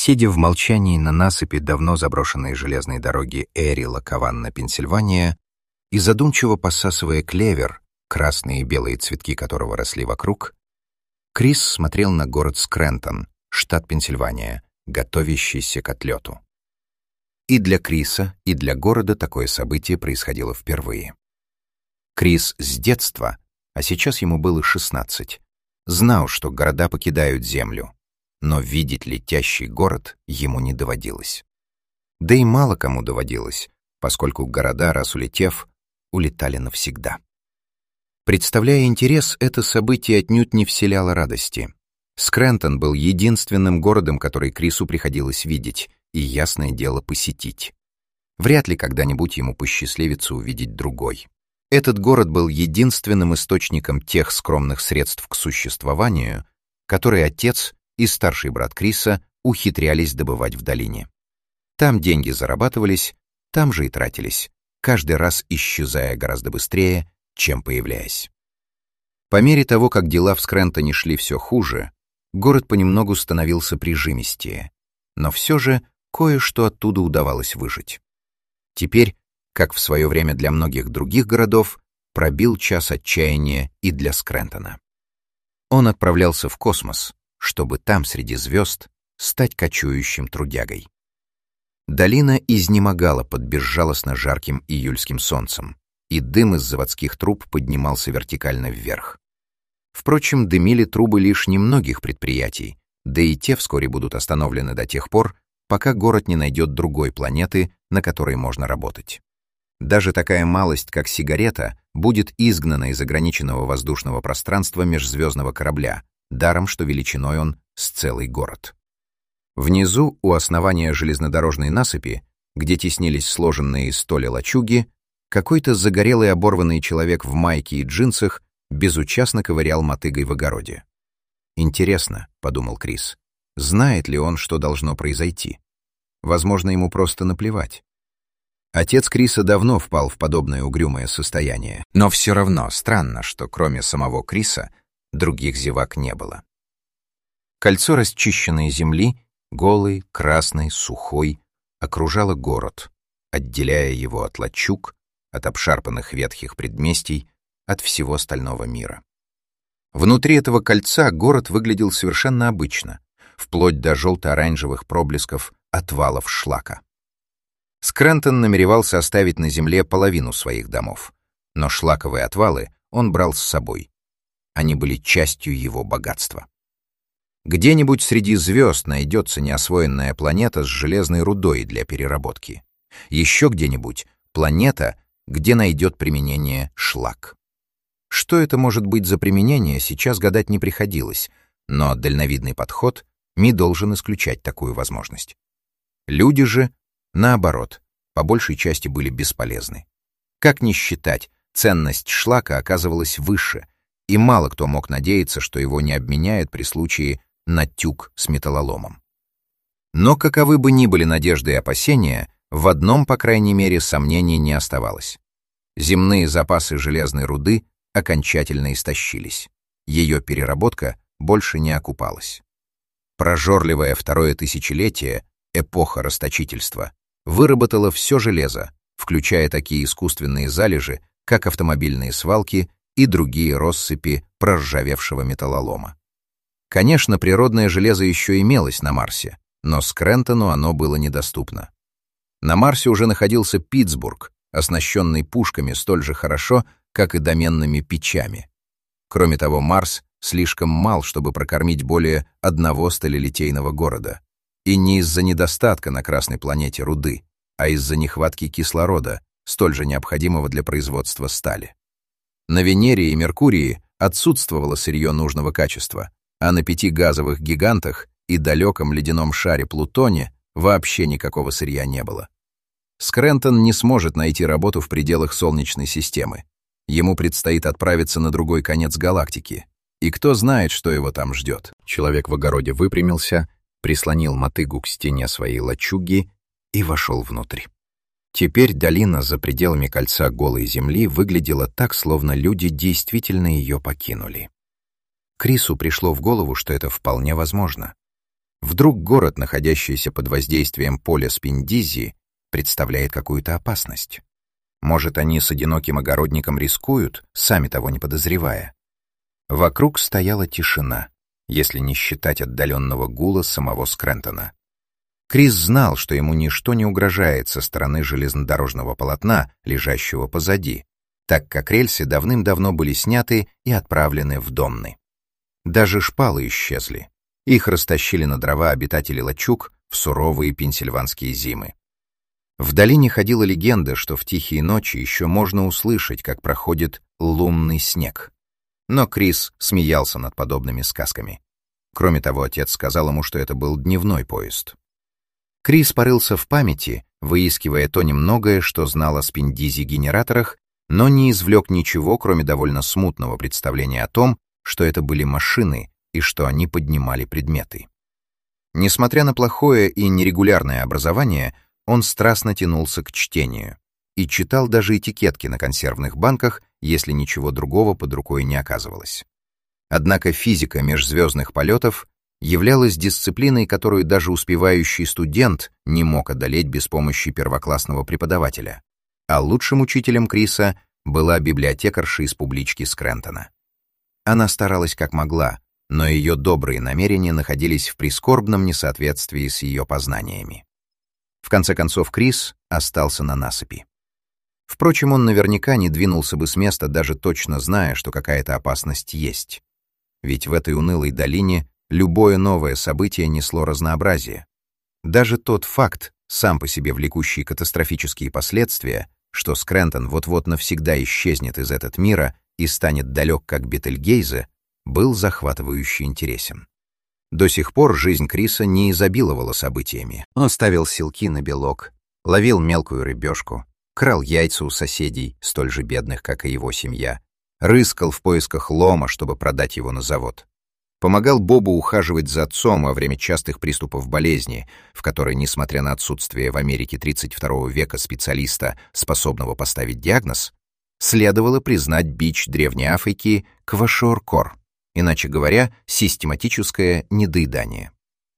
Сидя в молчании на насыпи давно заброшенной железной дороги Эри-Лакаванна, Пенсильвания, и задумчиво посасывая клевер, красные и белые цветки которого росли вокруг, Крис смотрел на город Скрэнтон, штат Пенсильвания, готовящийся к отлету. И для Криса, и для города такое событие происходило впервые. Крис с детства, а сейчас ему было 16, знал, что города покидают землю, но видеть летящий город ему не доводилось. Да и мало кому доводилось, поскольку города, раз улетев, улетали навсегда. Представляя интерес, это событие отнюдь не вселяло радости. Скрэнтон был единственным городом, который Крису приходилось видеть и, ясное дело, посетить. Вряд ли когда-нибудь ему посчастливится увидеть другой. Этот город был единственным источником тех скромных средств к существованию, которые отец и старший брат Криса ухитрялись добывать в долине. Там деньги зарабатывались, там же и тратились, каждый раз исчезая гораздо быстрее, чем появляясь. По мере того, как дела в Скрэнтоне шли все хуже, город понемногу становился прижимистее, но все же кое-что оттуда удавалось выжить. Теперь, как в свое время для многих других городов, пробил час отчаяния и для Скрэнтона. Он отправлялся в космос, чтобы там, среди звезд, стать кочующим трудягой. Долина изнемогала под безжалостно жарким июльским солнцем, и дым из заводских труб поднимался вертикально вверх. Впрочем, дымили трубы лишь немногих предприятий, да и те вскоре будут остановлены до тех пор, пока город не найдет другой планеты, на которой можно работать. Даже такая малость, как сигарета, будет изгнана из ограниченного воздушного пространства межзвездного корабля, даром что величиной он с целый город. Внизу, у основания железнодорожной насыпи, где теснились сложенные из столя лачуги, какой-то загорелый оборванный человек в майке и джинсах безучастно ковырял мотыгой в огороде. «Интересно», — подумал Крис, — «знает ли он, что должно произойти? Возможно, ему просто наплевать». Отец Криса давно впал в подобное угрюмое состояние, но все равно странно, что кроме самого Криса других зевак не было. Кольцо расчищенной земли, голый, красный, сухой, окружало город, отделяя его от лачуг, от обшарпанных ветхих предместий, от всего остального мира. Внутри этого кольца город выглядел совершенно обычно, вплоть до желто-оранжевых проблесков отвалов шлака. Скрэнтон намеревался оставить на земле половину своих домов, но шлаковые отвалы он брал с собой. Они были частью его богатства. Где-нибудь среди звезд найдется неосвоенная планета с железной рудой для переработки. Еще где-нибудь планета, где найдет применение шлак. Что это может быть за применение, сейчас гадать не приходилось, но дальновидный подход не должен исключать такую возможность. Люди же, наоборот, по большей части были бесполезны. Как ни считать, ценность шлака оказывалась выше, и мало кто мог надеяться, что его не обменяют при случае на тюк с металлоломом. Но каковы бы ни были надежды и опасения, в одном, по крайней мере, сомнений не оставалось. Земные запасы железной руды окончательно истощились. Ее переработка больше не окупалась. Прожорливое второе тысячелетие, эпоха расточительства, выработала все железо, включая такие искусственные залежи, как автомобильные свалки и другие россыпи проржавевшего металлолома. Конечно, природное железо еще имелось на Марсе, но Скрэнтону оно было недоступно. На Марсе уже находился Питтсбург, оснащенный пушками столь же хорошо, как и доменными печами. Кроме того, Марс слишком мал, чтобы прокормить более одного сталелитейного города. И не из-за недостатка на Красной планете руды, а из-за нехватки кислорода, столь же необходимого для производства стали. На Венере и Меркурии отсутствовало сырье нужного качества, а на 5 газовых гигантах и далеком ледяном шаре Плутоне вообще никакого сырья не было. Скрэнтон не сможет найти работу в пределах Солнечной системы. Ему предстоит отправиться на другой конец галактики. И кто знает, что его там ждет. Человек в огороде выпрямился, прислонил мотыгу к стене своей лачуги и вошел внутрь. Теперь долина за пределами кольца голой земли выглядела так, словно люди действительно ее покинули. Крису пришло в голову, что это вполне возможно. Вдруг город, находящийся под воздействием поля Спиндизи, представляет какую-то опасность. Может, они с одиноким огородником рискуют, сами того не подозревая. Вокруг стояла тишина, если не считать отдаленного гула самого Скрентона. Крис знал, что ему ничто не угрожает со стороны железнодорожного полотна, лежащего позади, так как рельсы давным-давно были сняты и отправлены в Домны. Даже шпалы исчезли. Их растащили на дрова обитатели лачуг в суровые пенсильванские зимы. В долине ходила легенда, что в тихие ночи еще можно услышать, как проходит лунный снег. Но Крис смеялся над подобными сказками. Кроме того, отец сказал ему, что это был дневной поезд. Крис порылся в памяти, выискивая то немногое, что знал о Спиндизи-генераторах, но не извлек ничего, кроме довольно смутного представления о том, что это были машины и что они поднимали предметы. Несмотря на плохое и нерегулярное образование, он страстно тянулся к чтению и читал даже этикетки на консервных банках, если ничего другого под рукой не оказывалось. Однако физика межзвездных полетов являлась дисциплиной, которую даже успевающий студент не мог одолеть без помощи первоклассного преподавателя, а лучшим учителем Криса была библиотекарша из публички Скрентона. Она старалась как могла, но ее добрые намерения находились в прискорбном несоответствии с ее познаниями. В конце концов, Крис остался на насыпи. Впрочем, он наверняка не двинулся бы с места, даже точно зная, что какая-то опасность есть. Ведь в этой унылой долине любое новое событие несло разнообразие. Даже тот факт, сам по себе влекущий катастрофические последствия, что Скрентон вот-вот навсегда исчезнет из этого мира и станет далек как Бетельгейзе, был захватывающе интересен. До сих пор жизнь Криса не изобиловала событиями. Он ставил силки на белок, ловил мелкую рыбешку, крал яйца у соседей, столь же бедных, как и его семья, рыскал в поисках лома, чтобы продать его на завод. Помогал Бобу ухаживать за отцом во время частых приступов болезни, в которой, несмотря на отсутствие в Америке 32 века специалиста, способного поставить диагноз, следовало признать бич Древней Африки квашиоркор, иначе говоря, систематическое недоедание.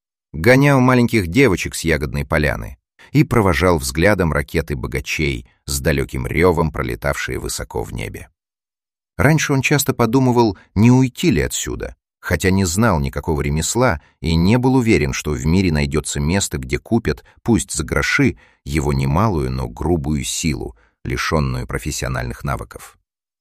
Гонял маленьких девочек с ягодной поляны и провожал взглядом ракеты богачей с далеким ревом, пролетавшие высоко в небе. Раньше он часто подумывал, не уйти ли отсюда, хотя не знал никакого ремесла и не был уверен, что в мире найдется место, где купят, пусть за гроши, его немалую, но грубую силу, лишенную профессиональных навыков.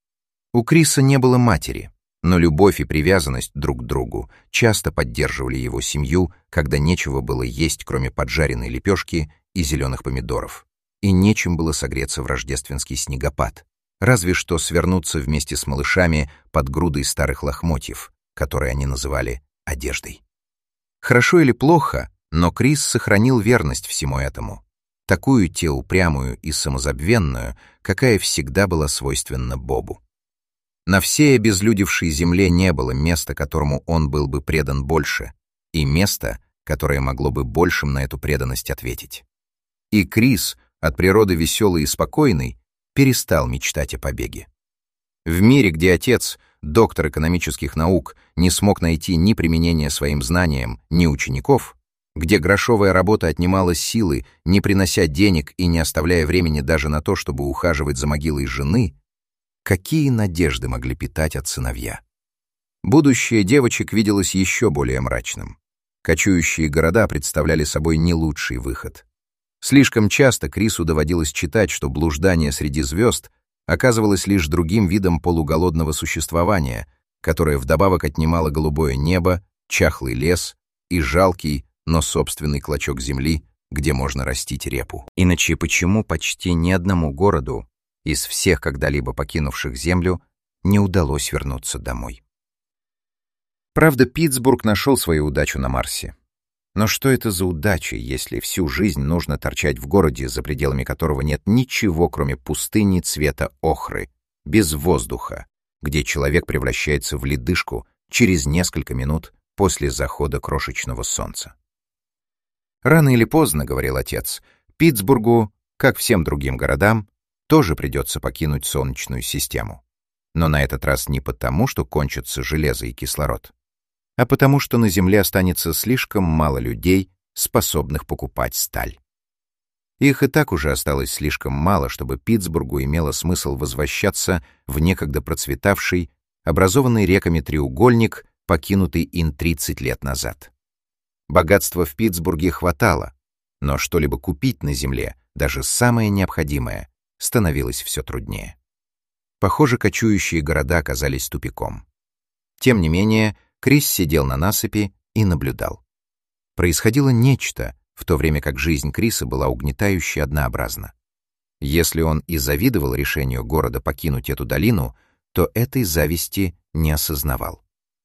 У Криса не было матери, но любовь и привязанность друг к другу часто поддерживали его семью, когда нечего было есть, кроме поджаренной лепешки и зеленых помидоров, и нечем было согреться в рождественский снегопад, разве что свернуться вместе с малышами под грудой старых лохмотьев, которые они называли одеждой. Хорошо или плохо, но Крис сохранил верность всему этому, такую-те упрямую и самозабвенную, какая всегда была свойственна Бобу. На всей обезлюдевшей земле не было места, которому он был бы предан больше, и места, которое могло бы большим на эту преданность ответить. И Крис, от природы веселый и спокойный, перестал мечтать о побеге. В мире, где отец, доктор экономических наук, не смог найти ни применения своим знаниям, ни учеников, где грошовая работа отнимала силы, не принося денег и не оставляя времени даже на то, чтобы ухаживать за могилой жены, какие надежды могли питать от сыновья? Будущее девочек виделось еще более мрачным. Кочующие города представляли собой не лучший выход. Слишком часто Крису доводилось читать, что блуждание среди звезд оказывалось лишь другим видом полуголодного существования, которое вдобавок отнимало голубое небо, чахлый лес и жалкий, но собственный клочок земли, где можно растить репу. Иначе почему почти ни одному городу из всех когда-либо покинувших Землю не удалось вернуться домой? Правда, Питтсбург нашел свою удачу на Марсе. Но что это за удача, если всю жизнь нужно торчать в городе, за пределами которого нет ничего, кроме пустыни цвета охры, без воздуха, где человек превращается в ледышку через несколько минут после захода крошечного солнца? Рано или поздно, — говорил отец, — Питтсбургу, как всем другим городам, тоже придется покинуть Солнечную систему. Но на этот раз не потому, что кончатся железо и кислород. а потому что на Земле останется слишком мало людей, способных покупать сталь. Их и так уже осталось слишком мало, чтобы Питтсбургу имело смысл возвращаться в некогда процветавший, образованный реками треугольник, покинутый им 30 лет назад. Богатства в Питтсбурге хватало, но что-либо купить на Земле, даже самое необходимое, становилось все труднее. Похоже, кочующие города оказались тупиком. Тем не менее, Крис сидел на насыпи и наблюдал. Происходило нечто, в то время как жизнь Криса была угнетающе однообразна. Если он и завидовал решению города покинуть эту долину, то этой зависти не осознавал.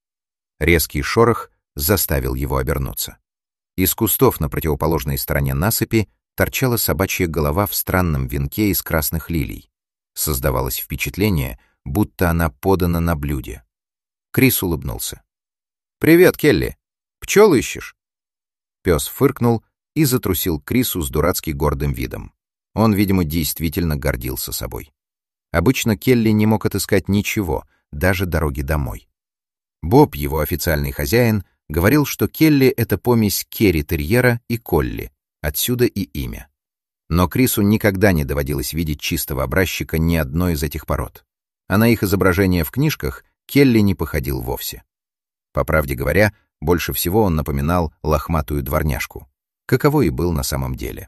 Резкий шорох заставил его обернуться. Из кустов на противоположной стороне насыпи торчала собачья голова в странном венке из красных лилий. Создавалось впечатление, будто она подана на блюде. Крис улыбнулся. «Привет, Келли! Пчел ищешь?» Пес фыркнул и затрусил к Крису с дурацки гордым видом. Он, видимо, действительно гордился собой. Обычно Келли не мог отыскать ничего, даже дороги домой. Боб, его официальный хозяин, говорил, что Келли — это помесь керри-терьера и колли, отсюда и имя. Но Крису никогда не доводилось видеть чистого образчика ни одной из этих пород. А на их изображения в книжках Келли не походил вовсе. По правде говоря, больше всего он напоминал лохматую дворняжку, каково и был на самом деле.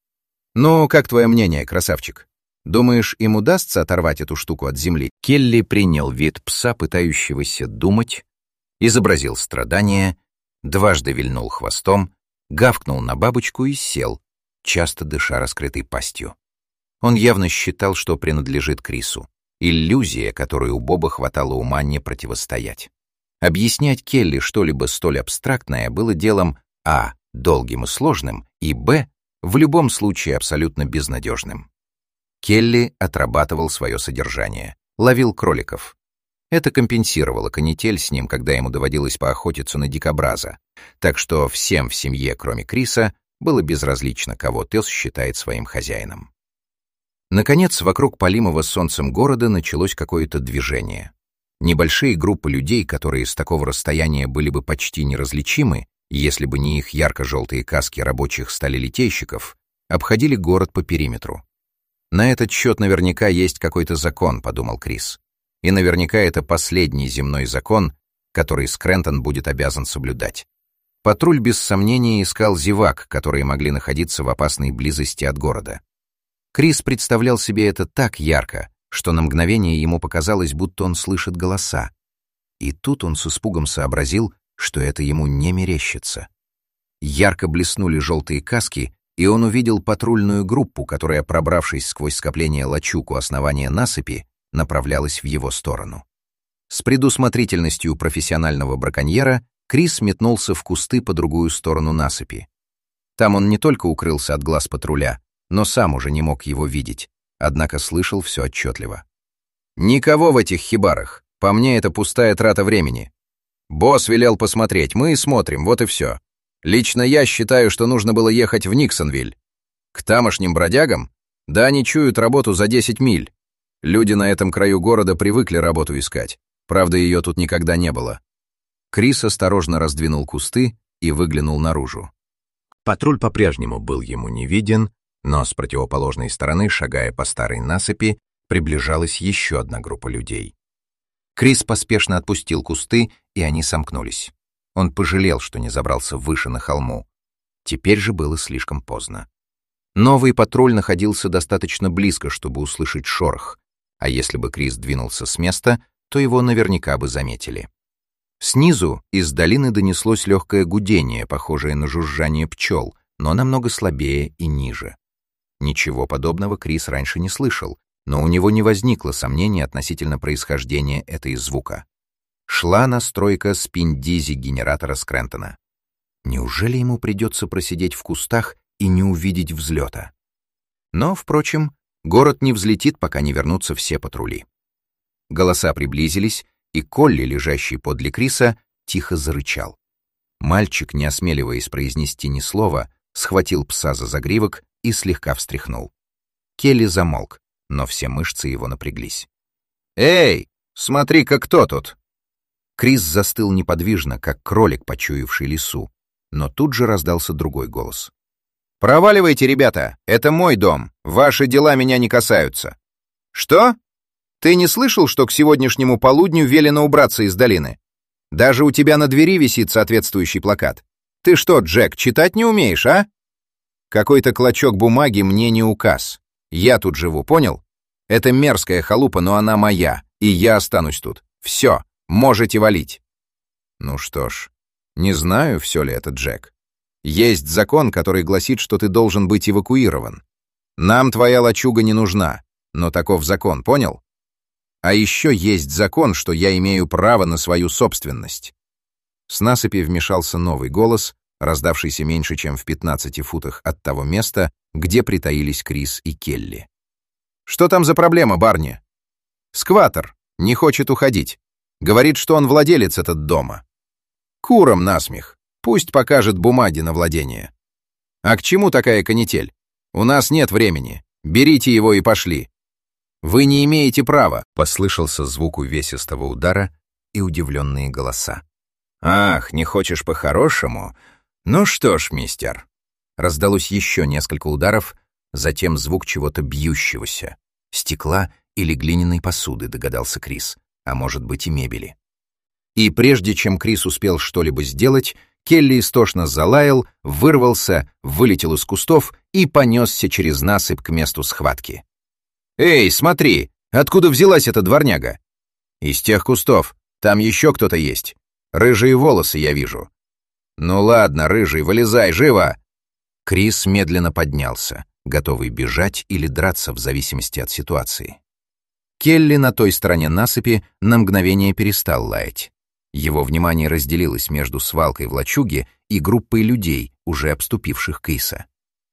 «Ну, как твое мнение, красавчик? Думаешь, им удастся оторвать эту штуку от земли?» Келли принял вид пса, пытающегося думать, изобразил страдание, дважды вильнул хвостом, гавкнул на бабочку и сел, часто дыша раскрытой пастью. Он явно считал, что принадлежит Крису. Иллюзия, которой у Боба хватало ума не противостоять. Объяснять Келли что-либо столь абстрактное было делом а. долгим и сложным, и б. в любом случае абсолютно безнадежным. Келли отрабатывал свое содержание, ловил кроликов. Это компенсировало канитель с ним, когда ему доводилось поохотиться на дикобраза, так что всем в семье, кроме Криса, было безразлично, кого пес считает своим хозяином. Наконец, вокруг палимого солнцем города началось какое-то движение. Небольшие группы людей, которые с такого расстояния были бы почти неразличимы, если бы не их ярко-желтые каски рабочих сталелитейщиков, обходили город по периметру. «На этот счет наверняка есть какой-то закон», — подумал Крис. «И наверняка это последний земной закон, который Скрентон будет обязан соблюдать». Патруль без сомнения искал зевак, которые могли находиться в опасной близости от города. Крис представлял себе это так ярко, что на мгновение ему показалось, будто он слышит голоса. И тут он с испугом сообразил, что это ему не мерещится. Ярко блеснули желтые каски, и он увидел патрульную группу, которая, пробравшись сквозь скопление лачуг у основания насыпи, направлялась в его сторону. С предусмотрительностью профессионального браконьера Крис метнулся в кусты по другую сторону насыпи. Там он не только укрылся от глаз патруля, но сам уже не мог его видеть, однако слышал все отчетливо. «Никого в этих хибарах. По мне, это пустая трата времени. Босс велел посмотреть, мы и смотрим, вот и все. Лично я считаю, что нужно было ехать в Никсонвиль. К тамошним бродягам? Да они чуют работу за 10 миль. Люди на этом краю города привыкли работу искать. Правда, ее тут никогда не было». Крис осторожно раздвинул кусты и выглянул наружу. Патруль по-прежнему был ему не виден, но с противоположной стороны, шагая по старой насыпи, приближалась еще одна группа людей. Крис поспешно отпустил кусты, и они сомкнулись. Он пожалел, что не забрался выше на холму. Теперь же было слишком поздно. Новый патруль находился достаточно близко, чтобы услышать шорох, а если бы Крис двинулся с места, то его наверняка бы заметили. Снизу из долины донеслось легкое гудение, похожее на жужжание пчел, но намного слабее и ниже. Ничего подобного Крис раньше не слышал, но у него не возникло сомнений относительно происхождения этой звука. Шла настройка спин-дизи-генератора Скрентона. Неужели ему придется просидеть в кустах и не увидеть взлета? Но, впрочем, город не взлетит, пока не вернутся все патрули. Голоса приблизились, и Колли, лежащий подле Криса, тихо зарычал. Мальчик, не осмеливаясь произнести ни слова, схватил пса за загривок и слегка встряхнул. Келли замолк, но все мышцы его напряглись. «Эй, смотри-ка, кто тут!» Крис застыл неподвижно, как кролик, почуявший лису. Но тут же раздался другой голос. «Проваливайте, ребята! Это мой дом! Ваши дела меня не касаются!» «Что? Ты не слышал, что к сегодняшнему полудню велено убраться из долины? Даже у тебя на двери висит соответствующий плакат. Ты что, Джек, читать не умеешь, а? Какой-то клочок бумаги мне не указ. Я тут живу, понял? Это мерзкая халупа, но она моя, и я останусь тут. Все, можете валить». Ну что ж, не знаю, все ли это, Джек. Есть закон, который гласит, что ты должен быть эвакуирован. Нам твоя лачуга не нужна, но таков закон, понял? А еще есть закон, что я имею право на свою собственность. С насыпи вмешался новый голос, раздавшийся меньше, чем в 15 футах от того места, где притаились Крис и Келли. «Что там за проблема, Барни?» «Скватер. Не хочет уходить. Говорит, что он владелец этот дома. Курам насмех. Пусть покажет бумаги на владение. А к чему такая канитель? У нас нет времени. Берите его и пошли». «Вы не имеете права», — послышался звук увесистого удара и удивленные голоса. «Ах, не хочешь по-хорошему? Ну что ж, мистер». Раздалось еще несколько ударов, затем звук чего-то бьющегося. Стекла или глиняной посуды, догадался Крис, а может быть и мебели. И прежде чем Крис успел что-либо сделать, Келли истошно залаял, вырвался, вылетел из кустов и понесся через насыпь к месту схватки. «Эй, смотри, откуда взялась эта дворняга?» «Из тех кустов. Там еще кто-то есть. Рыжие волосы я вижу». «Ну ладно, рыжий, вылезай, живо!» Крис медленно поднялся, готовый бежать или драться в зависимости от ситуации. Келли на той стороне насыпи на мгновение перестал лаять. Его внимание разделилось между свалкой в лачуге и группой людей, уже обступивших Криса.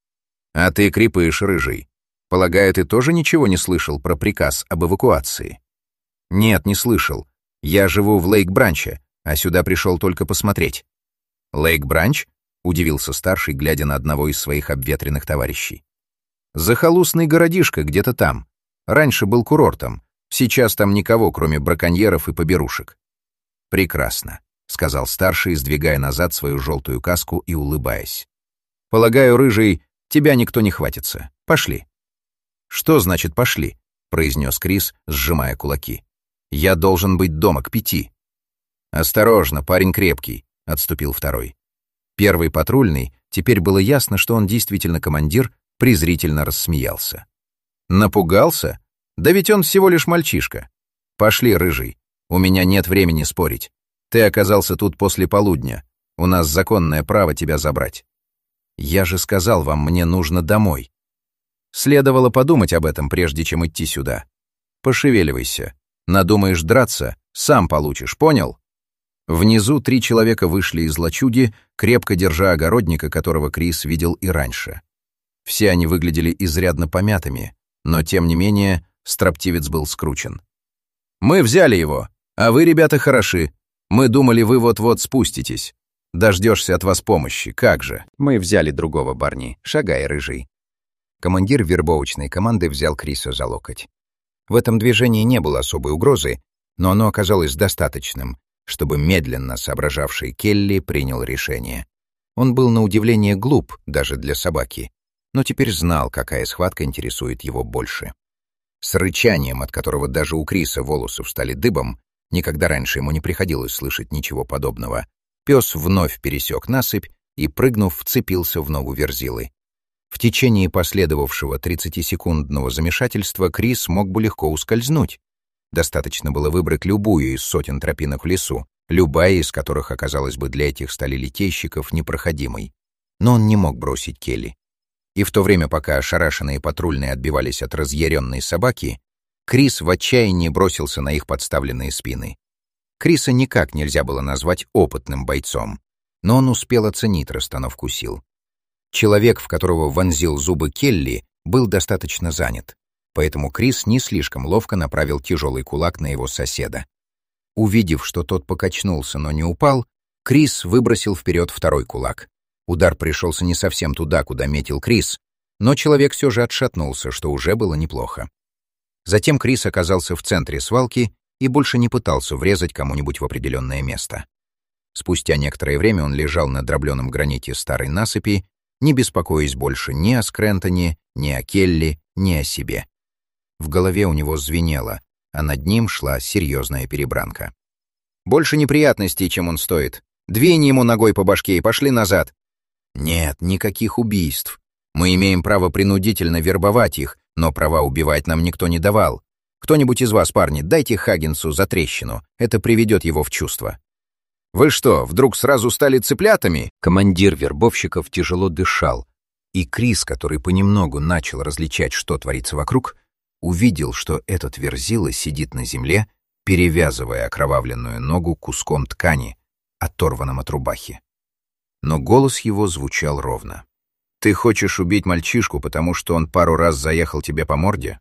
«А ты крепыш, рыжий. Полагаю, ты тоже ничего не слышал про приказ об эвакуации?» «Нет, не слышал. Я живу в Лейк-Бранче, а сюда пришел только посмотреть». «Лейк-Бранч?» — удивился старший, глядя на одного из своих обветренных товарищей. «Захолустный городишко где-то там. Раньше был курортом. Сейчас там никого, кроме браконьеров и поберушек». «Прекрасно», — сказал старший, сдвигая назад свою желтую каску и улыбаясь. «Полагаю, рыжий, тебя никто не хватится. Пошли». «Что значит «пошли»?» — произнес Крис, сжимая кулаки. «Я должен быть дома к 5». «Осторожно, парень крепкий», — отступил второй. Первый патрульный, теперь было ясно, что он действительно командир, презрительно рассмеялся. «Напугался? Да ведь он всего лишь мальчишка. Пошли, рыжий, у меня нет времени спорить. Ты оказался тут после полудня. У нас законное право тебя забрать». «Я же сказал вам, мне нужно домой». Следовало подумать об этом, прежде чем идти сюда. Пошевеливайся. Надумаешь драться, сам получишь, понял? Внизу 3 человека вышли из лачуги, крепко держа огородника, которого Крис видел и раньше. Все они выглядели изрядно помятыми, но, тем не менее, строптивец был скручен. «Мы взяли его, а вы, ребята, хороши. Мы думали, вы вот-вот спуститесь. Дождешься от вас помощи, как же?» «Мы взяли другого, Барни. Шагай, рыжий». Командир вербовочной команды взял Криса за локоть. В этом движении не было особой угрозы, но оно оказалось достаточным, чтобы медленно соображавший Келли принял решение. Он был на удивление глуп даже для собаки, но теперь знал, какая схватка интересует его больше. С рычанием, от которого даже у Криса волосы встали дыбом, никогда раньше ему не приходилось слышать ничего подобного, пес вновь пересек насыпь и, прыгнув, вцепился в ногу Верзилы. В течение последовавшего 30-секундного замешательства Крис мог бы легко ускользнуть. Достаточно было выбрать любую из сотен тропинок в лесу, любая из которых оказалась бы для этих сталелитейщиков непроходимой. Но он не мог бросить Келли. И в то время, пока ошарашенные патрульные отбивались от разъяренной собаки, Крис в отчаянии бросился на их подставленные спины. Криса никак нельзя было назвать опытным бойцом, но он успел оценить расстановку сил. Человек, в которого вонзил зубы Келли, был достаточно занят, поэтому Крис не слишком ловко направил тяжелый кулак на его соседа. Увидев, что тот покачнулся, но не упал, Крис выбросил вперед второй кулак. Удар пришелся не совсем туда, куда метил Крис, но человек все же отшатнулся, что уже было неплохо. Затем Крис оказался в центре свалки и больше не пытался врезать кому-нибудь в определенное место. Спустя некоторое время он лежал на дробленом граните старой насыпи, не беспокоясь больше ни о Скрентоне, ни о Келли, ни о себе. В голове у него звенело, а над ним шла серьезная перебранка. «Больше неприятностей, чем он стоит. Двинь ему ногой по башке и пошли назад». «Нет, никаких убийств. Мы имеем право принудительно вербовать их, но права убивать нам никто не давал. Кто-нибудь из вас, парни, дайте Хаггинсу затрещину. Это приведет его в чувство». «Вы что, вдруг сразу стали цыплятами?» Командир вербовщиков тяжело дышал, и Крис, который понемногу начал различать, что творится вокруг, увидел, что этот верзила сидит на земле, перевязывая окровавленную ногу куском ткани, оторванным от рубахи. Но голос его звучал ровно. «Ты хочешь убить мальчишку, потому что он пару раз заехал тебе по морде?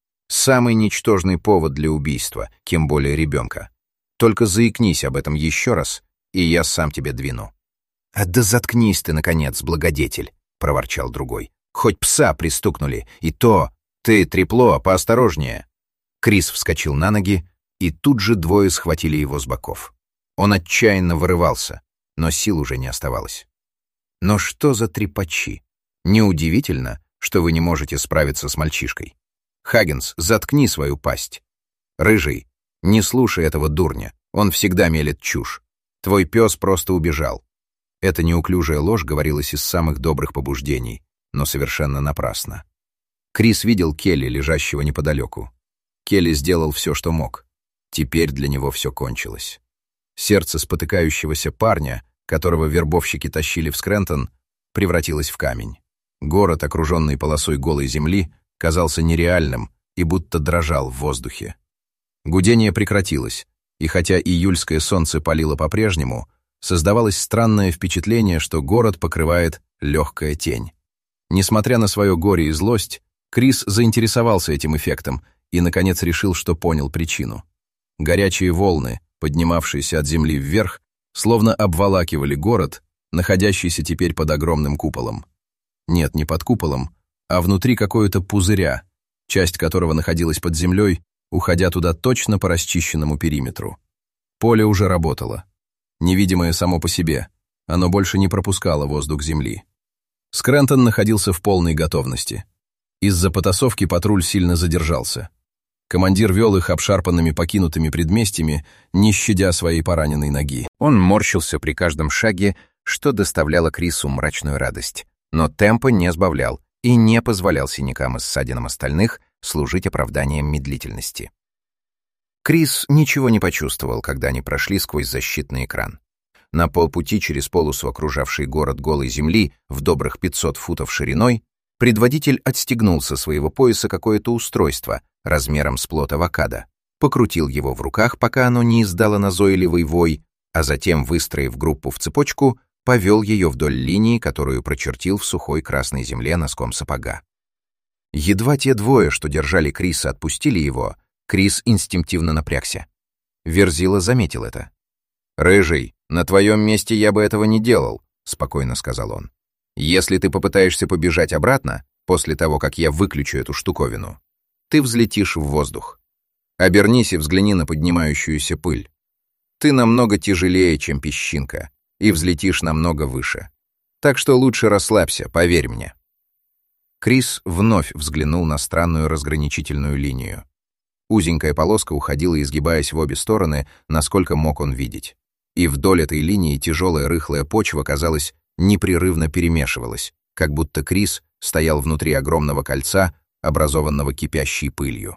Самый ничтожный повод для убийства, тем более ребенка. Только заикнись об этом еще раз, и я сам тебе двину». «А да заткнись ты, наконец, благодетель», — проворчал другой. «Хоть пса пристукнули, и то... Ты, трепло, поосторожнее». Крис вскочил на ноги, и тут же двое схватили его с боков. Он отчаянно вырывался, но сил уже не оставалось. «Но что за трепачи? Неудивительно, что вы не можете справиться с мальчишкой. Хаггинс, заткни свою пасть. Рыжий, не слушай этого дурня, он всегда мелет чушь. Твой пес просто убежал». Эта неуклюжая ложь говорилась из самых добрых побуждений, но совершенно напрасно. Крис видел Келли, лежащего неподалеку. Келли сделал все, что мог. Теперь для него все кончилось. Сердце спотыкающегося парня, которого вербовщики тащили в Скрентон, превратилось в камень. Город, окруженный полосой голой земли, казался нереальным и будто дрожал в воздухе. Гудение прекратилось, и хотя июльское солнце палило по-прежнему, создавалось странное впечатление, что город покрывает легкая тень. Несмотря на свое горе и злость, Крис заинтересовался этим эффектом и, наконец, решил, что понял причину. Горячие волны, поднимавшиеся от земли вверх, словно обволакивали город, находящийся теперь под огромным куполом. Нет, не под куполом, а внутри какого-то пузыря, часть которого находилась под землей, уходя туда точно по расчищенному периметру. Поле уже работало. Невидимое само по себе, оно больше не пропускало воздух земли. Скрентон находился в полной готовности. Из-за потасовки патруль сильно задержался. Командир вел их обшарпанными покинутыми предместьями, не щадя своей пораненной ноги. Он морщился при каждом шаге, что доставляло Крису мрачную радость, но темпа не сбавлял и не позволял синякам и ссадинам остальных служить оправданием медлительности. Крис ничего не почувствовал, когда они прошли сквозь защитный экран. На полпути через полосу, окружавшей город голой земли, в добрых 500 футов шириной, предводитель отстегнул со своего пояса какое-то устройство размером с плод авокадо, покрутил его в руках, пока оно не издало назойливый вой, а затем, выстроив группу в цепочку, повел ее вдоль линии, которую прочертил в сухой красной земле носком сапога. Едва те двое, что держали Криса, отпустили его, Крис инстинктивно напрягся. Верзила заметил это. «Рыжий, на твоем месте я бы этого не делал», — спокойно сказал он. «Если ты попытаешься побежать обратно, после того, как я выключу эту штуковину, ты взлетишь в воздух. Обернись и взгляни на поднимающуюся пыль. Ты намного тяжелее, чем песчинка, и взлетишь намного выше. Так что лучше расслабься, поверь мне». Крис вновь взглянул на странную разграничительную линию. Узенькая полоска уходила, изгибаясь в обе стороны, насколько мог он видеть. И вдоль этой линии тяжелая рыхлая почва, казалось, непрерывно перемешивалась, как будто Крис стоял внутри огромного кольца, образованного кипящей пылью.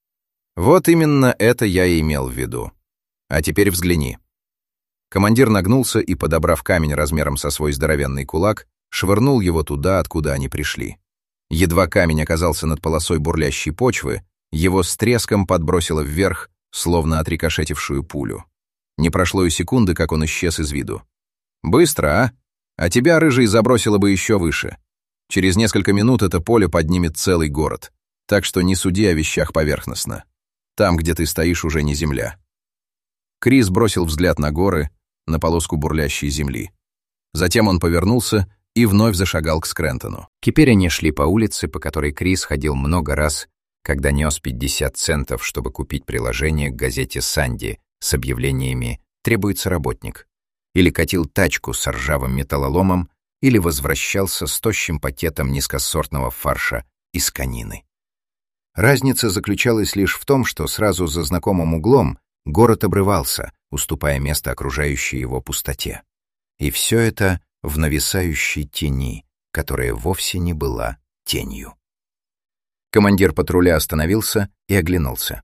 Вот именно это я и имел в виду. А теперь взгляни. Командир нагнулся и, подобрав камень размером со свой здоровенный кулак, швырнул его туда, откуда они пришли. Едва камень оказался над полосой бурлящей почвы, его с треском подбросило вверх, словно отрикошетившую пулю. Не прошло и секунды, как он исчез из виду. «Быстро, а? А тебя, рыжий, забросило бы еще выше. Через несколько минут это поле поднимет целый город, так что не суди о вещах поверхностно. Там, где ты стоишь, уже не земля». Крис бросил взгляд на горы, на полоску бурлящей земли. Затем он повернулся и вновь зашагал к Скрентону. Теперь они шли по улице, по которой Крис ходил много раз, когда нес 50 центов, чтобы купить приложение к газете «Санди» с объявлениями «Требуется работник», или катил тачку с ржавым металлоломом, или возвращался с тощим пакетом низкосортного фарша из конины. Разница заключалась лишь в том, что сразу за знакомым углом город обрывался, уступая место окружающей его пустоте. И все это в нависающей тени, которая вовсе не была тенью. Командир патруля остановился и оглянулся.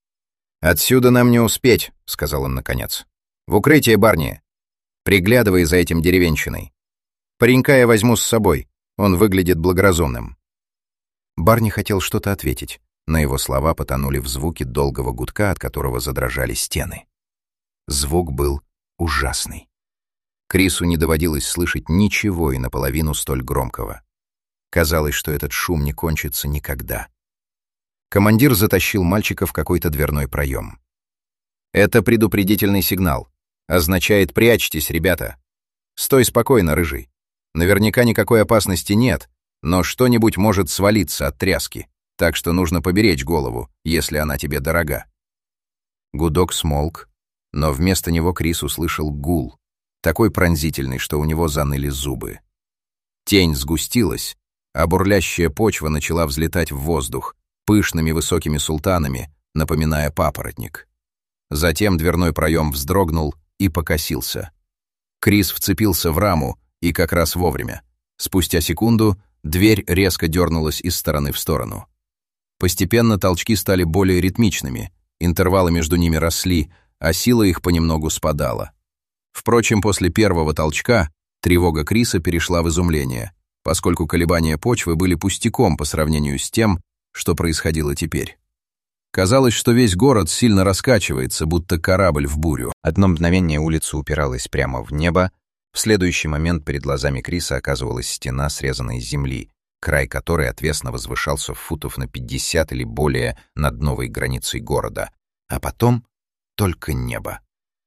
«Отсюда нам не успеть», — сказал он наконец. «В укрытие, Барни. Приглядывай за этим деревенщиной. Паренька я возьму с собой, он выглядит благоразумным». Барни хотел что-то ответить, но его слова потонули в звуке долгого гудка, от которого задрожали стены. Звук был ужасный. Крису не доводилось слышать ничего и наполовину столь громкого. Казалось, что этот шум не кончится никогда. Командир затащил мальчика в какой-то дверной проем. «Это предупредительный сигнал. Означает «прячьтесь, ребята». Стой спокойно, рыжий. Наверняка никакой опасности нет, но что-нибудь может свалиться от тряски, так что нужно поберечь голову, если она тебе дорога». Гудок смолк, но вместо него Крис услышал гул, такой пронзительный, что у него заныли зубы. Тень сгустилась, а бурлящая почва начала взлетать в воздух пышными высокими султанами, напоминая папоротник. Затем дверной проем вздрогнул и покосился. Крис вцепился в раму, и как раз вовремя. Спустя секунду дверь резко дернулась из стороны в сторону. Постепенно толчки стали более ритмичными, интервалы между ними росли, а сила их понемногу спадала. Впрочем, после первого толчка тревога Криса перешла в изумление, поскольку колебания почвы были пустяком по сравнению с тем, что происходило теперь. Казалось, что весь город сильно раскачивается, будто корабль в бурю. Одно мгновение улица упиралась прямо в небо, в следующий момент перед глазами Криса оказывалась стена, срезанная из земли, край которой отвесно возвышался футов на 50 или более над новой границей города, а потом только небо.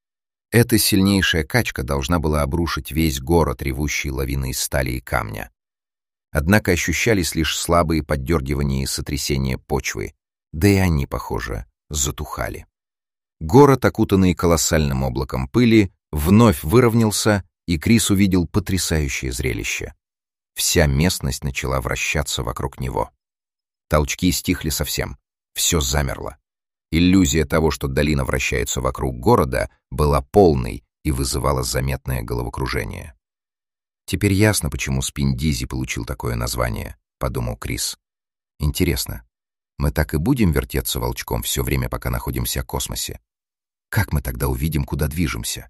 Эта сильнейшая качка должна была обрушить весь город, ревущий лавиной из стали и камня. Однако ощущались лишь слабые поддергивания и сотрясения почвы, да и они, похоже, затухали. Город, окутанный колоссальным облаком пыли, вновь выровнялся, и Крис увидел потрясающее зрелище. Вся местность начала вращаться вокруг него. Толчки стихли совсем, все замерло. Иллюзия того, что долина вращается вокруг города, была полной и вызывала заметное головокружение. «Теперь ясно, почему Спиндизи получил такое название», — подумал Крис. «Интересно, мы так и будем вертеться волчком все время, пока находимся в космосе? Как мы тогда увидим, куда движемся?»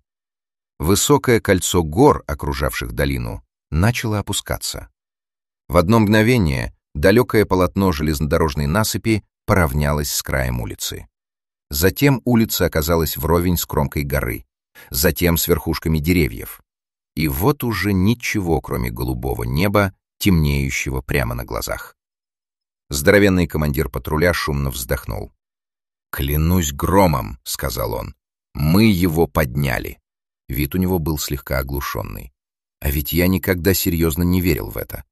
Высокое кольцо гор, окружавших долину, начало опускаться. В одно мгновение далекое полотно железнодорожной насыпи поравнялось с краем улицы. Затем улица оказалась вровень с кромкой горы, затем с верхушками деревьев. И вот уже ничего, кроме голубого неба, темнеющего прямо на глазах. Здоровенный командир патруля шумно вздохнул. «Клянусь громом», — сказал он, — «мы его подняли». Вид у него был слегка оглушенный. А ведь я никогда серьезно не верил в это.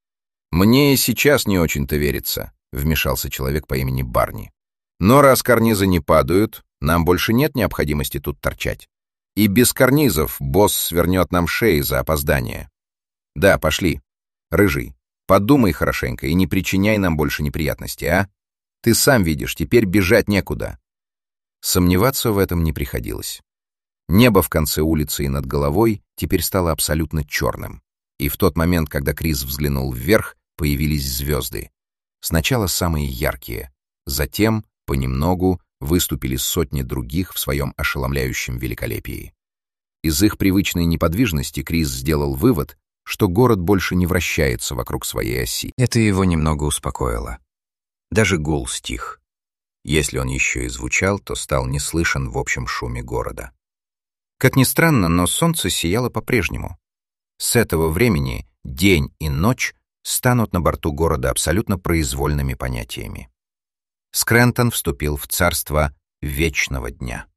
«Мне и сейчас не очень-то верится», — вмешался человек по имени Барни. «Но раз карнизы не падают, нам больше нет необходимости тут торчать. И без карнизов босс свернет нам шеи за опоздание. Да, пошли. Рыжий, подумай хорошенько и не причиняй нам больше неприятностей, а? Ты сам видишь, теперь бежать некуда». Сомневаться в этом не приходилось. Небо в конце улицы и над головой теперь стало абсолютно черным. И в тот момент, когда Крис взглянул вверх, появились звезды. Сначала самые яркие, затем, понемногу, выступили сотни других в своем ошеломляющем великолепии. Из их привычной неподвижности Крис сделал вывод, что город больше не вращается вокруг своей оси. Это его немного успокоило. Даже гул стих. Если он еще и звучал, то стал не слышен в общем шуме города. Как ни странно, но солнце сияло по-прежнему. С этого времени день и ночь станут на борту города абсолютно произвольными понятиями. Скрэнтон вступил в царство вечного дня.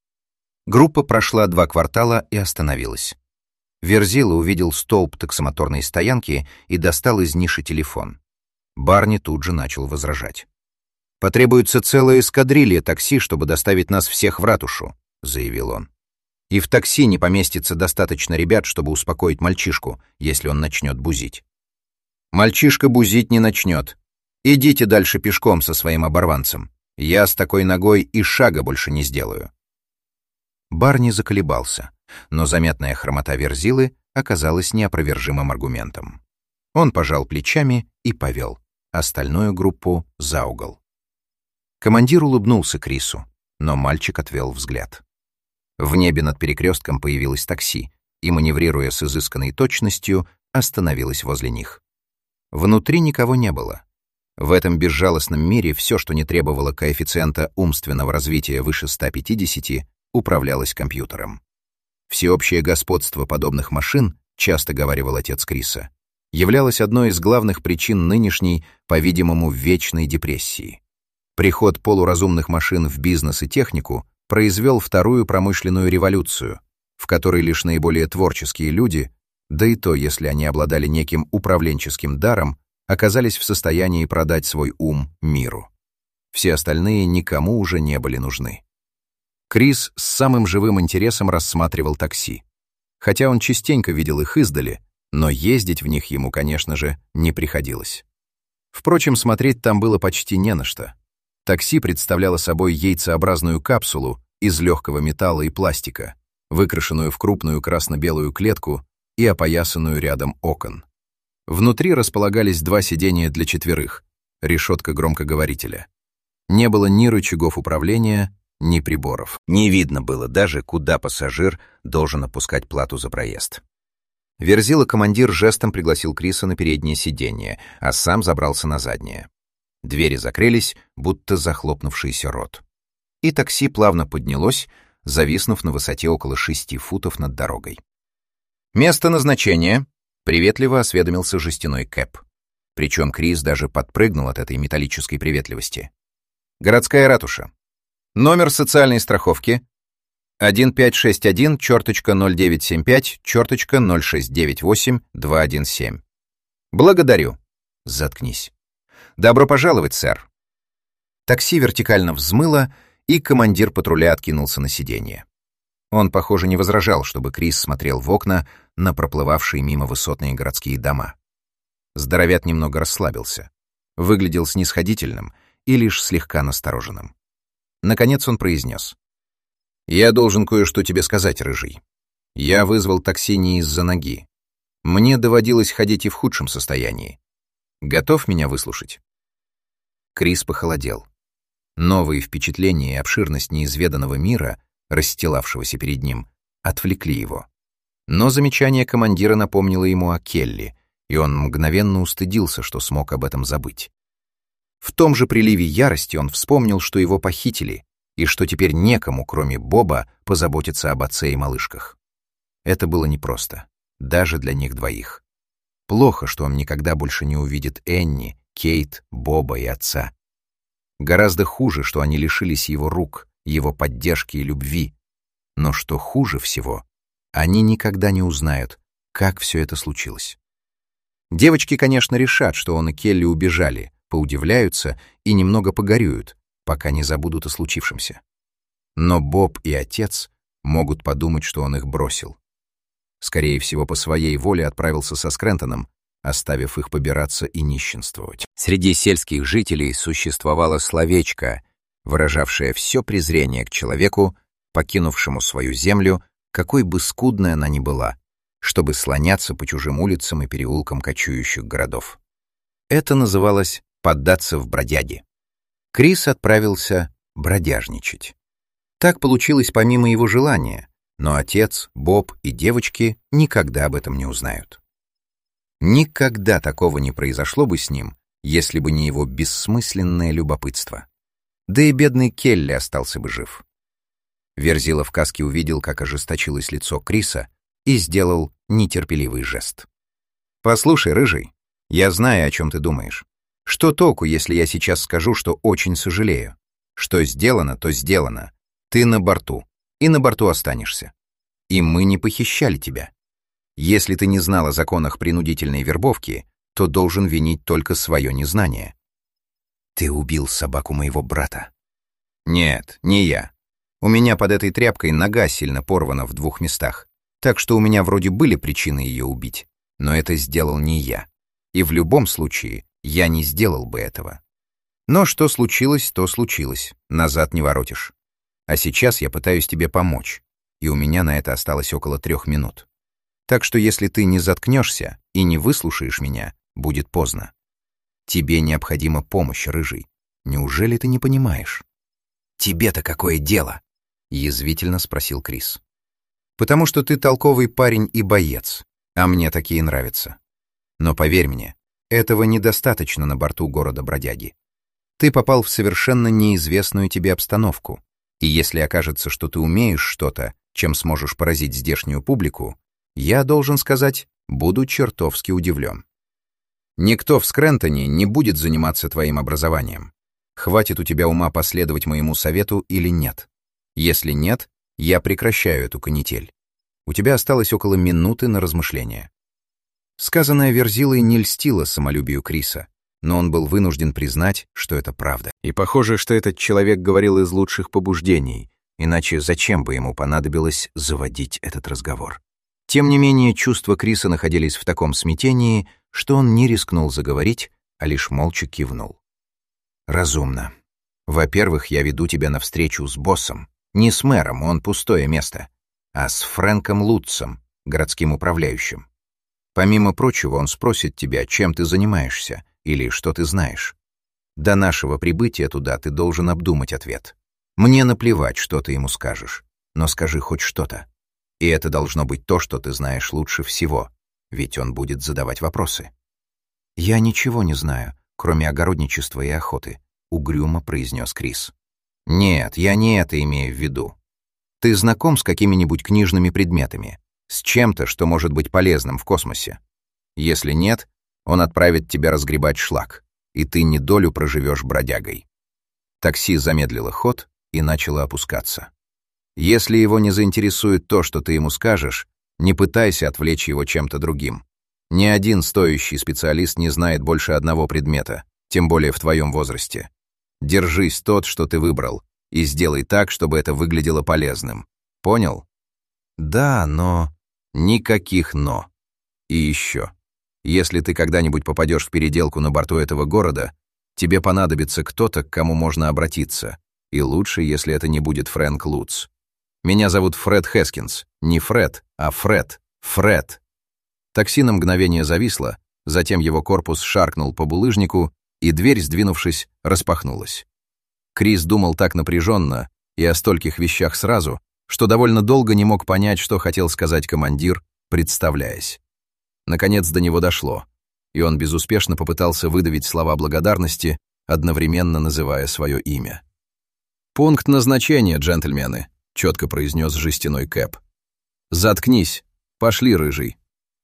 Группа прошла 2 квартала и остановилась. Верзила увидел столб таксомоторной стоянки и достал из ниши телефон. Барни тут же начал возражать. «Потребуется целая эскадрилья такси, чтобы доставить нас всех в ратушу», — заявил он. «И в такси не поместится достаточно ребят, чтобы успокоить мальчишку, если он начнет бузить». «Мальчишка бузить не начнет. Идите дальше пешком со своим оборванцем. Я с такой ногой и шага больше не сделаю». Барни заколебался, но заметная хромота Верзилы оказалась неопровержимым аргументом. Он пожал плечами и повел остальную группу за угол. Командир улыбнулся Крису, но мальчик отвел взгляд. В небе над перекрестком появилось такси и, маневрируя с изысканной точностью, остановилось возле них. Внутри никого не было. В этом безжалостном мире все, что не требовало коэффициента умственного развития выше 150, управлялось компьютером. Всеобщее господство подобных машин, часто говаривал отец Криса, являлось одной из главных причин нынешней, по-видимому, вечной депрессии. Приход полуразумных машин в бизнес и технику произвел вторую промышленную революцию, в которой лишь наиболее творческие люди, да и то, если они обладали неким управленческим даром, оказались в состоянии продать свой ум миру. Все остальные никому уже не были нужны. Крис с самым живым интересом рассматривал такси. Хотя он частенько видел их издали, но ездить в них ему, конечно же, не приходилось. Впрочем, смотреть там было почти не на что. Такси представляло собой яйцеобразную капсулу из легкого металла и пластика, выкрашенную в крупную красно-белую клетку и опоясанную рядом окон. Внутри располагались 2 сидения для 4, решетка громкоговорителя. Не было ни рычагов управления, ни приборов. Не видно было даже, куда пассажир должен опускать плату за проезд. Верзила-командир жестом пригласил Криса на переднее сиденье, а сам забрался на заднее. Двери закрылись, будто захлопнувшийся рот. И такси плавно поднялось, зависнув на высоте около 6 футов над дорогой. «Место назначения», — приветливо осведомился жестяной Кэп. Причем Крис даже подпрыгнул от этой металлической приветливости. «Городская ратуша. Номер социальной страховки 1561-0975-0698-217. Благодарю. Заткнись. Добро пожаловать, сэр». Такси вертикально взмыло, и командир патруля откинулся на сиденье. Он, похоже, не возражал, чтобы Крис смотрел в окна на проплывавшие мимо высотные городские дома. Здоровяк немного расслабился, выглядел снисходительным и лишь слегка настороженным. Наконец он произнес: «Я должен кое-что тебе сказать, Рыжий. Я вызвал такси не из-за ноги. Мне доводилось ходить и в худшем состоянии. Готов меня выслушать?» Крис похолодел. Новые впечатления и обширность неизведанного мира, расстилавшегося перед ним, отвлекли его. Но замечание командира напомнило ему о Келли, и он мгновенно устыдился, что смог об этом забыть. В том же приливе ярости он вспомнил, что его похитили, и что теперь некому, кроме Боба, позаботиться об отце и малышках. Это было непросто, даже для них двоих. Плохо, что он никогда больше не увидит Энни, Кейт, Боба и отца. Гораздо хуже, что они лишились его рук, его поддержки и любви. Но что хуже всего, они никогда не узнают, как все это случилось. Девочки, конечно, решат, что он и Келли убежали, поудивляются и немного погорюют, пока не забудут о случившемся. Но Боб и отец могут подумать, что он их бросил. Скорее всего, по своей воле отправился со Скрентоном, оставив их побираться и нищенствовать. Среди сельских жителей существовало словечко, выражавшее все презрение к человеку, покинувшему свою землю, какой бы скудной она ни была, чтобы слоняться по чужим улицам и переулкам кочующих городов. Это называлось «поддаться в бродяги». Крис отправился бродяжничать. Так получилось помимо его желания, но отец, Боб и девочки никогда об этом не узнают. Никогда такого не произошло бы с ним, если бы не его бессмысленное любопытство. Да и бедный Келли остался бы жив. Верзила в каске увидел, как ожесточилось лицо Криса, и сделал нетерпеливый жест. «Послушай, Рыжий, я знаю, о чем ты думаешь. Что толку, если я сейчас скажу, что очень сожалею? Что сделано, то сделано. Ты на борту, и на борту останешься. И мы не похищали тебя. Если ты не знал о законах принудительной вербовки, то должен винить только свое незнание». «Ты убил собаку моего брата». «Нет, не я. У меня под этой тряпкой нога сильно порвана в 2 местах, так что у меня вроде были причины ее убить, но это сделал не я. И в любом случае я не сделал бы этого. Но что случилось, то случилось, назад не воротишь. А сейчас я пытаюсь тебе помочь, и у меня на это осталось около 3 минут. Так что если ты не заткнешься и не выслушаешь меня, будет поздно. Тебе необходима помощь, Рыжий. Неужели ты не понимаешь?» «Тебе-то какое дело?» — язвительно спросил Крис. «Потому что ты толковый парень и боец, а мне такие нравятся. Но поверь мне, этого недостаточно на борту города-бродяги. Ты попал в совершенно неизвестную тебе обстановку, и если окажется, что ты умеешь что-то, чем сможешь поразить здешнюю публику, я, должен сказать, буду чертовски удивлен. Никто в Скрэнтоне не будет заниматься твоим образованием. Хватит у тебя ума последовать моему совету или нет? Если нет, я прекращаю эту канитель. У тебя осталось около минуты на размышление». Сказанное Верзилой не льстило самолюбию Криса, но он был вынужден признать, что это правда. И похоже, что этот человек говорил из лучших побуждений, иначе зачем бы ему понадобилось заводить этот разговор? Тем не менее, чувства Криса находились в таком смятении, что он не рискнул заговорить, а лишь молча кивнул. «Разумно. Во-первых, я веду тебя на встречу с боссом. Не с мэром, он пустое место, а с Фрэнком Лутцем, городским управляющим. Помимо прочего, он спросит тебя, чем ты занимаешься или что ты знаешь. До нашего прибытия туда ты должен обдумать ответ. Мне наплевать, что ты ему скажешь, но скажи хоть что-то. И это должно быть то, что ты знаешь лучше всего, ведь он будет задавать вопросы». «Я ничего не знаю, кроме огородничества и охоты», — угрюмо произнес Крис. «Нет, я не это имею в виду. Ты знаком с какими-нибудь книжными предметами, с чем-то, что может быть полезным в космосе? Если нет, он отправит тебя разгребать шлак, и ты недолю проживешь бродягой». Такси замедлило ход и начало опускаться. Если его не заинтересует то, что ты ему скажешь, не пытайся отвлечь его чем-то другим. Ни один стоящий специалист не знает больше одного предмета, тем более в твоем возрасте. Держись тот, что ты выбрал, и сделай так, чтобы это выглядело полезным. Понял? Да, но... Никаких «но». И еще. Если ты когда-нибудь попадешь в переделку на борту этого города, тебе понадобится кто-то, к кому можно обратиться. И лучше, если это не будет Фрэнк Лутц. Меня зовут Фред Хэскинс. Не Фред, а Фред. Фред. Такси на мгновение зависло, затем его корпус шаркнул по булыжнику, и дверь, сдвинувшись, распахнулась. Крис думал так напряженно и о стольких вещах сразу, что довольно долго не мог понять, что хотел сказать командир, представляясь. Наконец до него дошло, и он безуспешно попытался выдавить слова благодарности, одновременно называя свое имя. «Пункт назначения, джентльмены», — четко произнес жестяной Кэп. «Заткнись. Пошли, Рыжий».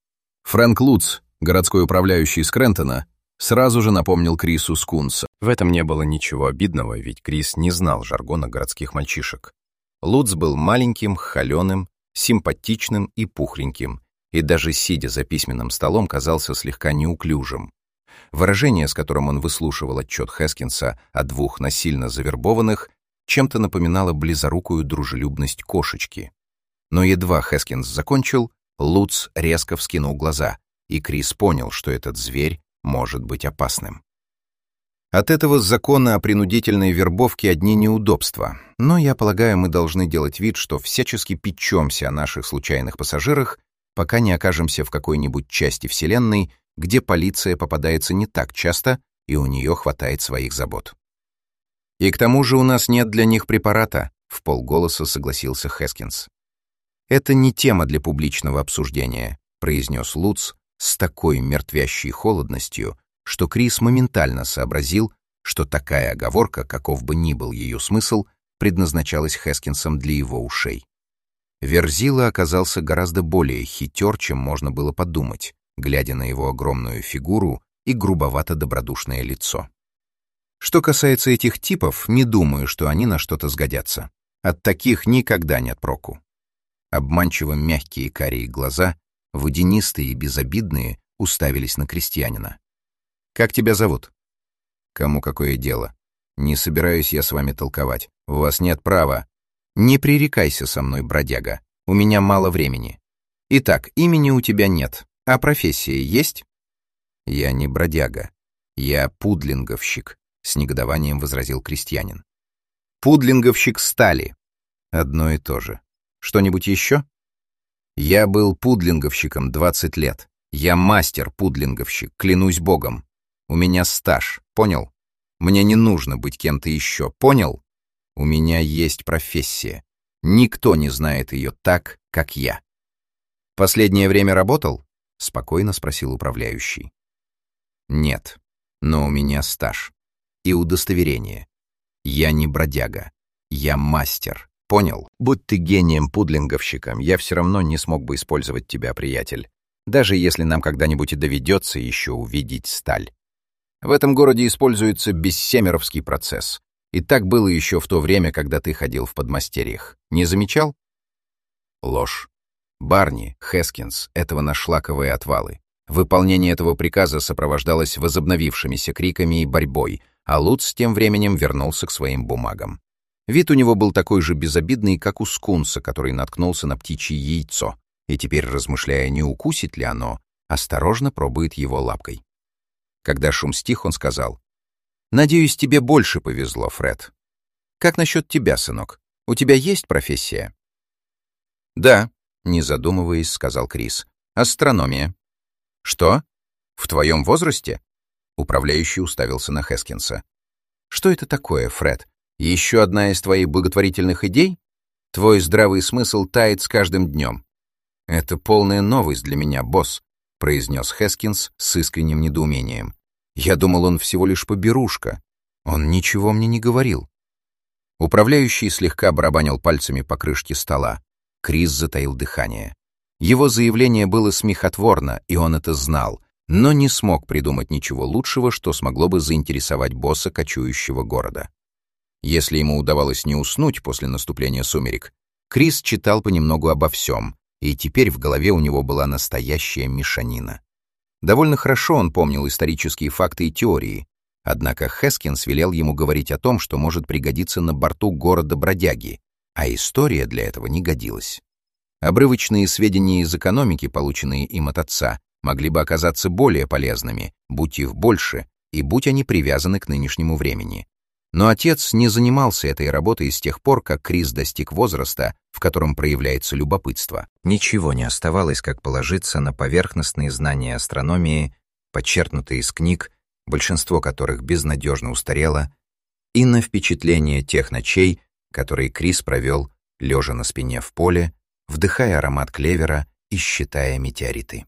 Фрэнк Лутц, городской управляющий Скрэнтона, сразу же напомнил Крису Скунса. В этом не было ничего обидного, ведь Крис не знал жаргона городских мальчишек. Лутц был маленьким, холеным, симпатичным и пухленьким, и даже сидя за письменным столом казался слегка неуклюжим. Выражение, с которым он выслушивал отчет Хэскинса о 2 насильно завербованных, чем-то напоминало близорукую дружелюбность кошечки. Но едва Хэскинс закончил, Лутц резко вскинул глаза, и Крис понял, что этот зверь может быть опасным. От этого закона о принудительной вербовке одни неудобства, но, я полагаю, мы должны делать вид, что всячески печемся о наших случайных пассажирах, пока не окажемся в какой-нибудь части Вселенной, где полиция попадается не так часто, и у нее хватает своих забот. «И к тому же у нас нет для них препарата», — вполголоса согласился Хэскинс. «Это не тема для публичного обсуждения», — произнес Лутц с такой мертвящей холодностью, что Крис моментально сообразил, что такая оговорка, каков бы ни был ее смысл, предназначалась Хэскинсом для его ушей. Верзила оказался гораздо более хитер, чем можно было подумать, глядя на его огромную фигуру и грубовато-добродушное лицо. Что касается этих типов, не думаю, что они на что-то сгодятся. От таких никогда нет проку. Обманчиво мягкие карие глаза, водянистые и безобидные, уставились на крестьянина. «Как тебя зовут?» Кому какое дело? Не собираюсь я с вами толковать. У вас нет права. Не пререкайся со мной, бродяга. У меня мало времени. Итак, имени у тебя нет, а профессия есть? Я не бродяга. Я пудлинговщик, с негодованием возразил крестьянин. Пудлинговщик стали. Одно и то же. Что-нибудь еще? Я был пудлинговщиком 20 лет. Я мастер-пудлинговщик, клянусь богом. У меня стаж, понял? Мне не нужно быть кем-то еще, понял? У меня есть профессия. Никто не знает ее так, как я. Последнее время работал? Спокойно спросил управляющий. Нет, но у меня стаж. И удостоверение. Я не бродяга. Я мастер. Понял? Будь ты гением-пудлинговщиком, я все равно не смог бы использовать тебя, приятель. Даже если нам когда-нибудь и доведется еще увидеть сталь. В этом городе используется бессемеровский процесс. И так было еще в то время, когда ты ходил в подмастерьях. Не замечал? Ложь. Барни, Хэскинс — этого на шлаковые отвалы. Выполнение этого приказа сопровождалось возобновившимися криками и борьбой, а Луц тем временем вернулся к своим бумагам. Вид у него был такой же безобидный, как у скунса, который наткнулся на птичье яйцо, и теперь, размышляя, не укусит ли оно, осторожно пробует его лапкой. Когда шум стих, он сказал: «Надеюсь, тебе больше повезло, Фред. Как насчет тебя, сынок? У тебя есть профессия?» «Да», — не задумываясь, сказал Крис. «Астрономия». «Что? В твоем возрасте?» Управляющий уставился на Хэскинса. «Что это такое, Фред? Еще одна из твоих благотворительных идей? Твой здравый смысл тает с каждым днем». «Это полная новость для меня, босс», — произнес Хэскинс с искренним недоумением. «Я думал, он всего лишь поберушка. Он ничего мне не говорил». Управляющий слегка барабанил пальцами по крышке стола. Крис затаил дыхание. Его заявление было смехотворно, и он это знал, но не смог придумать ничего лучшего, что смогло бы заинтересовать босса кочующего города. Если ему удавалось не уснуть после наступления сумерек, Крис читал понемногу обо всем, и теперь в голове у него была настоящая мешанина. Довольно хорошо он помнил исторические факты и теории, однако Хэскинс велел ему говорить о том, что может пригодиться на борту города-бродяги, а история для этого не годилась. Обрывочные сведения из экономики, полученные им от отца, могли бы оказаться более полезными, будь их больше и будь они привязаны к нынешнему времени. Но отец не занимался этой работой с тех пор, как Крис достиг возраста, в котором проявляется любопытство. Ничего не оставалось, как положиться на поверхностные знания астрономии, подчеркнутые из книг, большинство которых безнадежно устарело, и на впечатление тех ночей, которые Крис провел, лежа на спине в поле, вдыхая аромат клевера и считая метеориты.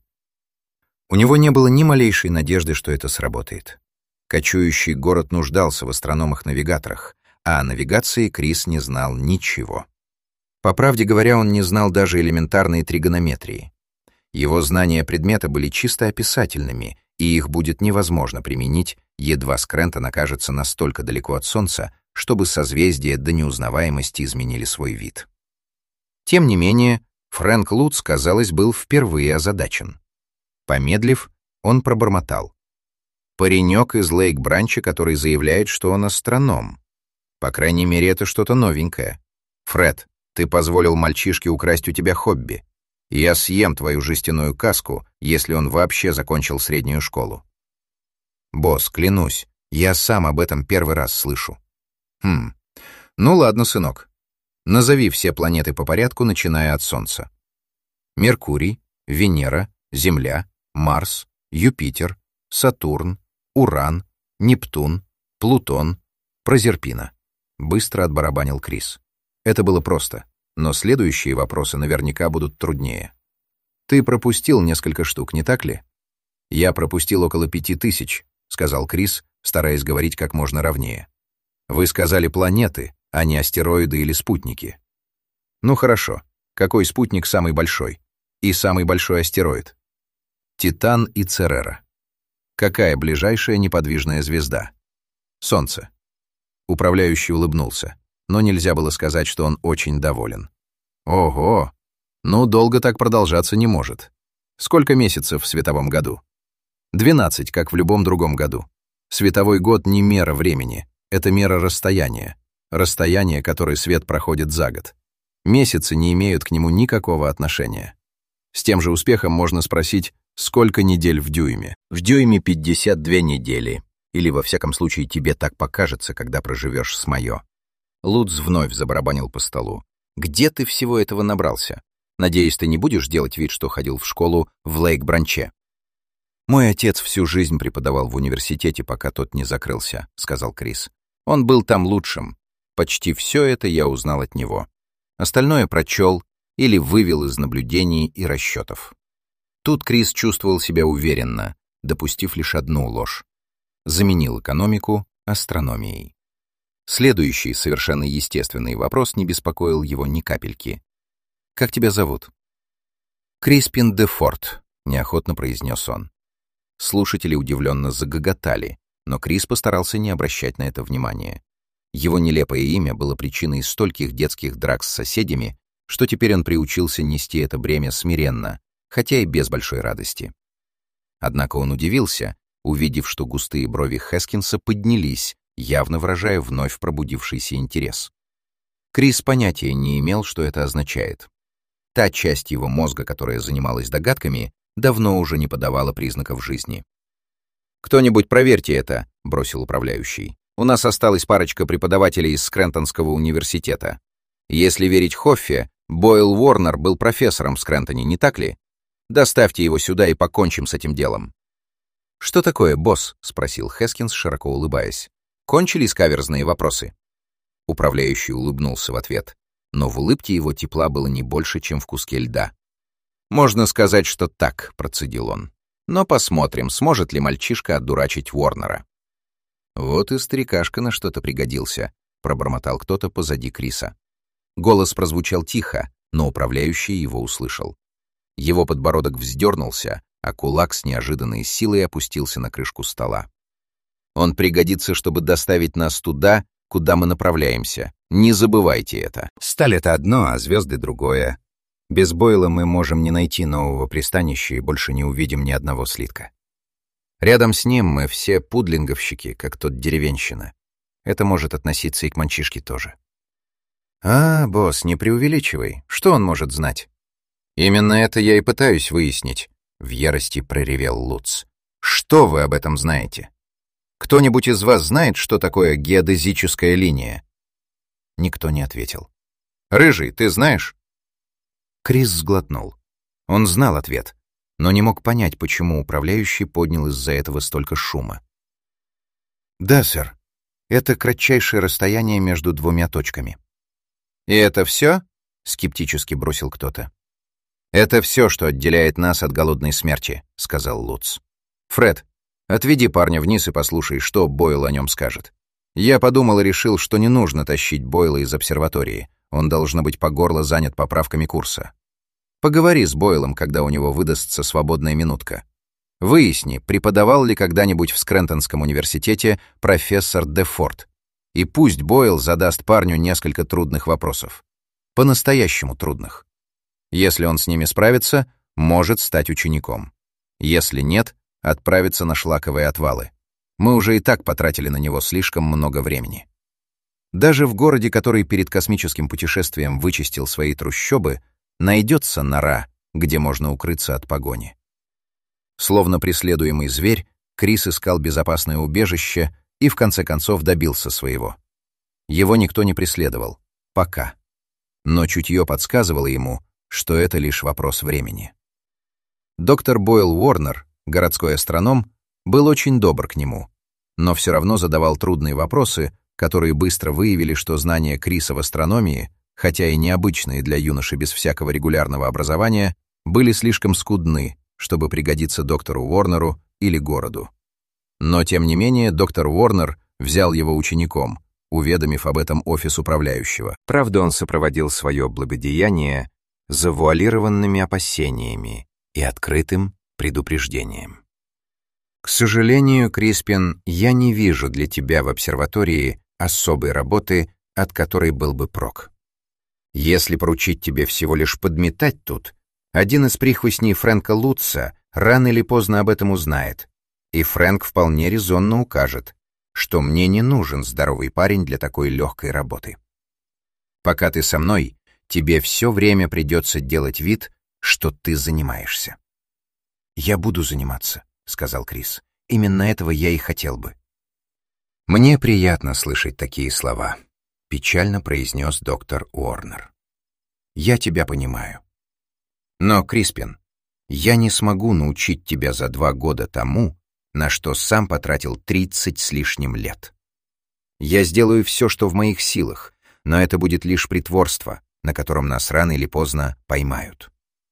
У него не было ни малейшей надежды, что это сработает. Кочующий город нуждался в астрономах-навигаторах, а о навигации Крис не знал ничего. По правде говоря, он не знал даже элементарной тригонометрии. Его знания предмета были чисто описательными, и их будет невозможно применить, едва Скрентон окажется настолько далеко от Солнца, чтобы созвездия до неузнаваемости изменили свой вид. Тем не менее, Фрэнк Луц, казалось, был впервые озадачен. Помедлив, он пробормотал: «Паренек из Лейк-Бранча, который заявляет, что он астроном. По крайней мере, это что-то новенькое. Фред, ты позволил мальчишке украсть у тебя хобби. Я съем твою жестяную каску, если он вообще закончил среднюю школу». «Босс, клянусь, я сам об этом первый раз слышу». Ну ладно, сынок. Назови все планеты по порядку, начиная от Солнца. Меркурий, Венера, Земля, Марс, Юпитер, Сатурн, Уран, Нептун, Плутон, Прозерпина. Быстро отбарабанил Крис. Это было просто, но следующие вопросы наверняка будут труднее. Ты пропустил несколько штук, не так ли? Я пропустил около 5000, сказал Крис, стараясь говорить как можно ровнее. Вы сказали планеты, а не астероиды или спутники. Ну хорошо. Какой спутник самый большой? И самый большой астероид? Титан и Церера. Какая ближайшая неподвижная звезда? Солнце. Управляющий улыбнулся, но нельзя было сказать, что он очень доволен. Ого! Ну, долго так продолжаться не может. Сколько месяцев в световом году? 12, как в любом другом году. Световой год не мера времени, это мера расстояния. Расстояние, которое свет проходит за год. Месяцы не имеют к нему никакого отношения. С тем же успехом можно спросить, сколько недель в дюйме. В дюйме 52 недели. Или, во всяком случае, тебе так покажется, когда проживешь с Майо. Лутц вновь забарабанил по столу. «Где ты всего этого набрался? Надеюсь, ты не будешь делать вид, что ходил в школу в Лейк-Бранче?» «Мой отец всю жизнь преподавал в университете, пока тот не закрылся», — сказал Крис. «Он был там лучшим. Почти все это я узнал от него. Остальное прочел или вывел из наблюдений и расчетов». Тут Крис чувствовал себя уверенно, допустив лишь одну ложь. Заменил экономику астрономией. Следующий, совершенно естественный вопрос не беспокоил его ни капельки. «Как тебя зовут?» «Криспин де Форт», — неохотно произнес он. Слушатели удивленно загоготали, но Крис постарался не обращать на это внимания. Его нелепое имя было причиной стольких детских драк с соседями, что теперь он приучился нести это бремя смиренно, хотя и без большой радости. Однако он удивился, увидев, что густые брови Хэскинса поднялись, явно выражая вновь пробудившийся интерес. Крис понятия не имел, что это означает. Та часть его мозга, которая занималась догадками, давно уже не подавала признаков жизни. «Кто-нибудь проверьте это», — бросил управляющий. «У нас осталась парочка преподавателей из Скрентонского университета. Если верить Хоффе, Бойл Уорнер был профессором в Скрентоне, не так ли? Доставьте его сюда и покончим с этим делом». «Что такое, босс?» — спросил Хэскинс, широко улыбаясь. «Кончились каверзные вопросы?» Управляющий улыбнулся в ответ, но в улыбке его тепла было не больше, чем в куске льда. «Можно сказать, что так», — процедил он. «Но посмотрим, сможет ли мальчишка отдурачить Уорнера». «Вот и старикашка на что-то пригодился», — пробормотал кто-то позади Криса. Голос прозвучал тихо, но управляющий его услышал. Его подбородок вздернулся, а кулак с неожиданной силой опустился на крышку стола. «Он пригодится, чтобы доставить нас туда, куда мы направляемся. Не забывайте это. Сталь — это одно, а звезды — другое. Без Бойла мы можем не найти нового пристанища и больше не увидим ни одного слитка. Рядом с ним мы все пудлинговщики, как тот деревенщина. Это может относиться и к мальчишке тоже». «А, босс, не преувеличивай. Что он может знать?» «Именно это я и пытаюсь выяснить», — в ярости проревел Лутц. «Что вы об этом знаете? Кто-нибудь из вас знает, что такое геодезическая линия?» Никто не ответил. «Рыжий, ты знаешь?» Крис сглотнул. Он знал ответ, но не мог понять, почему управляющий поднял из-за этого столько шума. «Да, сэр. Это кратчайшее расстояние между двумя точками». «И это все?» — скептически бросил кто-то. «Это все, что отделяет нас от голодной смерти», — сказал Лутц. «Фред, отведи парня вниз и послушай, что Бойл о нем скажет. Я подумал и решил, что не нужно тащить Бойла из обсерватории. Он, должно быть, по горло занят поправками курса. Поговори с Бойлом, когда у него выдастся свободная минутка. Выясни, преподавал ли когда-нибудь в Скрентонском университете профессор де Форт. И пусть Бойл задаст парню несколько трудных вопросов. По-настоящему трудных. Если он с ними справится, может стать учеником. Если нет, отправиться на шлаковые отвалы. Мы уже и так потратили на него слишком много времени. Даже в городе, который перед космическим путешествием вычистил свои трущобы, найдется нора, где можно укрыться от погони. Словно преследуемый зверь, Крис искал безопасное убежище и в конце концов добился своего. Его никто не преследовал. Пока. Но чутье подсказывало ему, что это лишь вопрос времени. Доктор Бойл Уорнер, городской астроном, был очень добр к нему, но все равно задавал трудные вопросы, которые быстро выявили, что знания Криса в астрономии, хотя и необычные для юноши без всякого регулярного образования, были слишком скудны, чтобы пригодиться доктору Уорнеру или городу. Но, тем не менее, доктор Уорнер взял его учеником, уведомив об этом офис управляющего. Правда, он сопроводил свое благодеяние завуалированными опасениями и открытым предупреждением. «К сожалению, Криспин, я не вижу для тебя в обсерватории особой работы, от которой был бы прок. Если поручить тебе всего лишь подметать тут, один из прихвостней Фрэнка Лутца рано или поздно об этом узнает, И Фрэнк вполне резонно укажет, что мне не нужен здоровый парень для такой легкой работы. Пока ты со мной, тебе все время придется делать вид, что ты занимаешься. «Я буду заниматься», — сказал Крис. «Именно этого я и хотел бы». «Мне приятно слышать такие слова», — печально произнес доктор Уорнер. «Я тебя понимаю. Но, Криспин, я не смогу научить тебя за 2 года тому, на что сам потратил 30 с лишним лет. Я сделаю все, что в моих силах, но это будет лишь притворство, на котором нас рано или поздно поймают.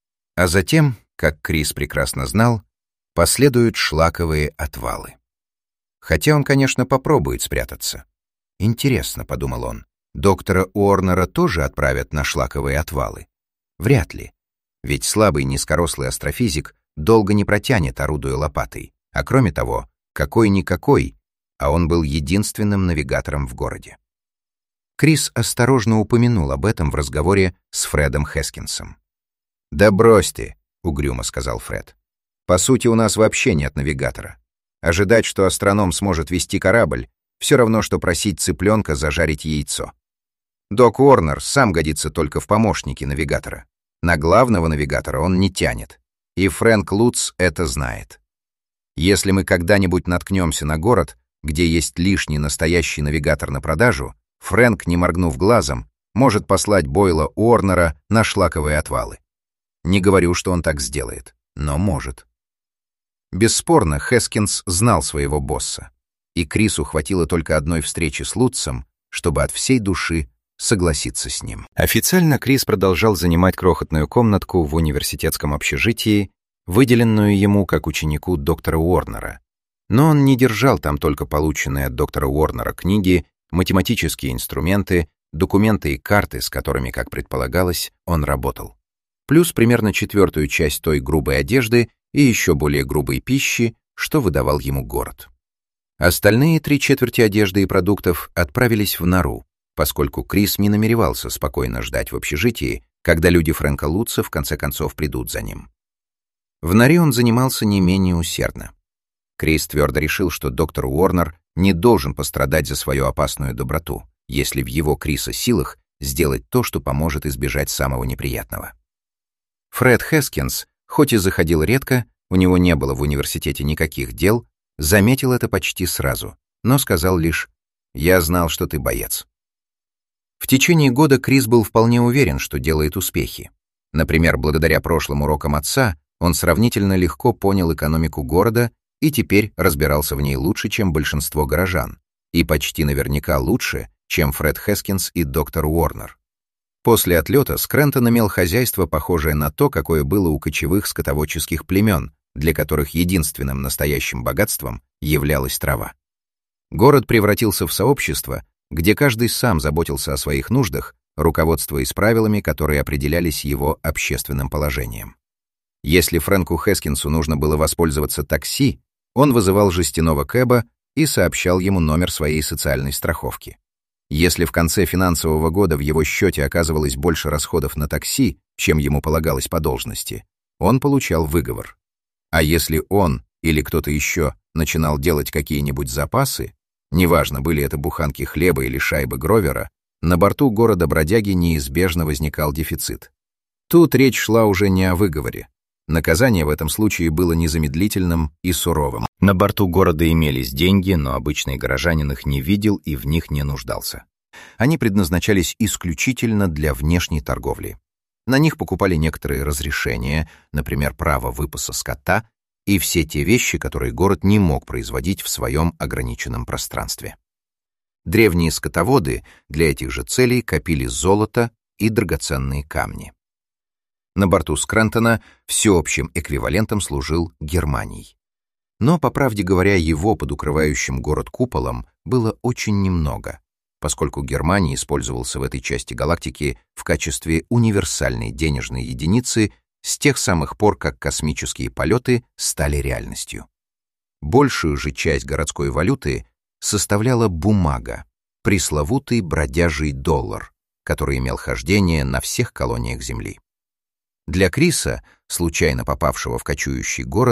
А затем, как Крис прекрасно знал, последуют шлаковые отвалы. Хотя он, конечно, попробует спрятаться. Интересно, — подумал он, — доктора Уорнера тоже отправят на шлаковые отвалы? Вряд ли. Ведь слабый низкорослый астрофизик долго не протянет, орудуя лопатой. А кроме того, какой-никакой, а он был единственным навигатором в городе. Крис осторожно упомянул об этом в разговоре с Фредом Хэскинсом. «Да брось ты», — угрюмо сказал Фред. «По сути, у нас вообще нет навигатора. Ожидать, что астроном сможет вести корабль, все равно, что просить цыпленка зажарить яйцо. Док Уорнер сам годится только в помощники навигатора. На главного навигатора он не тянет. И Фрэнк Лутц это знает. Если мы когда-нибудь наткнемся на город, где есть лишний настоящий навигатор на продажу, Фрэнк, не моргнув глазом, может послать Бойла Уорнера на шлаковые отвалы. Не говорю, что он так сделает, но может». Бесспорно, Хэскинс знал своего босса, и Крису хватило только одной встречи с Лутцем, чтобы от всей души согласиться с ним. Официально Крис продолжал занимать крохотную комнатку в университетском общежитии, выделенную ему как ученику доктора Уорнера. Но он не держал там только полученные от доктора Уорнера книги, математические инструменты, документы и карты, с которыми, как предполагалось, он работал. Плюс примерно 1/4 часть той грубой одежды и еще более грубой пищи, что выдавал ему город. Остальные 3/4 одежды и продуктов отправились в нору, поскольку Крис не намеревался спокойно ждать в общежитии, когда люди Фрэнка Лутца в конце концов придут за ним. В норе он занимался не менее усердно. Крис твердо решил, что доктор Уорнер не должен пострадать за свою опасную доброту, если в его, Криса, силах сделать то, что поможет избежать самого неприятного. Фред Хэскинс, хоть и заходил редко, у него не было в университете никаких дел, заметил это почти сразу, но сказал лишь: «Я знал, что ты боец». В течение года Крис был вполне уверен, что делает успехи. Например, благодаря прошлым урокам отца он сравнительно легко понял экономику города и теперь разбирался в ней лучше, чем большинство горожан, и почти наверняка лучше, чем Фред Хэскинс и доктор Уорнер. После отлета Скрентон имел хозяйство, похожее на то, какое было у кочевых скотоводческих племен, для которых единственным настоящим богатством являлась трава. Город превратился в сообщество, где каждый сам заботился о своих нуждах, руководствуясь правилами, которые определялись его общественным положением. Если Фрэнку Хэскинсу нужно было воспользоваться такси, он вызывал жестяного кэба и сообщал ему номер своей социальной страховки. Если в конце финансового года в его счете оказывалось больше расходов на такси, чем ему полагалось по должности, он получал выговор. А если он или кто-то еще начинал делать какие-нибудь запасы, неважно, были это буханки хлеба или шайбы Гровера, на борту города-бродяги неизбежно возникал дефицит. Тут речь шла уже не о выговоре. Наказание в этом случае было незамедлительным и суровым. На борту города имелись деньги, но обычный горожанин их не видел и в них не нуждался. Они предназначались исключительно для внешней торговли. На них покупали некоторые разрешения, например, право выпаса скота, и все те вещи, которые город не мог производить в своем ограниченном пространстве. Древние скотоводы для этих же целей копили золото и драгоценные камни. На борту Скрентона всеобщим эквивалентом служил Германий. Но, по правде говоря, его под укрывающим город куполом было очень немного, поскольку Германия использовался в этой части галактики в качестве универсальной денежной единицы с тех самых пор, как космические полеты стали реальностью. Большую же часть городской валюты составляла бумага, пресловутый бродяжий доллар, который имел хождение на всех колониях Земли. Для Криса, случайно попавшего в кочующий город,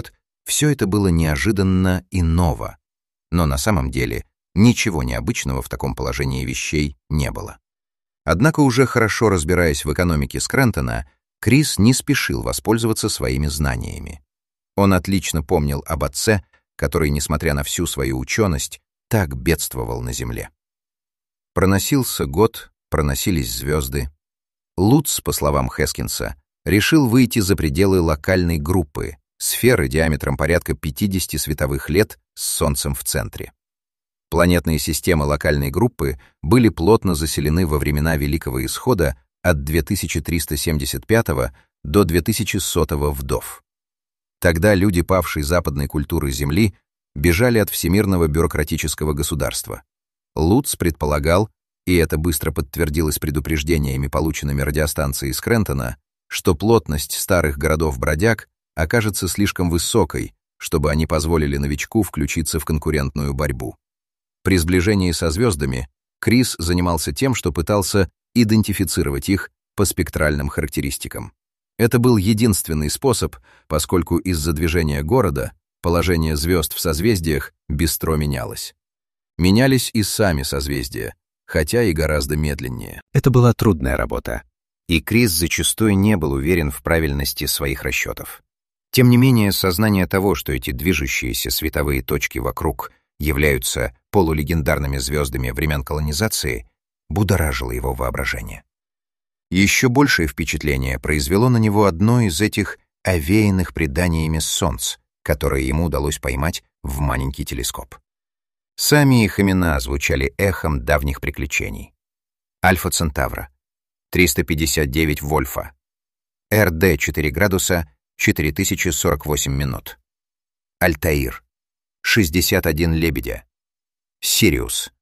Все это было неожиданно и ново, но на самом деле ничего необычного в таком положении вещей не было. Однако, уже хорошо разбираясь в экономике Скрентона, Крис не спешил воспользоваться своими знаниями. Он отлично помнил об отце, который, несмотря на всю свою ученость, так бедствовал на земле. Проносился год, проносились звезды. Лутц, по словам Хескинса, решил выйти за пределы локальной группы, сферы диаметром порядка 50 световых лет с Солнцем в центре. Планетные системы локальной группы были плотно заселены во времена Великого Исхода от 2375 до 2100 вдов. Тогда люди павшей западной культуры Земли бежали от всемирного бюрократического государства. Лутц предполагал, и это быстро подтвердилось предупреждениями, полученными радиостанцией Скрентона, что плотность старых городов-бродяг окажется слишком высокой, чтобы они позволили новичку включиться в конкурентную борьбу. При сближении со звездами Крис занимался тем, что пытался идентифицировать их по спектральным характеристикам. Это был единственный способ, поскольку из-за движения города положение звезд в созвездиях быстро менялось. Менялись и сами созвездия, хотя и гораздо медленнее. Это была трудная работа, и Крис зачастую не был уверен в правильности своих расчетов. Тем не менее, сознание того, что эти движущиеся световые точки вокруг являются полулегендарными звездами времен колонизации, будоражило его воображение. Еще большее впечатление произвело на него одно из этих овеянных преданиями солнц, которые ему удалось поймать в маленький телескоп. Сами их имена звучали эхом давних приключений. Альфа Центавра, 359 Вольфа, РД 4 градуса, 4048 минут, Альтаир, 61 Лебедя, Сириус,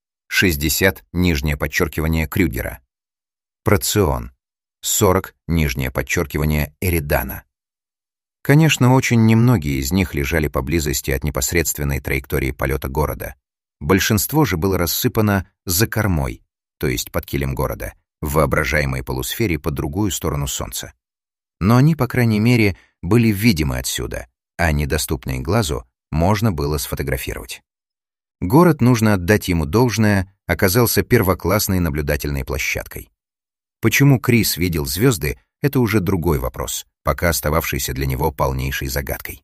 60 нижнее подчеркивание Крюгера, Процион, 40 нижнее подчеркивание Эридана. Конечно, очень немногие из них лежали поблизости от непосредственной траектории полета города. Большинство же было рассыпано за кормой, то есть под килем города, в воображаемой полусфере по другую сторону Солнца. Но они, по крайней мере, были видимы отсюда, а недоступные глазу можно было сфотографировать. Город, нужно отдать ему должное, оказался первоклассной наблюдательной площадкой. Почему Крис видел звезды, это уже другой вопрос, пока остававшийся для него полнейшей загадкой.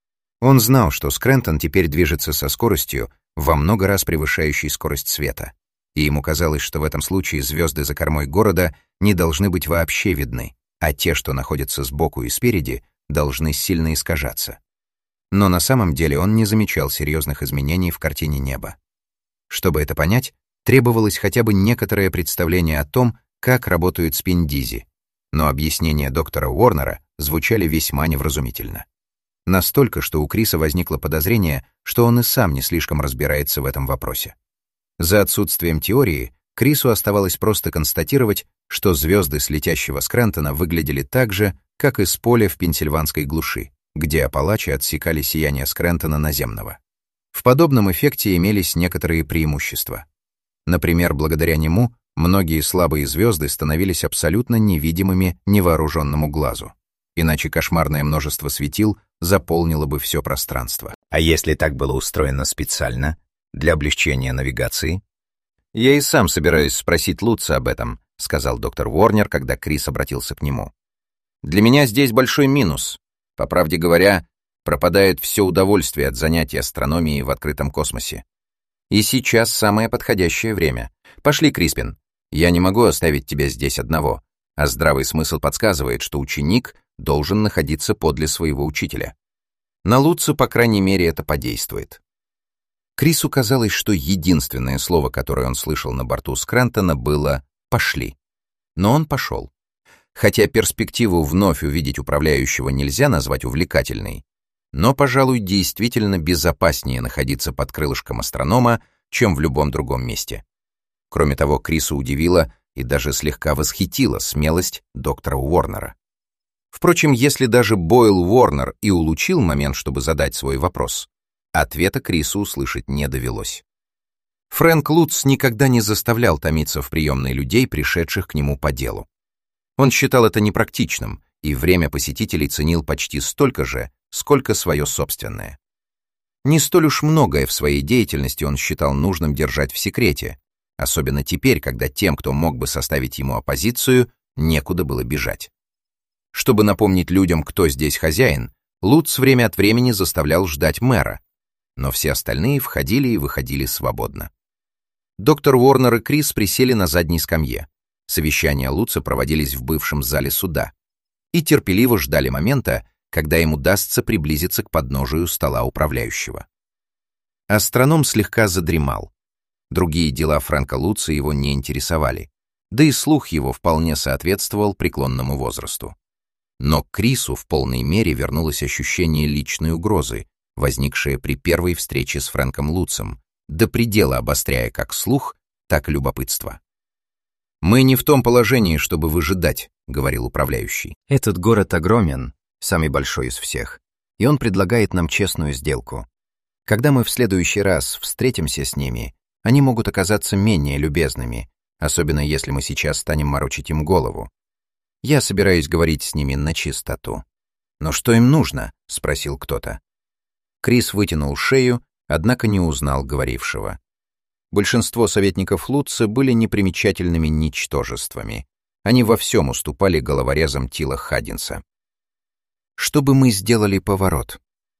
Он знал, что Скрентон теперь движется со скоростью, во много раз превышающей скорость света, и ему казалось, что в этом случае звезды за кормой города не должны быть вообще видны, а те, что находятся сбоку и спереди, должны сильно искажаться. Но на самом деле он не замечал серьезных изменений в картине неба. Чтобы это понять, требовалось хотя бы некоторое представление о том, как работают спиндизи, но объяснения доктора Уорнера звучали весьма невразумительно. Настолько, что у Криса возникло подозрение, что он и сам не слишком разбирается в этом вопросе. За отсутствием теории Крису оставалось просто констатировать, что звезды с летящего Скрентона выглядели так же, как и с поля в пенсильванской глуши, где Апалачи отсекали сияние Скрентона наземного. В подобном эффекте имелись некоторые преимущества. Например, благодаря нему многие слабые звезды становились абсолютно невидимыми невооруженному глазу. Иначе кошмарное множество светил заполнило бы все пространство. А если так было устроено специально, для облегчения навигации? «Я и сам собираюсь спросить Лутца об этом», — сказал доктор Уорнер, когда Крис обратился к нему. «Для меня здесь большой минус. По правде говоря, пропадает все удовольствие от занятий астрономией в открытом космосе. И сейчас самое подходящее время. Пошли, Криспин. Я не могу оставить тебя здесь одного, а здравый смысл подсказывает, что ученик должен находиться подле своего учителя. На Лутца, по крайней мере, это подействует». Крису казалось, что единственное слово, которое он слышал на борту Скрентона, было «пошли». Но он пошел. Хотя перспективу вновь увидеть управляющего нельзя назвать увлекательной, но, пожалуй, действительно безопаснее находиться под крылышком астронома, чем в любом другом месте. Кроме того, Крису удивила и даже слегка восхитила смелость доктора Уорнера. Впрочем, если даже Бойл Уорнер и улучил момент, чтобы задать свой вопрос, ответа Крису услышать не довелось. Фрэнк Лутц никогда не заставлял томиться в приемной людей, пришедших к нему по делу. Он считал это непрактичным, и время посетителей ценил почти столько же, сколько свое собственное. Не столь уж многое в своей деятельности он считал нужным держать в секрете, особенно теперь, когда тем, кто мог бы составить ему оппозицию, некуда было бежать. Чтобы напомнить людям, кто здесь хозяин, Лутц время от времени заставлял ждать мэра, но все остальные входили и выходили свободно. Доктор Уорнер и Крис присели на задней скамье. Совещания Лутца проводились в бывшем зале суда и терпеливо ждали момента, когда им удастся приблизиться к подножию стола управляющего. Астроном слегка задремал. Другие дела Фрэнка Лутца его не интересовали, да и слух его вполне соответствовал преклонному возрасту. Но к Крису в полной мере вернулось ощущение личной угрозы, возникшее при первой встрече с Фрэнком Лутцем, до предела обостряя как слух, так и любопытство. «Мы не в том положении, чтобы выжидать», — говорил управляющий. «Этот город огромен, самый большой из всех, и он предлагает нам честную сделку. Когда мы в следующий раз встретимся с ними, они могут оказаться менее любезными, особенно если мы сейчас станем морочить им голову. Я собираюсь говорить с ними на чистоту». «Но что им нужно?» — спросил кто-то. Крис вытянул шею, однако не узнал говорившего. Большинство советников Лутца были непримечательными ничтожествами. Они во всем уступали головорезам Тила Хаддинса. «Чтобы мы сделали поворот».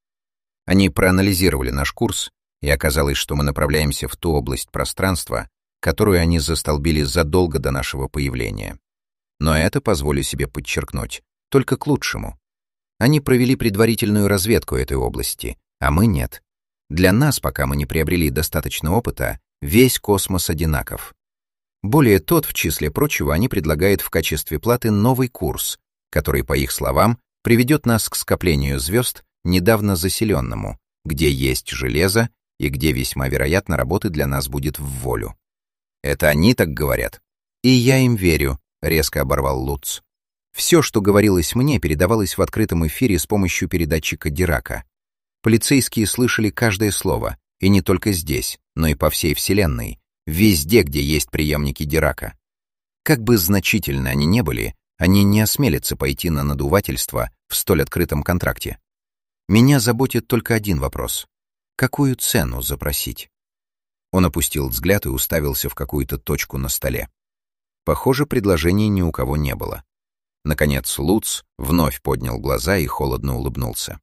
Они проанализировали наш курс, и оказалось, что мы направляемся в ту область пространства, которую они застолбили задолго до нашего появления. Но это, позволю себе подчеркнуть, только к лучшему. Они провели предварительную разведку этой области, а мы нет. Для нас, пока мы не приобрели достаточно опыта, весь космос одинаков. Более тот, в числе прочего, они предлагают в качестве платы новый курс, который, по их словам, приведет нас к скоплению звезд, недавно заселенному, где есть железо и где весьма вероятно работы для нас будет в волю. Это они так говорят. И я им верю, резко оборвал Лутц. Все, что говорилось мне, передавалось в открытом эфире с помощью передатчика Дирака. Полицейские слышали каждое слово, и не только здесь, но и по всей Вселенной, везде, где есть приемники Дирака. Как бы значительны они ни были, они не осмелятся пойти на надувательство в столь открытом контракте. Меня заботит только один вопрос. Какую цену запросить? Он опустил взгляд и уставился в какую-то точку на столе. Похоже, предложений ни у кого не было. Наконец Лутц вновь поднял глаза и холодно улыбнулся.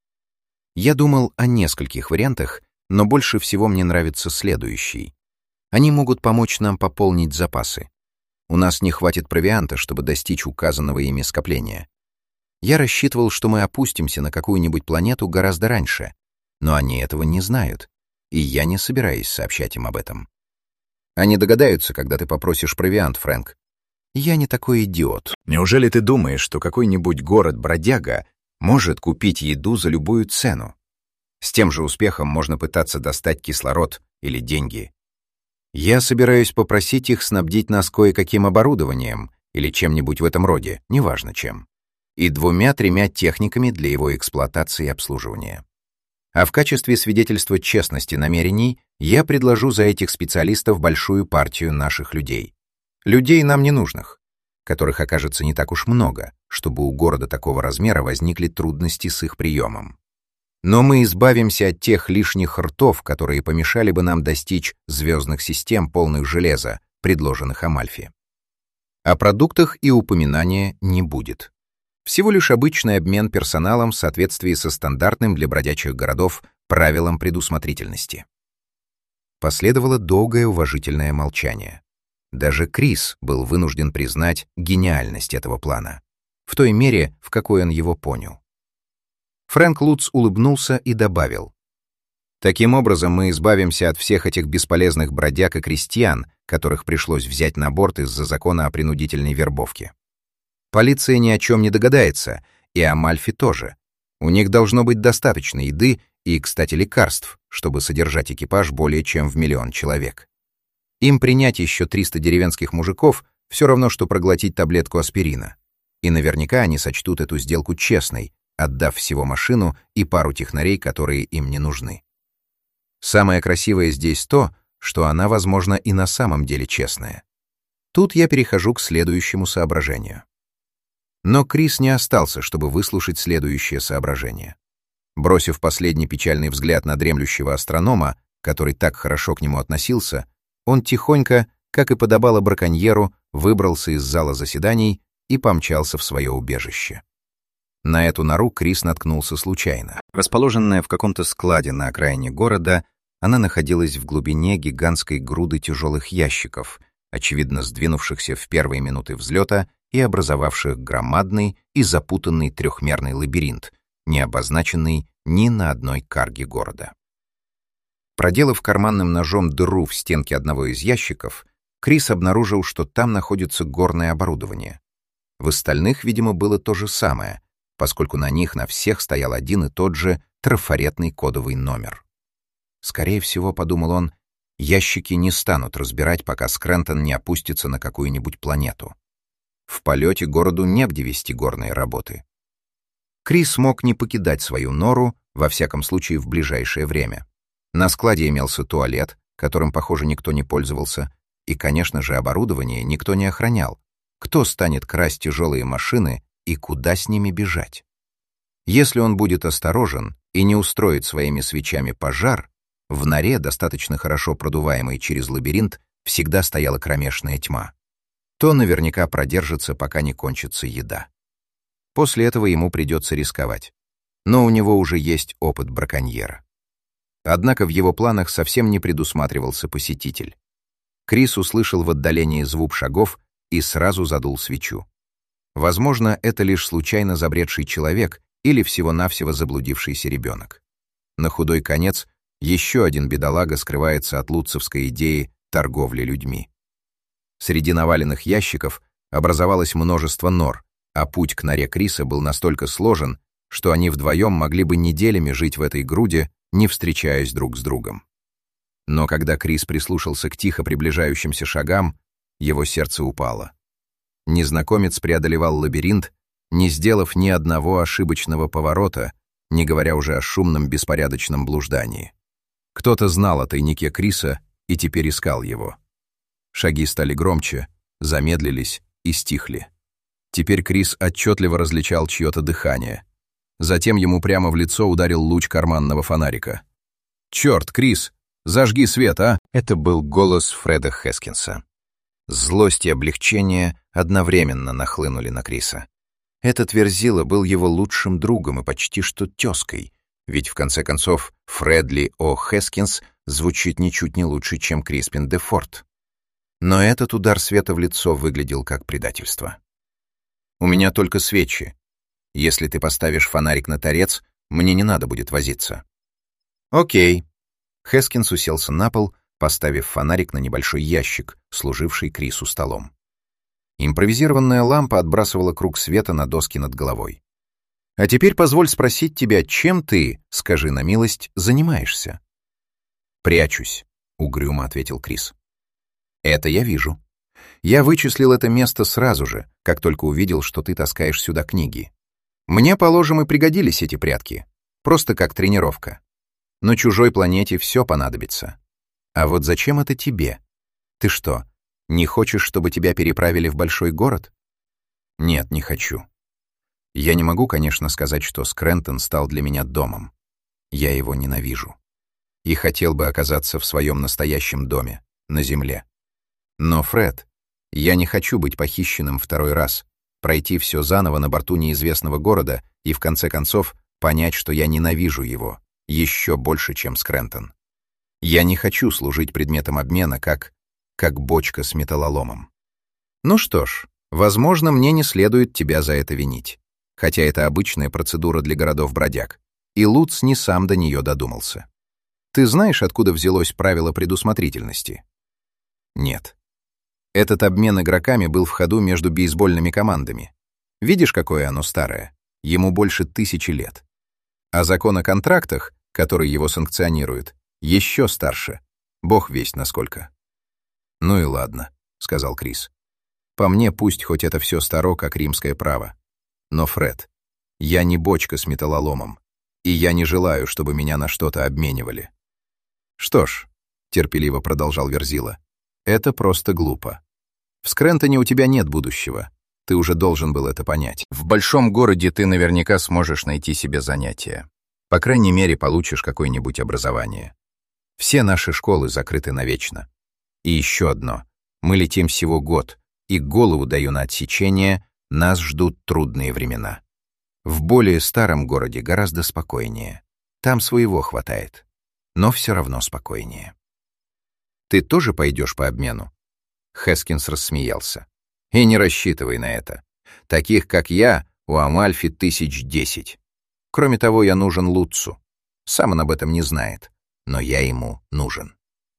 Я думал о нескольких вариантах, но больше всего мне нравится следующий. Они могут помочь нам пополнить запасы. У нас не хватит провианта, чтобы достичь указанного ими скопления. Я рассчитывал, что мы опустимся на какую-нибудь планету гораздо раньше, но они этого не знают, и я не собираюсь сообщать им об этом. Они догадаются, когда ты попросишь провиант, Фрэнк. Я не такой идиот. Неужели ты думаешь, что какой-нибудь город-бродяга может купить еду за любую цену? С тем же успехом можно пытаться достать кислород или деньги. Я собираюсь попросить их снабдить нас кое-каким оборудованием или чем-нибудь в этом роде, неважно чем, и 2-3 техниками для его эксплуатации и обслуживания. А в качестве свидетельства честности намерений я предложу за этих специалистов большую партию наших людей. Людей нам ненужных, которых окажется не так уж много, чтобы у города такого размера возникли трудности с их приемом. Но мы избавимся от тех лишних ртов, которые помешали бы нам достичь звездных систем, полных железа, предложенных Амальфи. О продуктах и упоминания не будет. Всего лишь обычный обмен персоналом в соответствии со стандартным для бродячих городов правилом предусмотрительности. Последовало долгое уважительное молчание. Даже Крис был вынужден признать гениальность этого плана, в той мере, в какой он его понял. Фрэнк Лутц улыбнулся и добавил: «Таким образом мы избавимся от всех этих бесполезных бродяг и крестьян, которых пришлось взять на борт из-за закона о принудительной вербовке. Полиция ни о чем не догадается, и Амальфи тоже. У них должно быть достаточно еды и, кстати, лекарств, чтобы содержать экипаж более чем в 1 миллион человек. Им принять еще 300 деревенских мужиков все равно, что проглотить таблетку аспирина. И наверняка они сочтут эту сделку честной, отдав всего машину и пару технарей, которые им не нужны. Самое красивое здесь то, что она, возможно, и на самом деле честная. Тут я перехожу к следующему соображению». Но Крис не остался, чтобы выслушать следующее соображение. Бросив последний печальный взгляд на дремлющего астронома, который так хорошо к нему относился, он тихонько, как и подобало браконьеру, выбрался из зала заседаний и помчался в свое убежище. На эту нору Крис наткнулся случайно. Расположенная в каком-то складе на окраине города, она находилась в глубине гигантской груды тяжелых ящиков, очевидно сдвинувшихся в первые минуты взлета и образовавших громадный и запутанный трехмерный лабиринт, не обозначенный ни на одной карте города. Проделав карманным ножом дыру в стенке одного из ящиков, Крис обнаружил, что там находится горное оборудование. В остальных, видимо, было то же самое, поскольку на них на всех стоял один и тот же трафаретный кодовый номер. Скорее всего, подумал он, ящики не станут разбирать, пока Скрэнтон не опустится на какую-нибудь планету. В полете городу негде вести горные работы. Крис мог не покидать свою нору, во всяком случае в ближайшее время. На складе имелся туалет, которым, похоже, никто не пользовался, и, конечно же, оборудование никто не охранял. Кто станет красть тяжелые машины и куда с ними бежать? Если он будет осторожен и не устроит своими свечами пожар, в норе, достаточно хорошо продуваемой через лабиринт, всегда стояла кромешная тьма. То наверняка продержится, пока не кончится еда. После этого ему придется рисковать. Но у него уже есть опыт браконьера. Однако в его планах совсем не предусматривался посетитель. Крис услышал в отдалении звук шагов и сразу задул свечу. Возможно, это лишь случайно забредший человек или всего-навсего заблудившийся ребенок. На худой конец еще один бедолага скрывается от лутцевской идеи торговли людьми. Среди наваленных ящиков образовалось множество нор, а путь к норе Криса был настолько сложен, что они вдвоем могли бы неделями жить в этой груде, не встречаясь друг с другом. Но когда Крис прислушался к тихо приближающимся шагам, его сердце упало. Незнакомец преодолевал лабиринт, не сделав ни одного ошибочного поворота, не говоря уже о шумном беспорядочном блуждании. Кто-то знал о тайнике Криса и теперь искал его. Шаги стали громче, замедлились и стихли. Теперь Крис отчетливо различал чье-то дыхание. Затем ему прямо в лицо ударил луч карманного фонарика. «Черт, Крис, зажги свет, а!» Это был голос Фреда Хескинса. Злость и облегчение одновременно нахлынули на Криса. Этот Верзила был его лучшим другом и почти что тезкой, ведь в конце концов Фредли О. Хескинс звучит ничуть не лучше, чем Криспин де Форт. Но этот удар света в лицо выглядел как предательство. «У меня только свечи. Если ты поставишь фонарик на торец, мне не надо будет возиться». «Окей». Хескинс уселся на пол, поставив фонарик на небольшой ящик, служивший Крису столом. Импровизированная лампа отбрасывала круг света на доски над головой. «А теперь позволь спросить тебя, чем ты, скажи на милость, занимаешься?» «Прячусь», — угрюмо ответил Крис. «Это я вижу. Я вычислил это место сразу же, как только увидел, что ты таскаешь сюда книги. Мне, положим, и пригодились эти прятки. Просто как тренировка. На чужой планете все понадобится. А вот зачем это тебе? Ты что, не хочешь, чтобы тебя переправили в большой город?» «Нет, не хочу. Я не могу, конечно, сказать, что Скрэнтон стал для меня домом. Я его ненавижу. И хотел бы оказаться в своем настоящем доме, на земле. Но, Фред, я не хочу быть похищенным второй раз, пройти все заново на борту неизвестного города и, в конце концов, понять, что я ненавижу его еще больше, чем Скрэнтон. Я не хочу служить предметом обмена, как бочка с металлоломом. Ну что ж, возможно, мне не следует тебя за это винить, хотя это обычная процедура для городов-бродяг, и Лутц не сам до нее додумался. Ты знаешь, откуда взялось правило предусмотрительности? Нет. Этот обмен игроками был в ходу между бейсбольными командами. Видишь, какое оно старое? Ему больше 1000 лет. А закон о контрактах, который его санкционирует, еще старше. Бог весть насколько. «Ну и ладно», — сказал Крис. «По мне пусть хоть это все старо, как римское право. Но, Фред, я не бочка с металлоломом, и я не желаю, чтобы меня на что-то обменивали». «Что ж», — терпеливо продолжал Верзила, — «это просто глупо. В Скрэнтоне у тебя нет будущего. Ты уже должен был это понять. В большом городе ты наверняка сможешь найти себе занятие. По крайней мере, получишь какое-нибудь образование. Все наши школы закрыты навечно. И еще одно. Мы летим всего год, и голову даю на отсечение, нас ждут трудные времена. В более старом городе гораздо спокойнее. Там своего хватает. Но все равно спокойнее. Ты тоже пойдешь по обмену? Хэскинс рассмеялся. И не рассчитывай на это. Таких, как я, у Амальфи 1010. Кроме того, я нужен Лутцу. Сам он об этом не знает, но я ему нужен.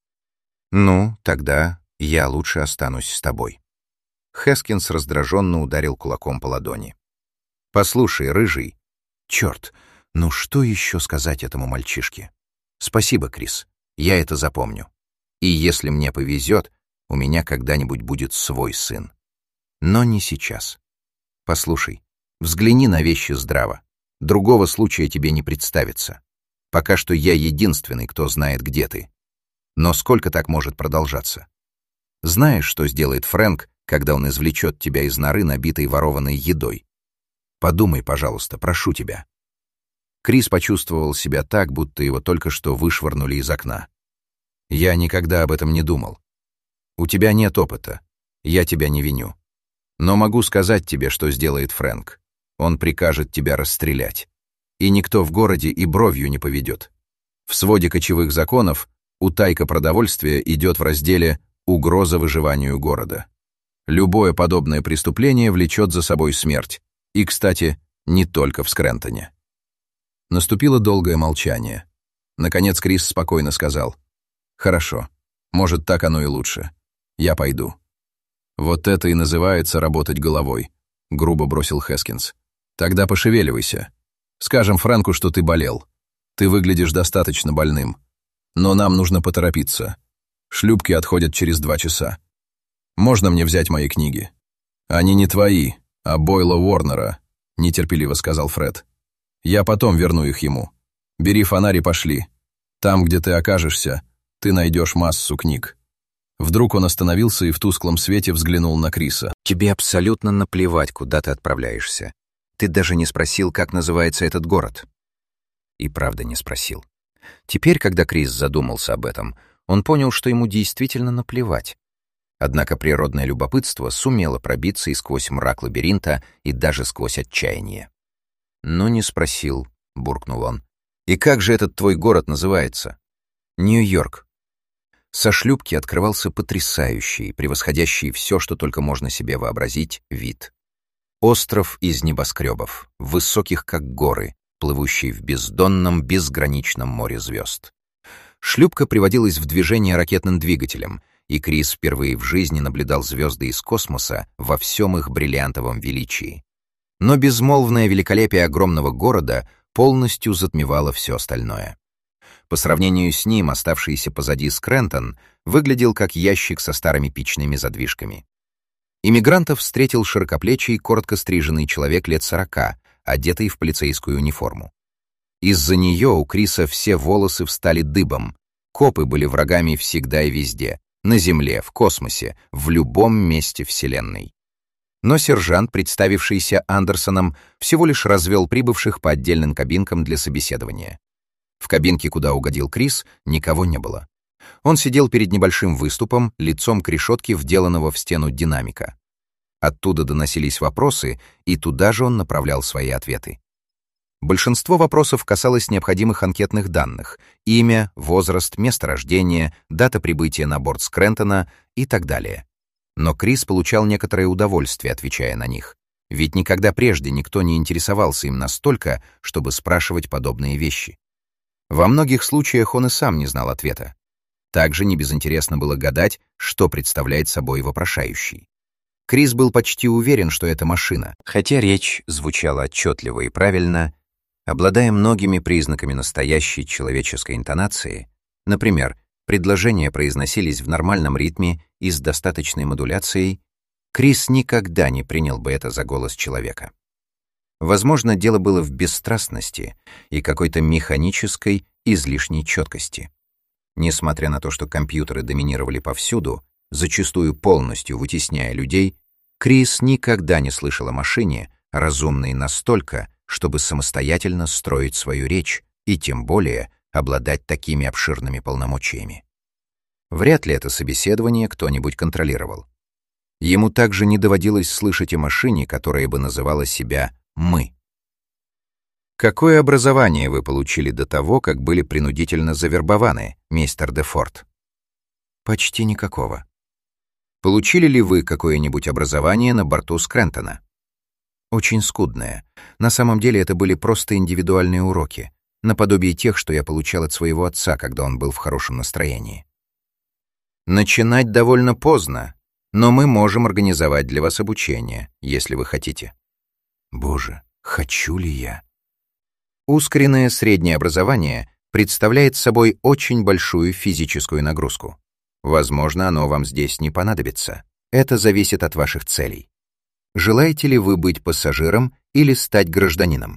Ну, тогда я лучше останусь с тобой. Хэскинс раздраженно ударил кулаком по ладони. Послушай, рыжий. Черт, ну что еще сказать этому мальчишке? Спасибо, Крис, я это запомню. И если мне повезет, у меня когда-нибудь будет свой сын. Но не сейчас. Послушай, взгляни на вещи здраво. Другого случая тебе не представится. Пока что я единственный, кто знает, где ты. Но сколько так может продолжаться? Знаешь, что сделает Фрэнк, когда он извлечет тебя из норы, набитой ворованной едой? Подумай, пожалуйста, прошу тебя. Крис почувствовал себя так, будто его только что вышвырнули из окна. Я никогда об этом не думал. У тебя нет опыта. Я тебя не виню. Но могу сказать тебе, что сделает Фрэнк. Он прикажет тебя расстрелять. И никто в городе и бровью не поведет. В своде кочевых законов утайка продовольствия идет в разделе «Угроза выживанию города». Любое подобное преступление влечет за собой смерть. И, кстати, не только в Скрентоне. Наступило долгое молчание. Наконец Крис спокойно сказал: «Хорошо, может, так оно и лучше. Я пойду». «Вот это и называется работать головой», — грубо бросил Хэскинс. «Тогда пошевеливайся. Скажем Фрэнку, что ты болел. Ты выглядишь достаточно больным. Но нам нужно поторопиться. Шлюпки отходят через 2 часа. Можно мне взять мои книги?» «Они не твои, а Бойла Уорнера», — нетерпеливо сказал Фред. «Я потом верну их ему. Бери фонарь и пошли. Там, где ты окажешься, ты найдешь массу книг». Вдруг он остановился и в тусклом свете взглянул на Криса. «Тебе абсолютно наплевать, куда ты отправляешься. Ты даже не спросил, как называется этот город». И правда не спросил. Теперь, когда Крис задумался об этом, он понял, что ему действительно наплевать. Однако природное любопытство сумело пробиться и сквозь мрак лабиринта, и даже сквозь отчаяние. «Ну, не спросил», — буркнул он. «И как же этот твой город называется?» «Нью-Йорк». Со шлюпки открывался потрясающий, превосходящий все, что только можно себе вообразить, вид. Остров из небоскребов, высоких как горы, плывущий в бездонном, безграничном море звезд. Шлюпка приводилась в движение ракетным двигателем, и Крис впервые в жизни наблюдал звезды из космоса во всем их бриллиантовом величии. Но безмолвное великолепие огромного города полностью затмевало все остальное. По сравнению с ним оставшийся позади Скрентон выглядел как ящик со старыми печными задвижками. Иммигрантов встретил широкоплечий, коротко стриженный человек лет 40, одетый в полицейскую униформу. Из-за нее у Криса все волосы встали дыбом. Копы были врагами всегда и везде, на Земле, в космосе, в любом месте Вселенной. Но сержант, представившийся Андерсоном, всего лишь развел прибывших по отдельным кабинкам для собеседования. В кабинке, куда угодил Крис, никого не было. Он сидел перед небольшим выступом, лицом к решетке, вделанного в стену динамика. Оттуда доносились вопросы, и туда же он направлял свои ответы. Большинство вопросов касалось необходимых анкетных данных: имя, возраст, место рождения, дата прибытия на борт Скрентона и так далее. Но Крис получал некоторое удовольствие, отвечая на них, ведь никогда прежде никто не интересовался им настолько, чтобы спрашивать подобные вещи. Во многих случаях он и сам не знал ответа. Также небезынтересно было гадать, что представляет собой вопрошающий. Крис был почти уверен, что это машина, хотя речь звучала отчетливо и правильно, обладая многими признаками настоящей человеческой интонации. Например, предложения произносились в нормальном ритме и с достаточной модуляцией. Крис никогда не принял бы это за голос человека. Возможно, дело было в бесстрастности и какой-то механической, излишней четкости. Несмотря на то, что компьютеры доминировали повсюду, зачастую полностью вытесняя людей, Крис никогда не слышал о машине, разумной настолько, чтобы самостоятельно строить свою речь, и тем более обладать такими обширными полномочиями. Вряд ли это собеседование кто-нибудь контролировал. Ему также не доводилось слышать о машине, которая бы называла себя «мы». «Какое образование вы получили до того, как были принудительно завербованы, мистер Дефорт?» «Почти никакого». «Получили ли вы какое-нибудь образование на борту Скрентона?» «Очень скудное. На самом деле это были просто индивидуальные уроки, наподобие тех, что я получал от своего отца, когда он был в хорошем настроении». «Начинать довольно поздно, но мы можем организовать для вас обучение, если вы хотите». «Боже, хочу ли я?» Ускоренное среднее образование представляет собой очень большую физическую нагрузку. Возможно, оно вам здесь не понадобится. Это зависит от ваших целей. Желаете ли вы быть пассажиром или стать гражданином?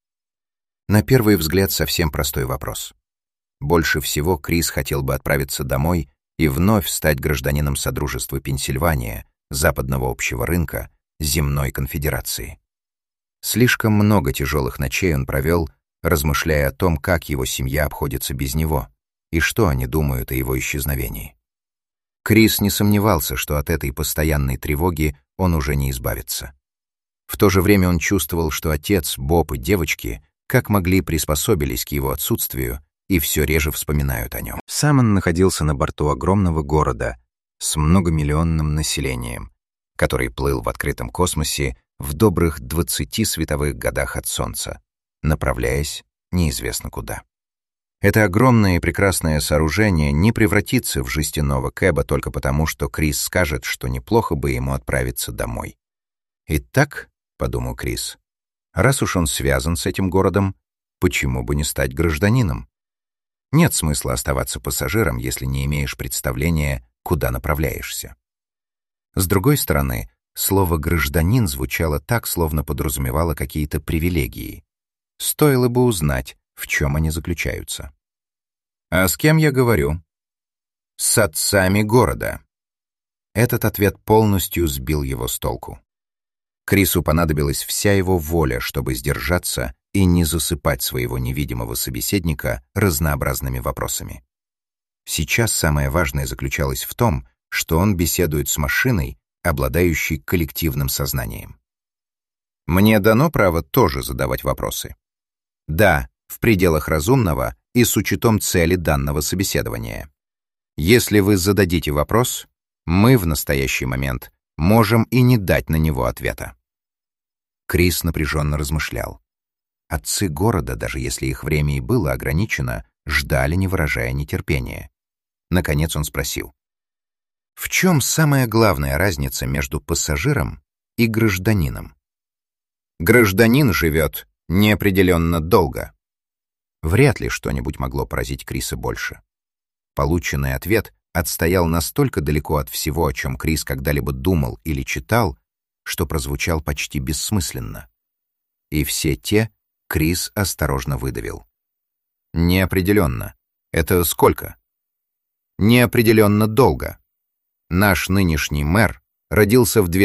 На первый взгляд совсем простой вопрос. Больше всего Крис хотел бы отправиться домой и вновь стать гражданином Содружества Пенсильвания, Западного общего рынка, Земной конфедерации. Слишком много тяжелых ночей он провел, размышляя о том, как его семья обходится без него и что они думают о его исчезновении. Крис не сомневался, что от этой постоянной тревоги он уже не избавится. В то же время он чувствовал, что отец, Боб и девочки как могли приспособились к его отсутствию и все реже вспоминают о нем. Сам он находился на борту огромного города с многомиллионным населением, который плыл в открытом космосе в добрых 20 световых годах от Солнца, направляясь неизвестно куда. Это огромное и прекрасное сооружение не превратится в жестяного кэба только потому, что Крис скажет, что неплохо бы ему отправиться домой. «Итак», — подумал Крис, — «раз уж он связан с этим городом, почему бы не стать гражданином? Нет смысла оставаться пассажиром, если не имеешь представления, куда направляешься». С другой стороны, слово «гражданин» звучало так, словно подразумевало какие-то привилегии. Стоило бы узнать, в чем они заключаются. «А с кем я говорю?» «С отцами города». Этот ответ полностью сбил его с толку. Крису понадобилась вся его воля, чтобы сдержаться и не засыпать своего невидимого собеседника разнообразными вопросами. Сейчас самое важное заключалось в том, что он беседует с машиной, обладающей коллективным сознанием. «Мне дано право тоже задавать вопросы?» «Да, в пределах разумного и с учетом цели данного собеседования. Если вы зададите вопрос, мы в настоящий момент можем и не дать на него ответа». Крис напряженно размышлял. Отцы города, даже если их время и было ограничено, ждали, не выражая нетерпения. Наконец он спросил: «В чем самая главная разница между пассажиром и гражданином?» «Гражданин живет неопределенно долго». Вряд ли что-нибудь могло поразить Криса больше. Полученный ответ отстоял настолько далеко от всего, о чем Крис когда-либо думал или читал, что прозвучал почти бессмысленно. И все те Крис осторожно выдавил. «Неопределенно. Это сколько?» «Неопределенно долго. Наш нынешний мэр родился в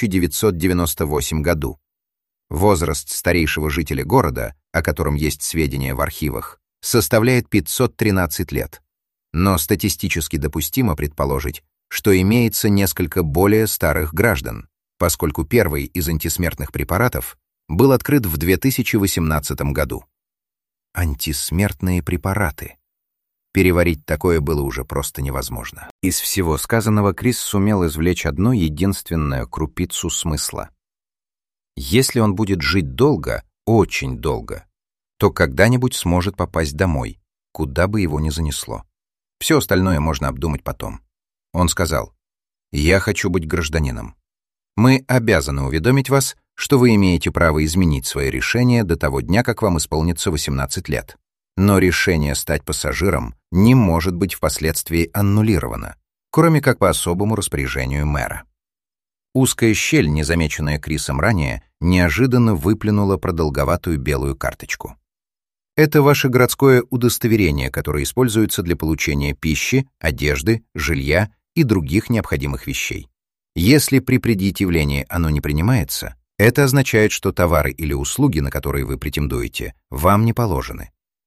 2998 году. Возраст старейшего жителя города, о котором есть сведения в архивах, составляет 513 лет. Но статистически допустимо предположить, что имеется несколько более старых граждан, поскольку первый из антисмертных препаратов был открыт в 2018 году. Антисмертные препараты. Переварить такое было уже просто невозможно. Из всего сказанного Крис сумел извлечь одну единственную крупицу смысла. Если он будет жить долго, очень долго, то когда-нибудь сможет попасть домой, куда бы его ни занесло. Все остальное можно обдумать потом. Он сказал: «Я хочу быть гражданином. Мы обязаны уведомить вас, что вы имеете право изменить свое решение до того дня, как вам исполнится 18 лет. Но решение стать пассажиром не может быть впоследствии аннулировано, кроме как по особому распоряжению мэра». Узкая щель, незамеченная Крисом ранее, неожиданно выплюнула продолговатую белую карточку. Это ваше городское удостоверение, которое используется для получения пищи, одежды, жилья и других необходимых вещей. Если при предъявлении оно не принимается, это означает, что товары или услуги, на которые вы претендуете, вам не положены.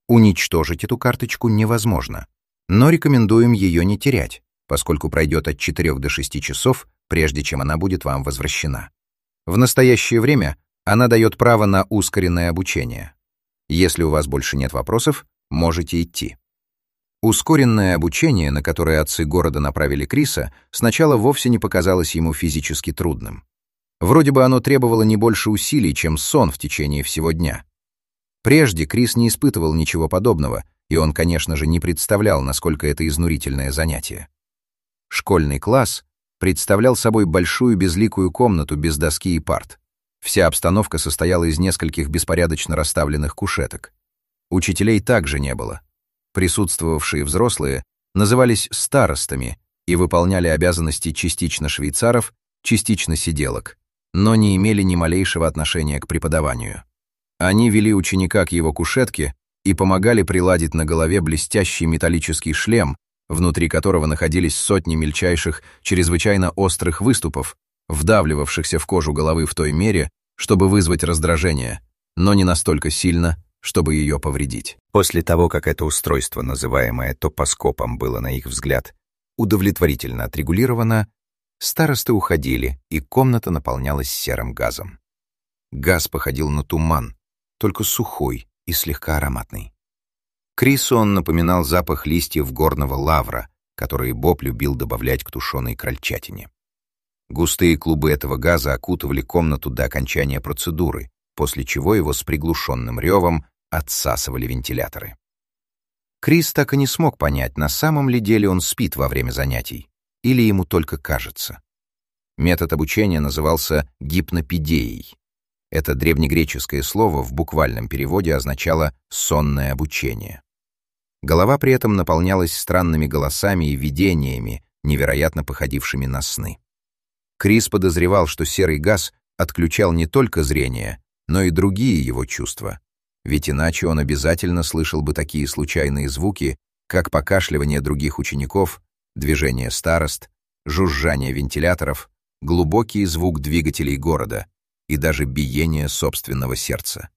Уничтожить эту карточку невозможно, но рекомендуем ее не терять, поскольку пройдет от 4 до 6 часов, прежде чем она будет вам возвращена. В настоящее время она дает право на ускоренное обучение. Если у вас больше нет вопросов, можете идти. Ускоренное обучение, на которое отцы города направили Криса, сначала вовсе не показалось ему физически трудным. Вроде бы оно требовало не больше усилий, чем сон в течение всего дня. Прежде Крис не испытывал ничего подобного, и он, конечно же, не представлял, насколько это изнурительное занятие. Школьный класс представлял собой большую безликую комнату без доски и парт. Вся обстановка состояла из нескольких беспорядочно расставленных кушеток. Учителей также не было. Присутствовавшие взрослые назывались старостами и выполняли обязанности частично швейцаров, частично сиделок, но не имели ни малейшего отношения к преподаванию. Они вели ученика к его кушетке и помогали приладить на голове блестящий металлический шлем, внутри которого находились сотни мельчайших, чрезвычайно острых выступов, вдавливавшихся в кожу головы в той мере, чтобы вызвать раздражение, но не настолько сильно, чтобы ее повредить. После того, как это устройство, называемое топоскопом, было, на их взгляд, удовлетворительно отрегулировано, старосты уходили, и комната наполнялась серым газом. Газ походил на туман, только сухой и слегка ароматный. Крису он напоминал запах листьев горного лавра, которые Боб любил добавлять к тушеной крольчатине. Густые клубы этого газа окутывали комнату до окончания процедуры, после чего его с приглушенным ревом отсасывали вентиляторы. Крис так и не смог понять, на самом ли деле он спит во время занятий, или ему только кажется. Метод обучения назывался гипнопедией. Это древнегреческое слово в буквальном переводе означало «сонное обучение». Голова при этом наполнялась странными голосами и видениями, невероятно походившими на сны. Крис подозревал, что серый газ отключал не только зрение, но и другие его чувства, ведь иначе он обязательно слышал бы такие случайные звуки, как покашливание других учеников, движение старост, жужжание вентиляторов, глубокий звук двигателей города и даже биение собственного сердца.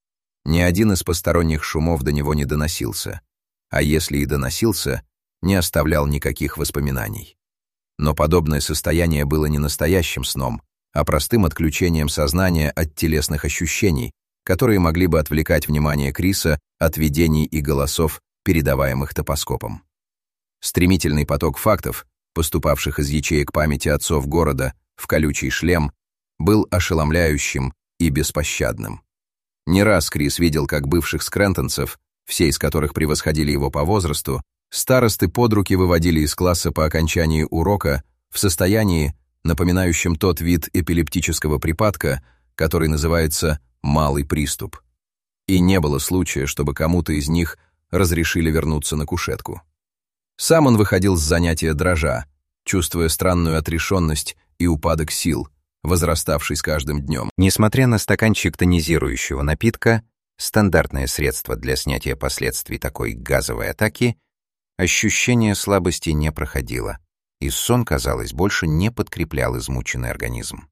Ни один из посторонних шумов до него не доносился, а если и доносился, не оставлял никаких воспоминаний. Но подобное состояние было не настоящим сном, а простым отключением сознания от телесных ощущений, которые могли бы отвлекать внимание Криса от видений и голосов, передаваемых топоскопом. Стремительный поток фактов, поступавших из ячеек памяти отцов города в колючий шлем, был ошеломляющим и беспощадным. Не раз Крис видел, как бывших скрентонцев, все из которых превосходили его по возрасту, старосты под руки выводили из класса по окончании урока в состоянии, напоминающем тот вид эпилептического припадка, который называется «малый приступ». И не было случая, чтобы кому-то из них разрешили вернуться на кушетку. Сам он выходил с занятия дрожа, чувствуя странную отрешенность и упадок сил, возраставший с каждым днем. Несмотря на стаканчик тонизирующего напитка, стандартное средство для снятия последствий такой газовой атаки, ощущение слабости не проходило, и сон, казалось, больше не подкреплял измученный организм.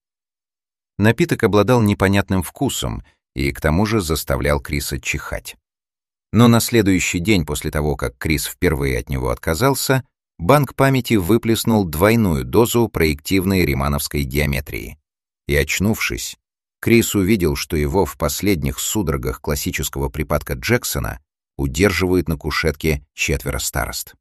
Напиток обладал непонятным вкусом и, к тому же, заставлял Криса чихать. Но на следующий день после того, как Крис впервые от него отказался, банк памяти выплеснул двойную дозу проективной римановской геометрии. И, очнувшись, Крис увидел, что его в последних судорогах классического припадка Джексона удерживают на кушетке 4 старост.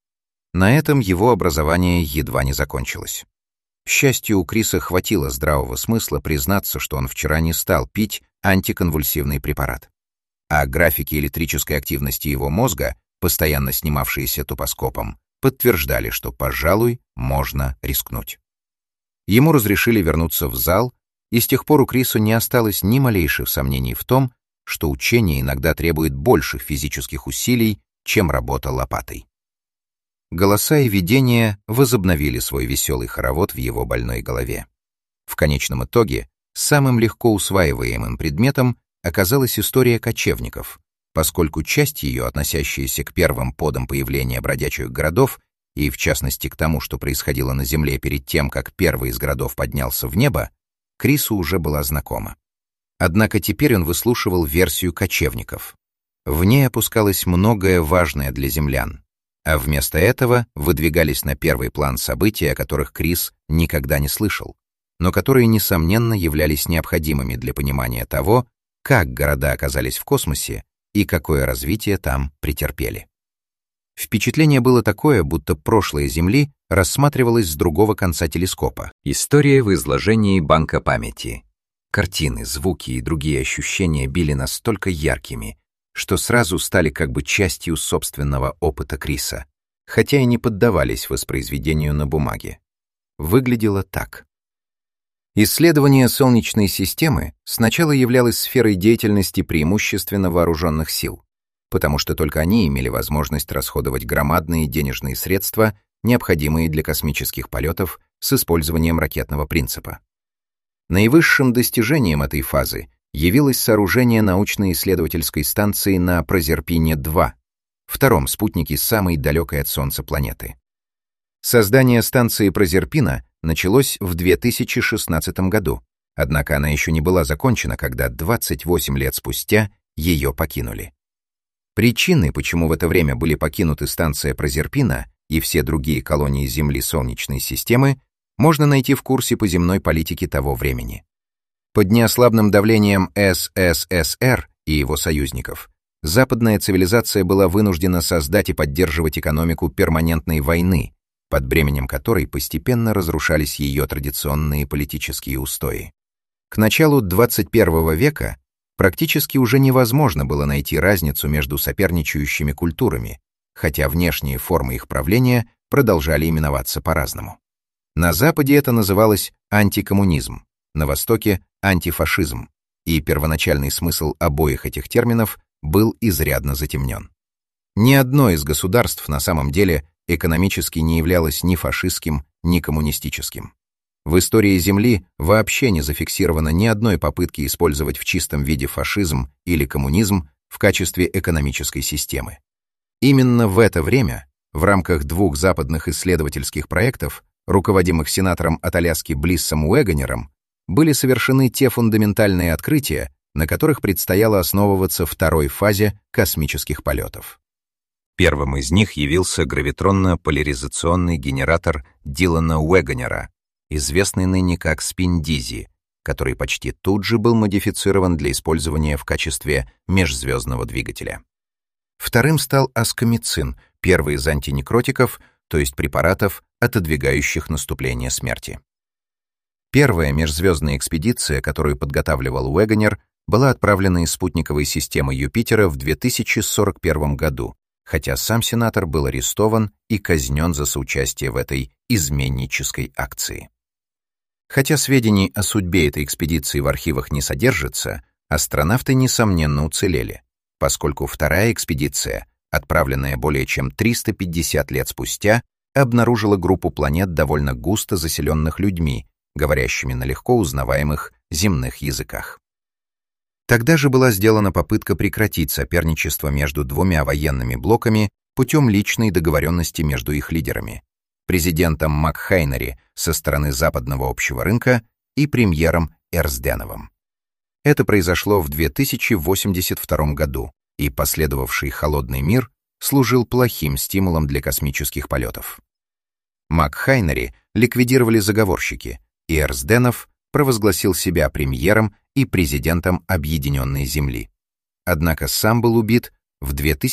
На этом его образование едва не закончилось. К счастью, у Криса хватило здравого смысла признаться, что он вчера не стал пить антиконвульсивный препарат. А графики электрической активности его мозга, постоянно снимавшиеся топоскопом, подтверждали, что, пожалуй, можно рискнуть. Ему разрешили вернуться в зал, и с тех пор у Криса не осталось ни малейших сомнений в том, что учение иногда требует больших физических усилий, чем работа лопатой. Голоса и видения возобновили свой веселый хоровод в его больной голове. В конечном итоге самым легко усваиваемым предметом оказалась история кочевников, поскольку часть ее, относящаяся к первым подам появления бродячих городов, и в частности к тому, что происходило на Земле перед тем, как первый из городов поднялся в небо, Крису уже была знакома. Однако теперь он выслушивал версию кочевников. В ней опускалось многое важное для землян, а вместо этого выдвигались на первый план события, о которых Крис никогда не слышал, но которые, несомненно, являлись необходимыми для понимания того, как города оказались в космосе и какое развитие там претерпели. Впечатление было такое, будто прошлое Земли рассматривалось с другого конца телескопа. История в изложении банка памяти. Картины, звуки и другие ощущения были настолько яркими, что сразу стали как бы частью собственного опыта Криса, хотя и не поддавались воспроизведению на бумаге. Выглядело так. Исследование Солнечной системы сначала являлось сферой деятельности преимущественно вооруженных сил, потому что только они имели возможность расходовать громадные денежные средства, необходимые для космических полетов с использованием ракетного принципа. Наивысшим достижением этой фазы явилось сооружение научно-исследовательской станции на Прозерпине-2, втором спутнике самой далекой от Солнца планеты. Создание станции Прозерпина началось в 2016 году, однако она еще не была закончена, когда 28 лет спустя ее покинули. Причины, почему в это время были покинуты станция Прозерпина и все другие колонии Земли Солнечной системы, можно найти в курсе по земной политике того времени. Под неослабным давлением СССР и его союзников западная цивилизация была вынуждена создать и поддерживать экономику перманентной войны, под бременем которой постепенно разрушались ее традиционные политические устои. К началу 21 века практически уже невозможно было найти разницу между соперничающими культурами, хотя внешние формы их правления продолжали именоваться по-разному. На Западе это называлось антикоммунизм, на Востоке — антифашизм, и первоначальный смысл обоих этих терминов был изрядно затемнен. Ни одно из государств на самом деле экономически не являлось ни фашистским, ни коммунистическим. В истории Земли вообще не зафиксировано ни одной попытки использовать в чистом виде фашизм или коммунизм в качестве экономической системы. Именно в это время, в рамках двух западных исследовательских проектов, руководимых сенатором от Аляски Блиссом Уэгонером, были совершены те фундаментальные открытия, на которых предстояло основываться второй фазе космических полетов. Первым из них явился гравитронно-поляризационный генератор Дилана Уэгонера, известный ныне как Спиндизи, который почти тут же был модифицирован для использования в качестве межзвездного двигателя. Вторым стал аскомицин, первый из антинекротиков, то есть препаратов, отодвигающих наступление смерти. Первая межзвездная экспедиция, которую подготавливал Уэгонер, была отправлена из спутниковой системы Юпитера в 2041 году, хотя сам сенатор был арестован и казнен за соучастие в этой изменнической акции. Хотя сведений о судьбе этой экспедиции в архивах не содержится, астронавты, несомненно, уцелели, поскольку вторая экспедиция, отправленная более чем 350 лет спустя, обнаружила группу планет, довольно густо заселенных людьми, говорящими на легко узнаваемых земных языках. Тогда же была сделана попытка прекратить соперничество между двумя военными блоками путем личной договоренности между их лидерами — президентом Макхайнери со стороны западного общего рынка и премьером Эрсденовым. Это произошло в 2082 году, и последовавший холодный мир служил плохим стимулом для космических полетов. Макхайнери ликвидировали заговорщики, и Эрсденов провозгласил себя премьером и президентом Объединенной Земли. Однако сам был убит в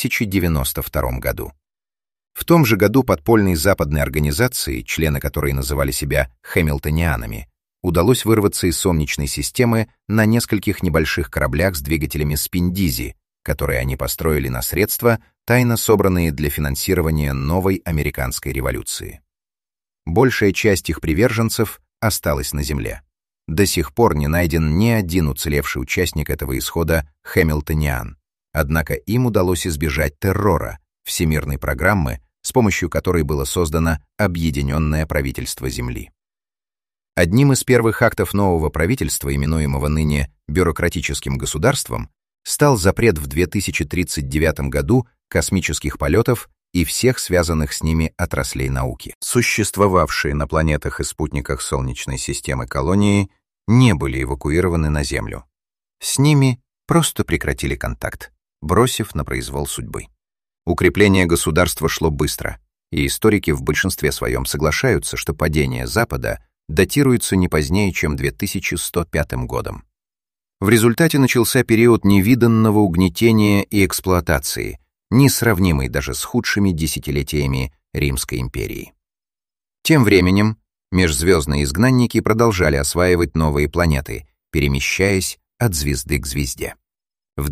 2092 году. В том же году подпольной западной организации, члены которой называли себя хэмилтонианами, удалось вырваться из Солнечной системы на нескольких небольших кораблях с двигателями Спиндизи, которые они построили на средства, тайно собранные для финансирования новой американской революции. Большая часть их приверженцев осталась на Земле. До сих пор не найден ни один уцелевший участник этого исхода хэмилтониан, однако им удалось избежать террора, всемирной программы, с помощью которой было создано Объединенное правительство Земли. Одним из первых актов нового правительства, именуемого ныне бюрократическим государством, стал запрет в 2039 году космических полетов и всех связанных с ними отраслей науки. Существовавшие на планетах и спутниках Солнечной системы колонии не были эвакуированы на Землю. С ними просто прекратили контакт. бросив на произвол судьбы. Укрепление государства шло быстро, и историки в большинстве своем соглашаются, что падение Запада датируется не позднее, чем 2105 годом. В результате начался период невиданного угнетения и эксплуатации, несравнимый даже с худшими десятилетиями Римской империи. Тем временем межзвездные изгнанники продолжали осваивать новые планеты, перемещаясь от звезды к звезде. В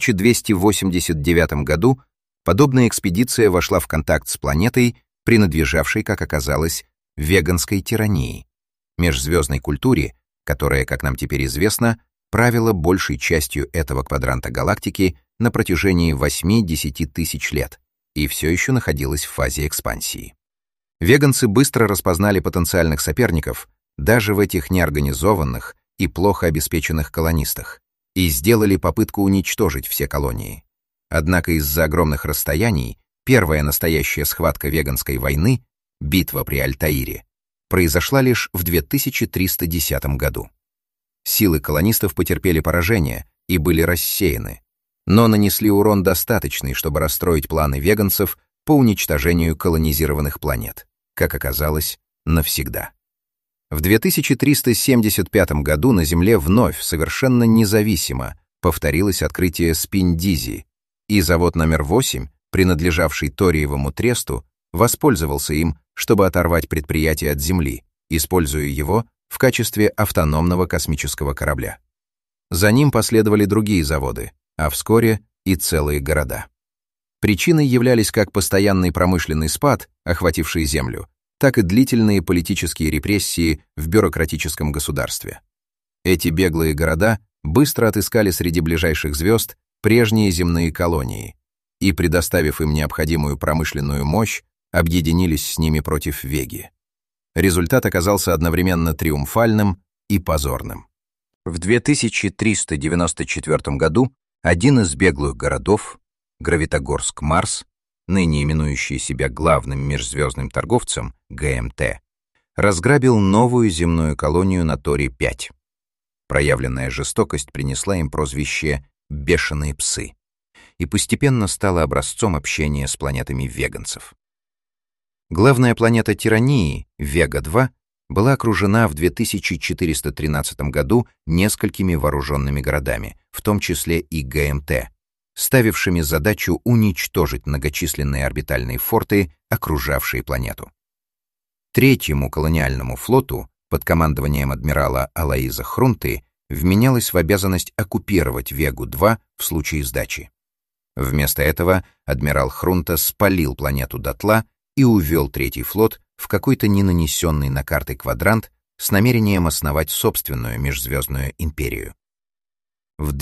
2289 году подобная экспедиция вошла в контакт с планетой, принадлежавшей, как оказалось, веганской тирании, межзвездной культуре, которая, как нам теперь известно, правила большей частью этого квадранта галактики на протяжении 8-10 тысяч лет и все еще находилась в фазе экспансии. Веганцы быстро распознали потенциальных соперников даже в этих неорганизованных и плохо обеспеченных колонистах и сделали попытку уничтожить все колонии. Однако из-за огромных расстояний первая настоящая схватка веганской войны, битва при Альтаире, произошла лишь в 2310 году. Силы колонистов потерпели поражение и были рассеяны, но нанесли урон достаточный, чтобы расстроить планы веганцев по уничтожению колонизированных планет, как оказалось, навсегда. В 2375 году на Земле вновь совершенно независимо повторилось открытие Спиндизи, и завод номер 8, принадлежавший Ториевому тресту, воспользовался им, чтобы оторвать предприятие от Земли, используя его в качестве автономного космического корабля. За ним последовали другие заводы, а вскоре и целые города. Причиной являлись как постоянный промышленный спад, охвативший Землю, так и длительные политические репрессии в бюрократическом государстве. Эти беглые города быстро отыскали среди ближайших звезд прежние земные колонии и, предоставив им необходимую промышленную мощь, объединились с ними против Веги. Результат оказался одновременно триумфальным и позорным. В 2394 году один из беглых городов, Гравитогорск-Марс, ныне именующий себя главным межзвездным торговцем, ГМТ, разграбил новую земную колонию на Торе-5. Проявленная жестокость принесла им прозвище «бешеные псы» и постепенно стала образцом общения с планетами веганцев. Главная планета тирании, Вега-2, была окружена в 2413 году несколькими вооруженными городами, в том числе и ГМТ, ставившими задачу уничтожить многочисленные орбитальные форты, окружавшие планету. Третьему колониальному флоту под командованием адмирала Алоиза Хрунты вменялось в обязанность оккупировать Вегу-2 в случае сдачи. Вместо этого адмирал Хрунта спалил планету дотла и увел Третий флот в какой-то ненанесенный на карты квадрант с намерением основать собственную межзвездную империю. В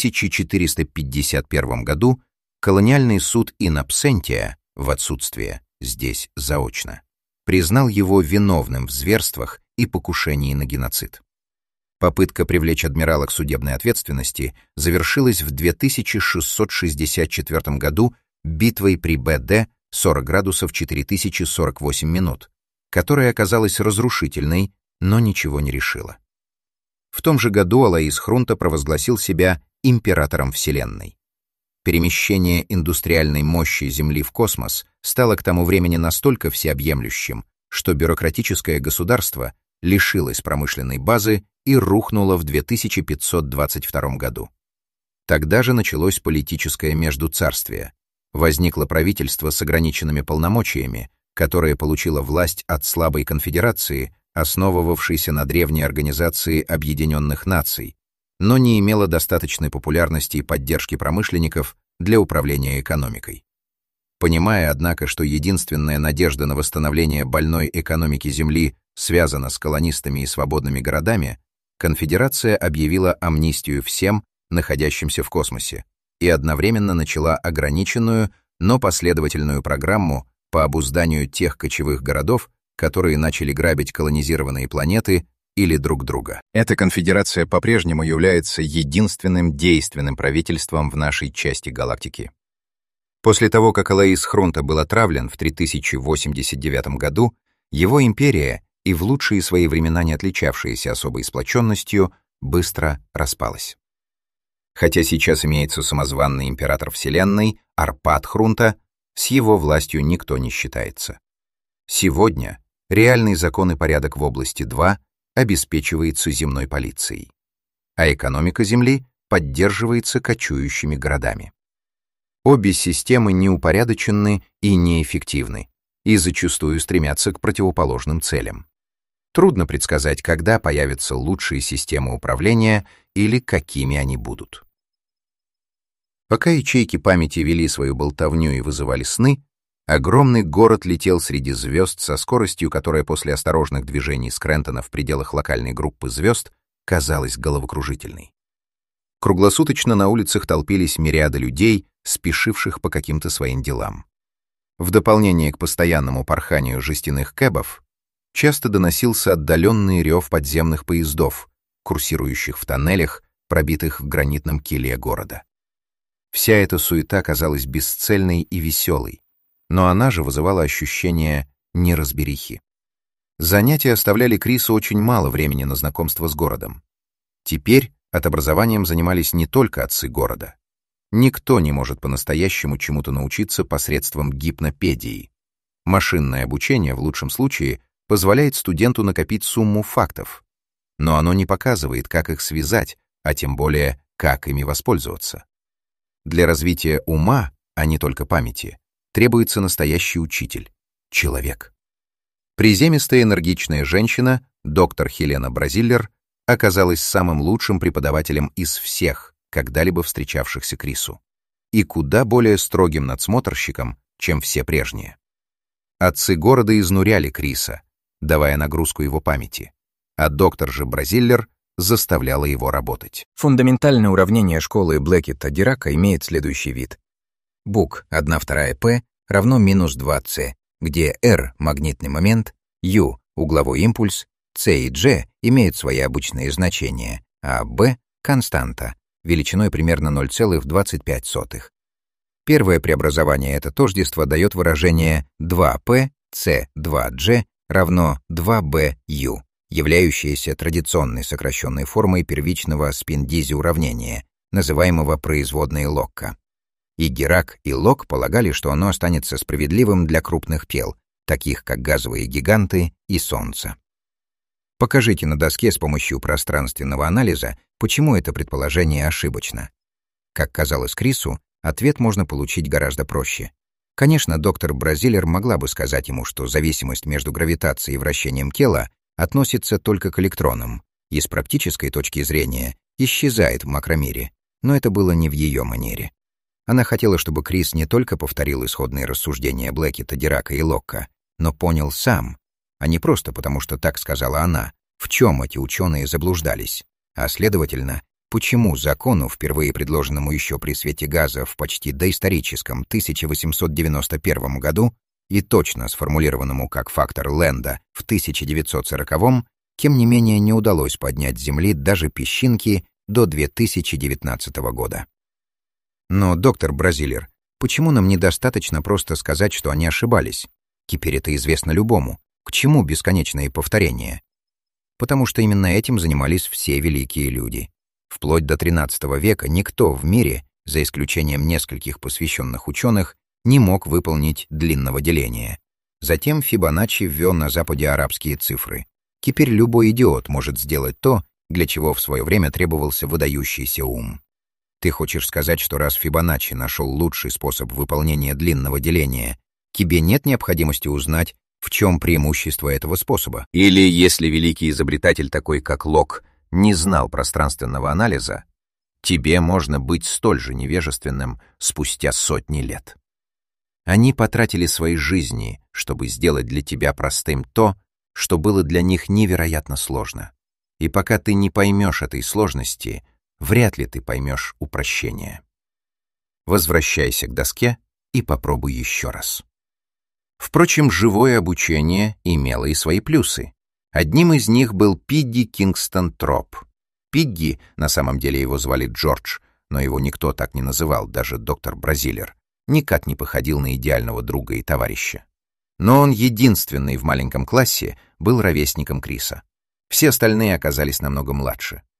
2451 году колониальный суд in absentia, в отсутствие, здесь заочно, признал его виновным в зверствах и покушении на геноцид. Попытка привлечь адмирала к судебной ответственности завершилась в 2664 году битвой при БД 40 градусов 4048 минут, которая оказалась разрушительной, но ничего не решила. В том же году Алоиз Хрунта провозгласил себя императором Вселенной. Перемещение индустриальной мощи Земли в космос стало к тому времени настолько всеобъемлющим, что бюрократическое государство лишилось промышленной базы и рухнуло в 2522 году. Тогда же началось политическое междуцарствие. Возникло правительство с ограниченными полномочиями, которое получило власть от слабой конфедерации, основывавшейся на древней организации Объединенных Наций, но не имело достаточной популярности и поддержки промышленников для управления экономикой. Понимая, однако, что единственная надежда на восстановление больной экономики Земли связана с колонистами и свободными городами, конфедерация объявила амнистию всем, находящимся в космосе, и одновременно начала ограниченную, но последовательную программу по обузданию тех кочевых городов, которые начали грабить колонизированные планеты или друг друга. Эта конфедерация по-прежнему является единственным действенным правительством в нашей части галактики. После того, как Алоиз Хрунта был отравлен в 3089 году, его империя, и в лучшие свои времена не отличавшаяся особой сплоченностью, быстро распалась. Хотя сейчас имеется самозванный император Вселенной, Арпад Хрунта, с его властью никто не считается. Сегодня реальный закон и порядок в области 2 обеспечивается земной полицией, а экономика Земли поддерживается кочующими городами. Обе системы неупорядоченны и неэффективны, и зачастую стремятся к противоположным целям. Трудно предсказать, когда появятся лучшие системы управления или какими они будут. Пока ячейки памяти вели свою болтовню и вызывали сны, огромный город летел среди звезд со скоростью, которая после осторожных движений Скрентона в пределах локальной группы звезд казалась головокружительной. Круглосуточно на улицах толпились мириады людей, спешивших по каким-то своим делам. В дополнение к постоянному порханию жестяных кэбов часто доносился отдаленный рев подземных поездов, курсирующих в тоннелях, пробитых в гранитном киле города. Вся эта суета казалась бесцельной и веселой, но она же вызывала ощущение неразберихи. Занятия оставляли Крису очень мало времени на знакомство с городом. Теперь отобразованием занимались не только отцы города. Никто не может по-настоящему чему-то научиться посредством гипнопедии. Машинное обучение, в лучшем случае, позволяет студенту накопить сумму фактов, но оно не показывает, как их связать, а тем более, как ими воспользоваться. Для развития ума, а не только памяти, требуется настоящий учитель — человек. Приземистая энергичная женщина, доктор Хелена Бразиллер, оказалась самым лучшим преподавателем из всех, когда-либо встречавшихся Крису, и куда более строгим надсмотрщиком, чем все прежние. Отцы города изнуряли Криса, давая нагрузку его памяти, а доктор же Бразиллер заставляла его работать. Фундаментальное уравнение школы Блэкетта-Дирака имеет следующий вид. Бук 1/2p равно минус 2c, где r — магнитный момент, u — угловой импульс, c и g имеют свои обычные значения, а b — константа, величиной примерно 0,25. Первое преобразование это тождество дает выражение 2p c 2g равно 2bu, являющееся традиционной сокращенной формой первичного спин-дизи уравнения, называемого производной Локка. И Дирак, и Лок полагали, что оно останется справедливым для крупных тел, таких как газовые гиганты и Солнце. Покажите на доске с помощью пространственного анализа, почему это предположение ошибочно. Как казалось Крису, ответ можно получить гораздо проще. Конечно, доктор Бразиллер могла бы сказать ему, что зависимость между гравитацией и вращением тела относится только к электронам и с практической точки зрения исчезает в макромире, но это было не в ее манере. Она хотела, чтобы Крис не только повторил исходные рассуждения Блэкетта, Дирака и Локка, но понял сам, а не просто потому, что так сказала она, в чем эти ученые заблуждались, а, следовательно, почему закону, впервые предложенному еще при свете газа в почти доисторическом 1891 году и точно сформулированному как фактор Лэнда в 1940-м, тем не менее не удалось поднять с Земли даже песчинки до 2019 года. Но, доктор Бразиллер, почему нам недостаточно просто сказать, что они ошибались? Теперь это известно любому. К чему бесконечные повторения? Потому что именно этим занимались все великие люди. Вплоть до XIII века никто в мире, за исключением нескольких посвященных ученых, не мог выполнить длинного деления. Затем Фибоначчи ввел на Западе арабские цифры. Теперь любой идиот может сделать то, для чего в свое время требовался выдающийся ум. Ты хочешь сказать, что раз Фибоначчи нашел лучший способ выполнения длинного деления, тебе нет необходимости узнать, в чем преимущество этого способа? Или, если великий изобретатель такой, как Лок, не знал пространственного анализа, тебе можно быть столь же невежественным спустя сотни лет. Они потратили свои жизни, чтобы сделать для тебя простым то, что было для них невероятно сложно. И пока ты не поймешь этой сложности, вряд ли ты поймешь упрощение. Возвращайся к доске и попробуй еще раз. Впрочем, живое обучение имело и свои плюсы. Одним из них был Пигги Кингстон Троп. Пигги, на самом деле его звали Джордж, но его никто так не называл, даже доктор Бразиллер, никак не походил на идеального друга и товарища. Но он единственный в маленьком классе был ровесником Криса. Все остальные оказались намного младше.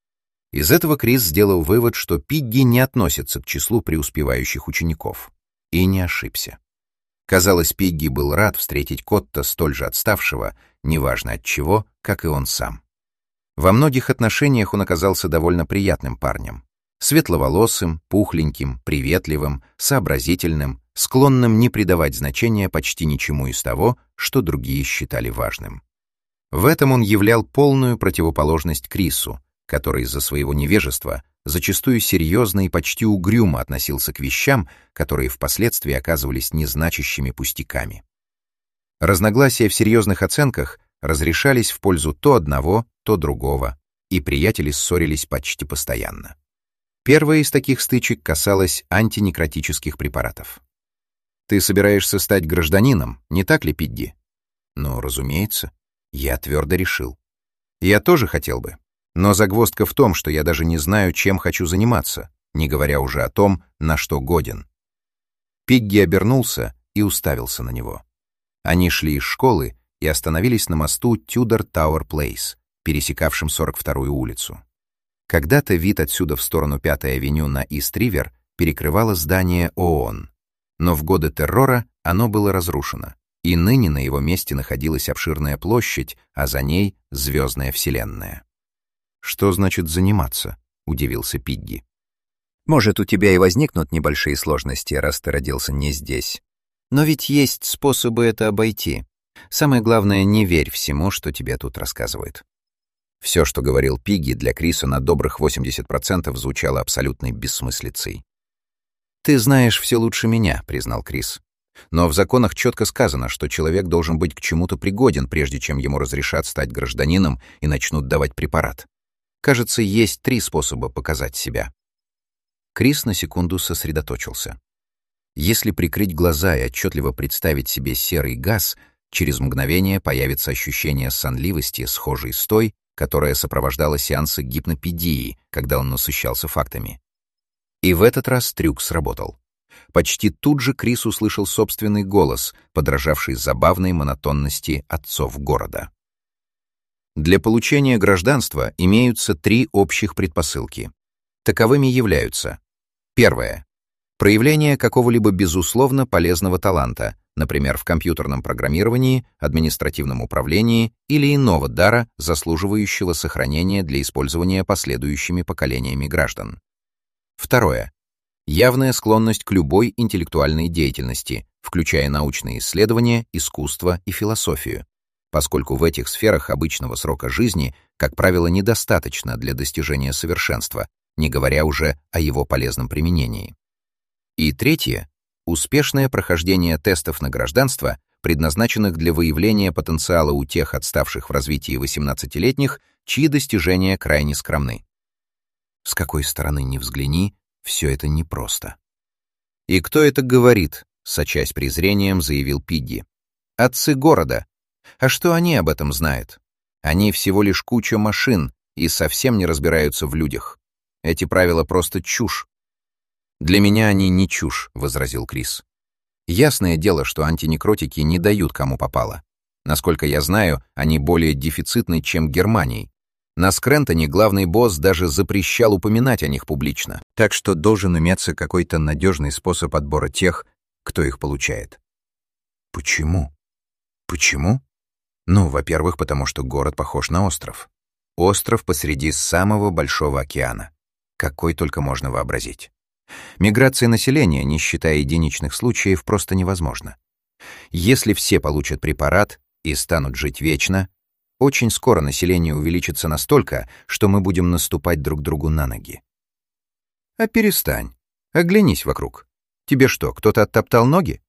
Из этого Крис сделал вывод, что Пигги не относится к числу преуспевающих учеников. И не ошибся. Казалось, Пигги был рад встретить Котта столь же отставшего, неважно от чего, как и он сам. Во многих отношениях он оказался довольно приятным парнем. Светловолосым, пухленьким, приветливым, сообразительным, склонным не придавать значения почти ничему из того, что другие считали важным. В этом он являл полную противоположность Крису, который из-за своего невежества зачастую серьезно и почти угрюмо относился к вещам, которые впоследствии оказывались незначащими пустяками. Разногласия в серьезных оценках разрешались в пользу то одного, то другого, и приятели ссорились почти постоянно. Первая из таких стычек касалась антинекротических препаратов. «Ты собираешься стать гражданином, не так ли, Пигги?» «Ну, разумеется. Я твердо решил. Я тоже хотел бы. Но загвоздка в том, что я даже не знаю, чем хочу заниматься, не говоря уже о том, на что годен». Пигги обернулся и уставился на него. Они шли из школы и остановились на мосту Тюдор Тауэр Плейс, пересекавшем 42-ю улицу. Когда-то вид отсюда в сторону 5-й авеню на Ист-Ривер перекрывало здание ООН, но в годы террора оно было разрушено, и ныне на его месте находилась обширная площадь, а за ней звездная вселенная. «Что значит заниматься?» — удивился Пигги. «Может, у тебя и возникнут небольшие сложности, раз ты родился не здесь. Но ведь есть способы это обойти. Самое главное, не верь всему, что тебе тут рассказывают». Все, что говорил Пигги, для Криса на добрых 80% звучало абсолютной бессмыслицей. «Ты знаешь все лучше меня», — признал Крис. «Но в законах четко сказано, что человек должен быть к чему-то пригоден, прежде чем ему разрешат стать гражданином и начнут давать препарат. Кажется, есть 3 способа показать себя». Крис на секунду сосредоточился. Если прикрыть глаза и отчетливо представить себе серый газ, через мгновение появится ощущение сонливости, схожей с той, которая сопровождала сеансы гипнопедии, когда он насыщался фактами. И в этот раз трюк сработал. Почти тут же Крис услышал собственный голос, подражавший забавной монотонности отцов города. Для получения гражданства имеются 3 общих предпосылки. Таковыми являются: первое — проявление какого-либо безусловно полезного таланта, например, в компьютерном программировании, административном управлении или иного дара, заслуживающего сохранения для использования последующими поколениями граждан. Второе — явная склонность к любой интеллектуальной деятельности, включая научные исследования, искусство и философию, поскольку в этих сферах обычного срока жизни, как правило, недостаточно для достижения совершенства, не говоря уже о его полезном применении. И третье — успешное прохождение тестов на гражданство, предназначенных для выявления потенциала у тех отставших в развитии 18-летних, чьи достижения крайне скромны. С какой стороны ни взгляни, все это непросто. «И кто это говорит?» — сочась презрением, заявил Пигги. «Отцы города. А что они об этом знают? Они всего лишь куча машин и совсем не разбираются в людях. Эти правила просто чушь». «Для меня они не чушь», — возразил Крис. «Ясное дело, что антинекротики не дают кому попало. Насколько я знаю, они более дефицитны, чем Германией. На Скрентоне главный босс даже запрещал упоминать о них публично, так что должен иметься какой-то надежный способ отбора тех, кто их получает». «Почему? Почему?» «Ну, во-первых, потому что город похож на остров. Остров посреди самого большого океана. Какой только можно вообразить. Миграция населения, не считая единичных случаев, просто невозможна. Если все получат препарат и станут жить вечно, очень скоро население увеличится настолько, что мы будем наступать друг другу на ноги». «А перестань. Оглянись вокруг. Тебе что, кто-то оттоптал ноги?»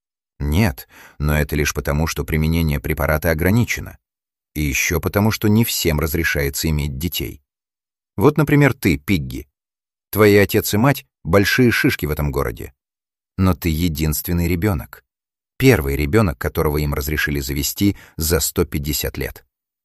«Нет, но это лишь потому, что применение препарата ограничено. И еще потому, что не всем разрешается иметь детей. Вот, например, ты, Пигги. Твои отец и мать — большие шишки в этом городе. Но ты единственный ребенок. Первый ребенок, которого им разрешили завести за 150 лет.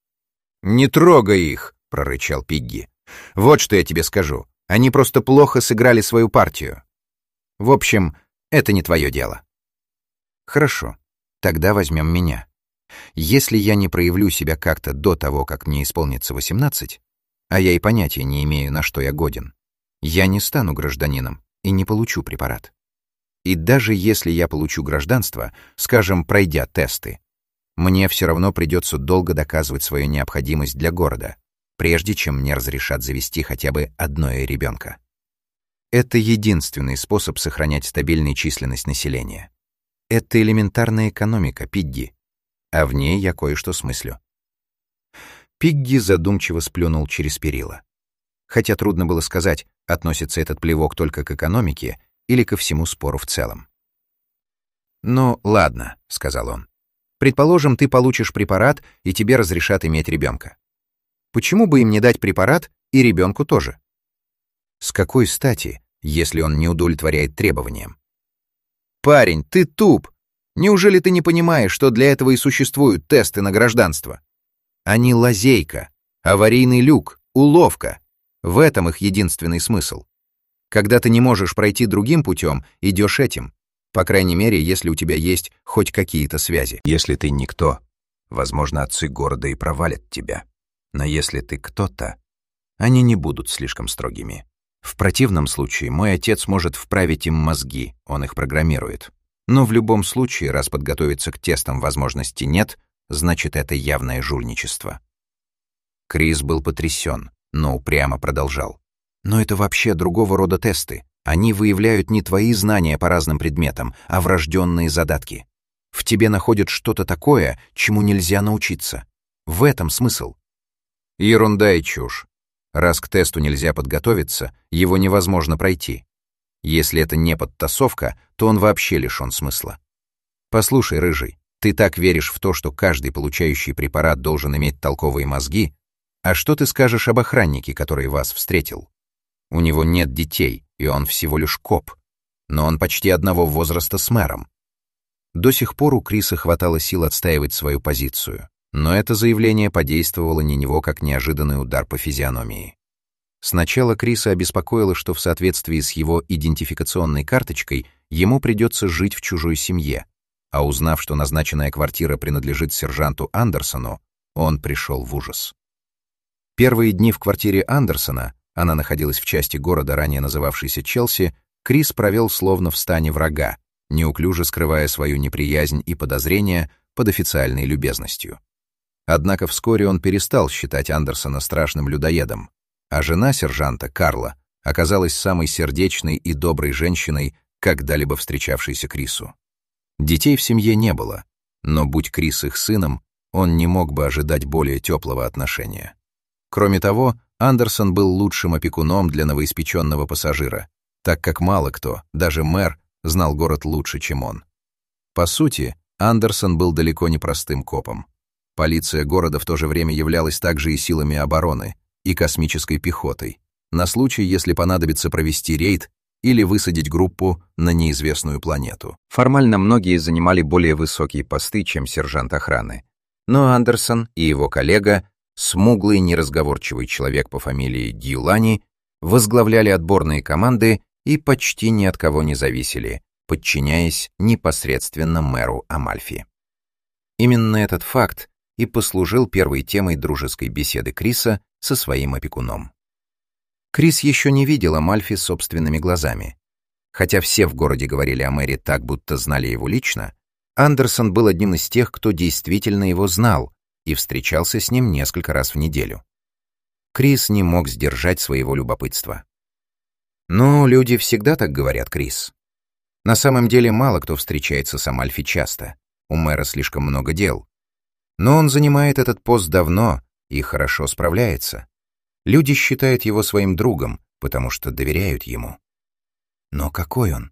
«Не трогай их!» — прорычал Пигги. «Вот что я тебе скажу. Они просто плохо сыграли свою партию. В общем, это не твое дело». «Хорошо, тогда возьмем меня. Если я не проявлю себя как-то до того, как мне исполнится 18, А я и понятия не имею, на что я годен. Я не стану гражданином и не получу препарат. И даже если я получу гражданство, скажем, пройдя тесты, мне все равно придется долго доказывать свою необходимость для города, прежде чем мне разрешат завести хотя бы одного ребенка. Это единственный способ сохранять стабильную численность населения. Это элементарная экономика, Пигги, а в ней я кое-что смыслю. Пигги задумчиво сплюнул через перила. Хотя трудно было сказать, относится этот плевок только к экономике или ко всему спору в целом. «Ну, ладно», — сказал он. «Предположим, ты получишь препарат, и тебе разрешат иметь ребенка. Почему бы им не дать препарат и ребенку тоже? С какой стати, если он не удовлетворяет требованиям? Парень, ты туп! Неужели ты не понимаешь, что для этого и существуют тесты на гражданство? Они лазейка, аварийный люк, уловка. В этом их единственный смысл. Когда ты не можешь пройти другим путем, идешь этим. По крайней мере, если у тебя есть хоть какие-то связи. Если ты никто, возможно, отцы города и провалят тебя. Но если ты кто-то, они не будут слишком строгими. В противном случае мой отец может вправить им мозги, он их программирует. Но в любом случае, раз подготовиться к тестам возможности нет, значит, это явное жульничество. Крис был потрясен, но упрямо продолжал. Но это вообще другого рода тесты. Они выявляют не твои знания по разным предметам, а врожденные задатки. В тебе находят что-то такое, чему нельзя научиться. В этом смысл. Ерунда и чушь. Раз к тесту нельзя подготовиться, его невозможно пройти. Если это не подтасовка, то он вообще лишен смысла. Послушай, рыжий, ты так веришь в то, что каждый получающий препарат должен иметь толковые мозги, а что ты скажешь об охраннике, который вас встретил? У него нет детей, и он всего лишь коп, но он почти одного возраста с мэром. До сих пор у Криса хватало сил отстаивать свою позицию, но это заявление подействовало на него как неожиданный удар по физиономии. Сначала Криса обеспокоило, что в соответствии с его идентификационной карточкой ему придется жить в чужой семье, а узнав, что назначенная квартира принадлежит сержанту Андерсону, он пришел в ужас. Первые дни в квартире Андерсона, она находилась в части города, ранее называвшейся Челси, Крис провел словно в стане врага, неуклюже скрывая свою неприязнь и подозрения под официальной любезностью. Однако вскоре он перестал считать Андерсона страшным людоедом, а жена сержанта, Карла, оказалась самой сердечной и доброй женщиной, когда-либо встречавшейся Крису. Детей в семье не было, но, будь Крис их сыном, он не мог бы ожидать более теплого отношения. Кроме того, Андерсон был лучшим опекуном для новоиспеченного пассажира, так как мало кто, даже мэр, знал город лучше, чем он. По сути, Андерсон был далеко не простым копом. Полиция города в то же время являлась также и силами обороны, и космической пехотой, на случай, если понадобится провести рейд или высадить группу на неизвестную планету. Формально многие занимали более высокие посты, чем сержант охраны. Но Андерсон и его коллега, смуглый, неразговорчивый человек по фамилии Дьюлани, возглавляли отборные команды и почти ни от кого не зависели, подчиняясь непосредственно мэру Амальфи. Именно этот факт и послужил первой темой дружеской беседы Криса со своим опекуном. Крис еще не видел Амальфи собственными глазами. Хотя все в городе говорили о мэре так, будто знали его лично, Андерсон был одним из тех, кто действительно его знал и встречался с ним несколько раз в неделю. Крис не мог сдержать своего любопытства. «Ну, люди всегда так говорят, Крис. На самом деле мало кто встречается с Амальфи часто. У мэра слишком много дел. Но он занимает этот пост давно и хорошо справляется. Люди считают его своим другом, потому что доверяют ему. Но какой он?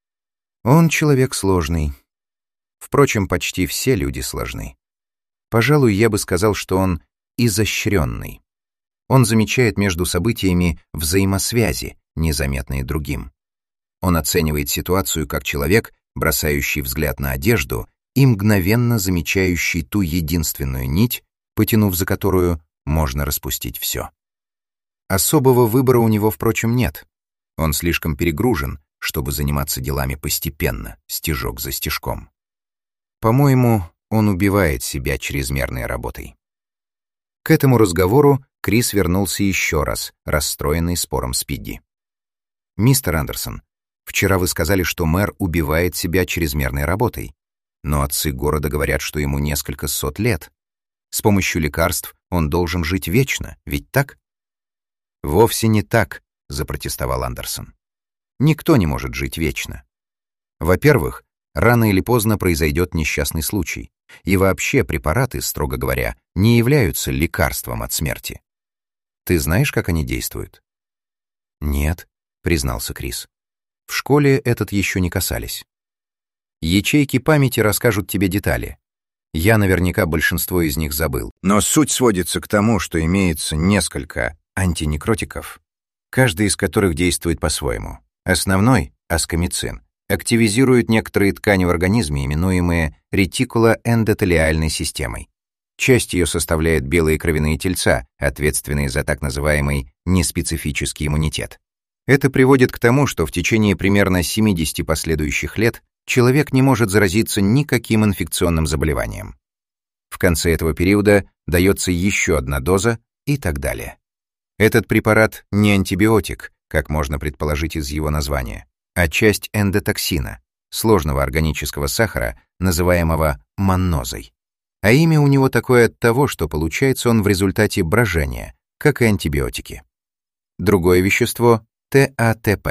Он человек сложный. Впрочем, почти все люди сложны. Пожалуй, я бы сказал, что он изощренный. Он замечает между событиями взаимосвязи, незаметные другим. Он оценивает ситуацию как человек, бросающий взгляд на одежду и мгновенно замечающий ту единственную нить, потянув за которую можно распустить все. Особого выбора у него, впрочем, нет. Он слишком перегружен, чтобы заниматься делами постепенно, стежок за стежком. По-моему, он убивает себя чрезмерной работой. К этому разговору Крис вернулся еще раз, расстроенный спором Спидди. «Мистер Андерсон, вчера вы сказали, что мэр убивает себя чрезмерной работой. Но отцы города говорят, что ему несколько сот лет. С помощью лекарств он должен жить вечно, ведь так?» «Вовсе не так», — запротестовал Андерсон. «Никто не может жить вечно. Во-первых, рано или поздно произойдет несчастный случай. И вообще препараты, строго говоря, не являются лекарством от смерти. Ты знаешь, как они действуют?» «Нет», — признался Крис. «В школе этот еще не касались. Ячейки памяти расскажут тебе детали. Я наверняка большинство из них забыл. Но суть сводится к тому, что имеется несколько антинекротиков, каждый из которых действует по-своему. Основной, аскомицин, активизирует некоторые ткани в организме, именуемые ретикулоэндотелиальной системой. Часть ее составляет белые кровяные тельца, ответственные за так называемый неспецифический иммунитет. Это приводит к тому, что в течение примерно 70 последующих лет человек не может заразиться никаким инфекционным заболеванием. В конце этого периода дается еще одна доза и так далее. Этот препарат не антибиотик, как можно предположить из его названия, а часть эндотоксина, сложного органического сахара, называемого маннозой. А имя у него такое от того, что получается он в результате брожения, как и антибиотики. Другое вещество — ТАТП,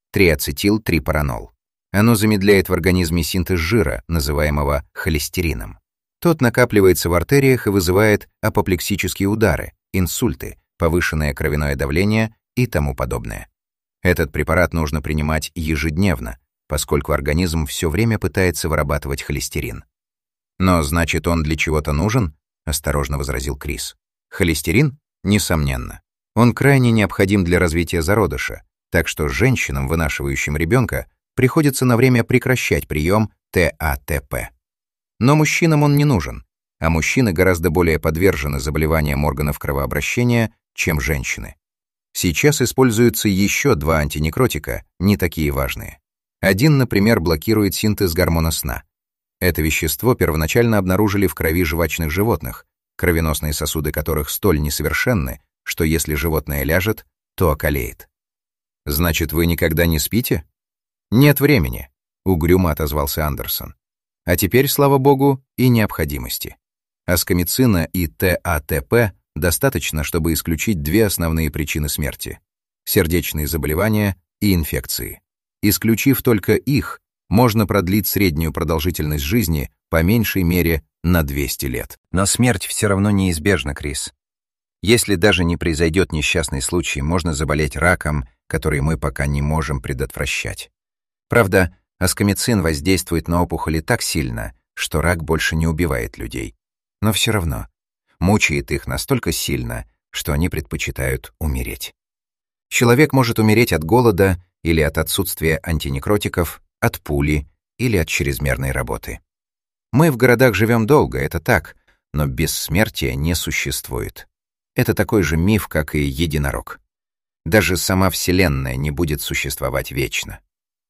триацетилтрипаранол. Оно замедляет в организме синтез жира, называемого холестерином. Тот накапливается в артериях и вызывает апоплексические удары, инсульты, повышенное кровяное давление и тому подобное. Этот препарат нужно принимать ежедневно, поскольку организм все время пытается вырабатывать холестерин. «Но значит, он для чего-то нужен?» — осторожно возразил Крис. «Холестерин? Несомненно. Он крайне необходим для развития зародыша, так что женщинам, вынашивающим ребенка, приходится на время прекращать прием ТАТП. Но мужчинам он не нужен, а мужчины гораздо более подвержены заболеваниям органов кровообращения, чем женщины. Сейчас используются еще 2 антинекротика, не такие важные. Один, например, блокирует синтез гормона сна. Это вещество первоначально обнаружили в крови жвачных животных, кровеносные сосуды которых столь несовершенны, что если животное ляжет, то околеет. «Значит, вы никогда не спите?» «Нет времени», — угрюмо отозвался Андерсон. «А теперь, слава богу, и необходимости. Аскомицина и ТАТП достаточно, чтобы исключить 2 основные причины смерти — сердечные заболевания и инфекции. Исключив только их, можно продлить среднюю продолжительность жизни по меньшей мере на 200 лет. Но смерть все равно неизбежна, Крис. Если даже не произойдет несчастный случай, можно заболеть раком, который мы пока не можем предотвращать. Правда, аскомицин воздействует на опухоли так сильно, что рак больше не убивает людей. Но все равно мучает их настолько сильно, что они предпочитают умереть. Человек может умереть от голода или от отсутствия антинекротиков, от пули или от чрезмерной работы. Мы в городах живем долго, это так, но бессмертия не существует. Это такой же миф, как и единорог. Даже сама Вселенная не будет существовать вечно.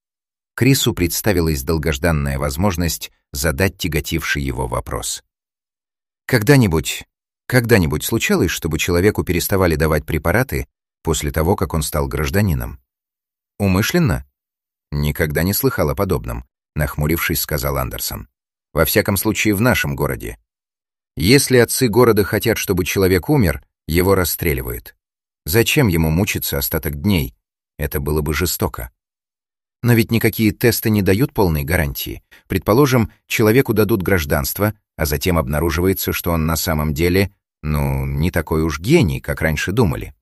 Крису представилась долгожданная возможность задать тяготивший его вопрос. Когда-нибудь случалось, чтобы человеку переставали давать препараты после того, как он стал гражданином? Умышленно? Никогда не слыхал о подобном, нахмурившись, сказал Андерсон. Во всяком случае, в нашем городе. Если отцы города хотят, чтобы человек умер, его расстреливают. Зачем ему мучиться остаток дней? Это было бы жестоко. Но ведь никакие тесты не дают полной гарантии. Предположим, человеку дадут гражданство, а затем обнаруживается, что он на самом деле, не такой уж гений, как раньше думали.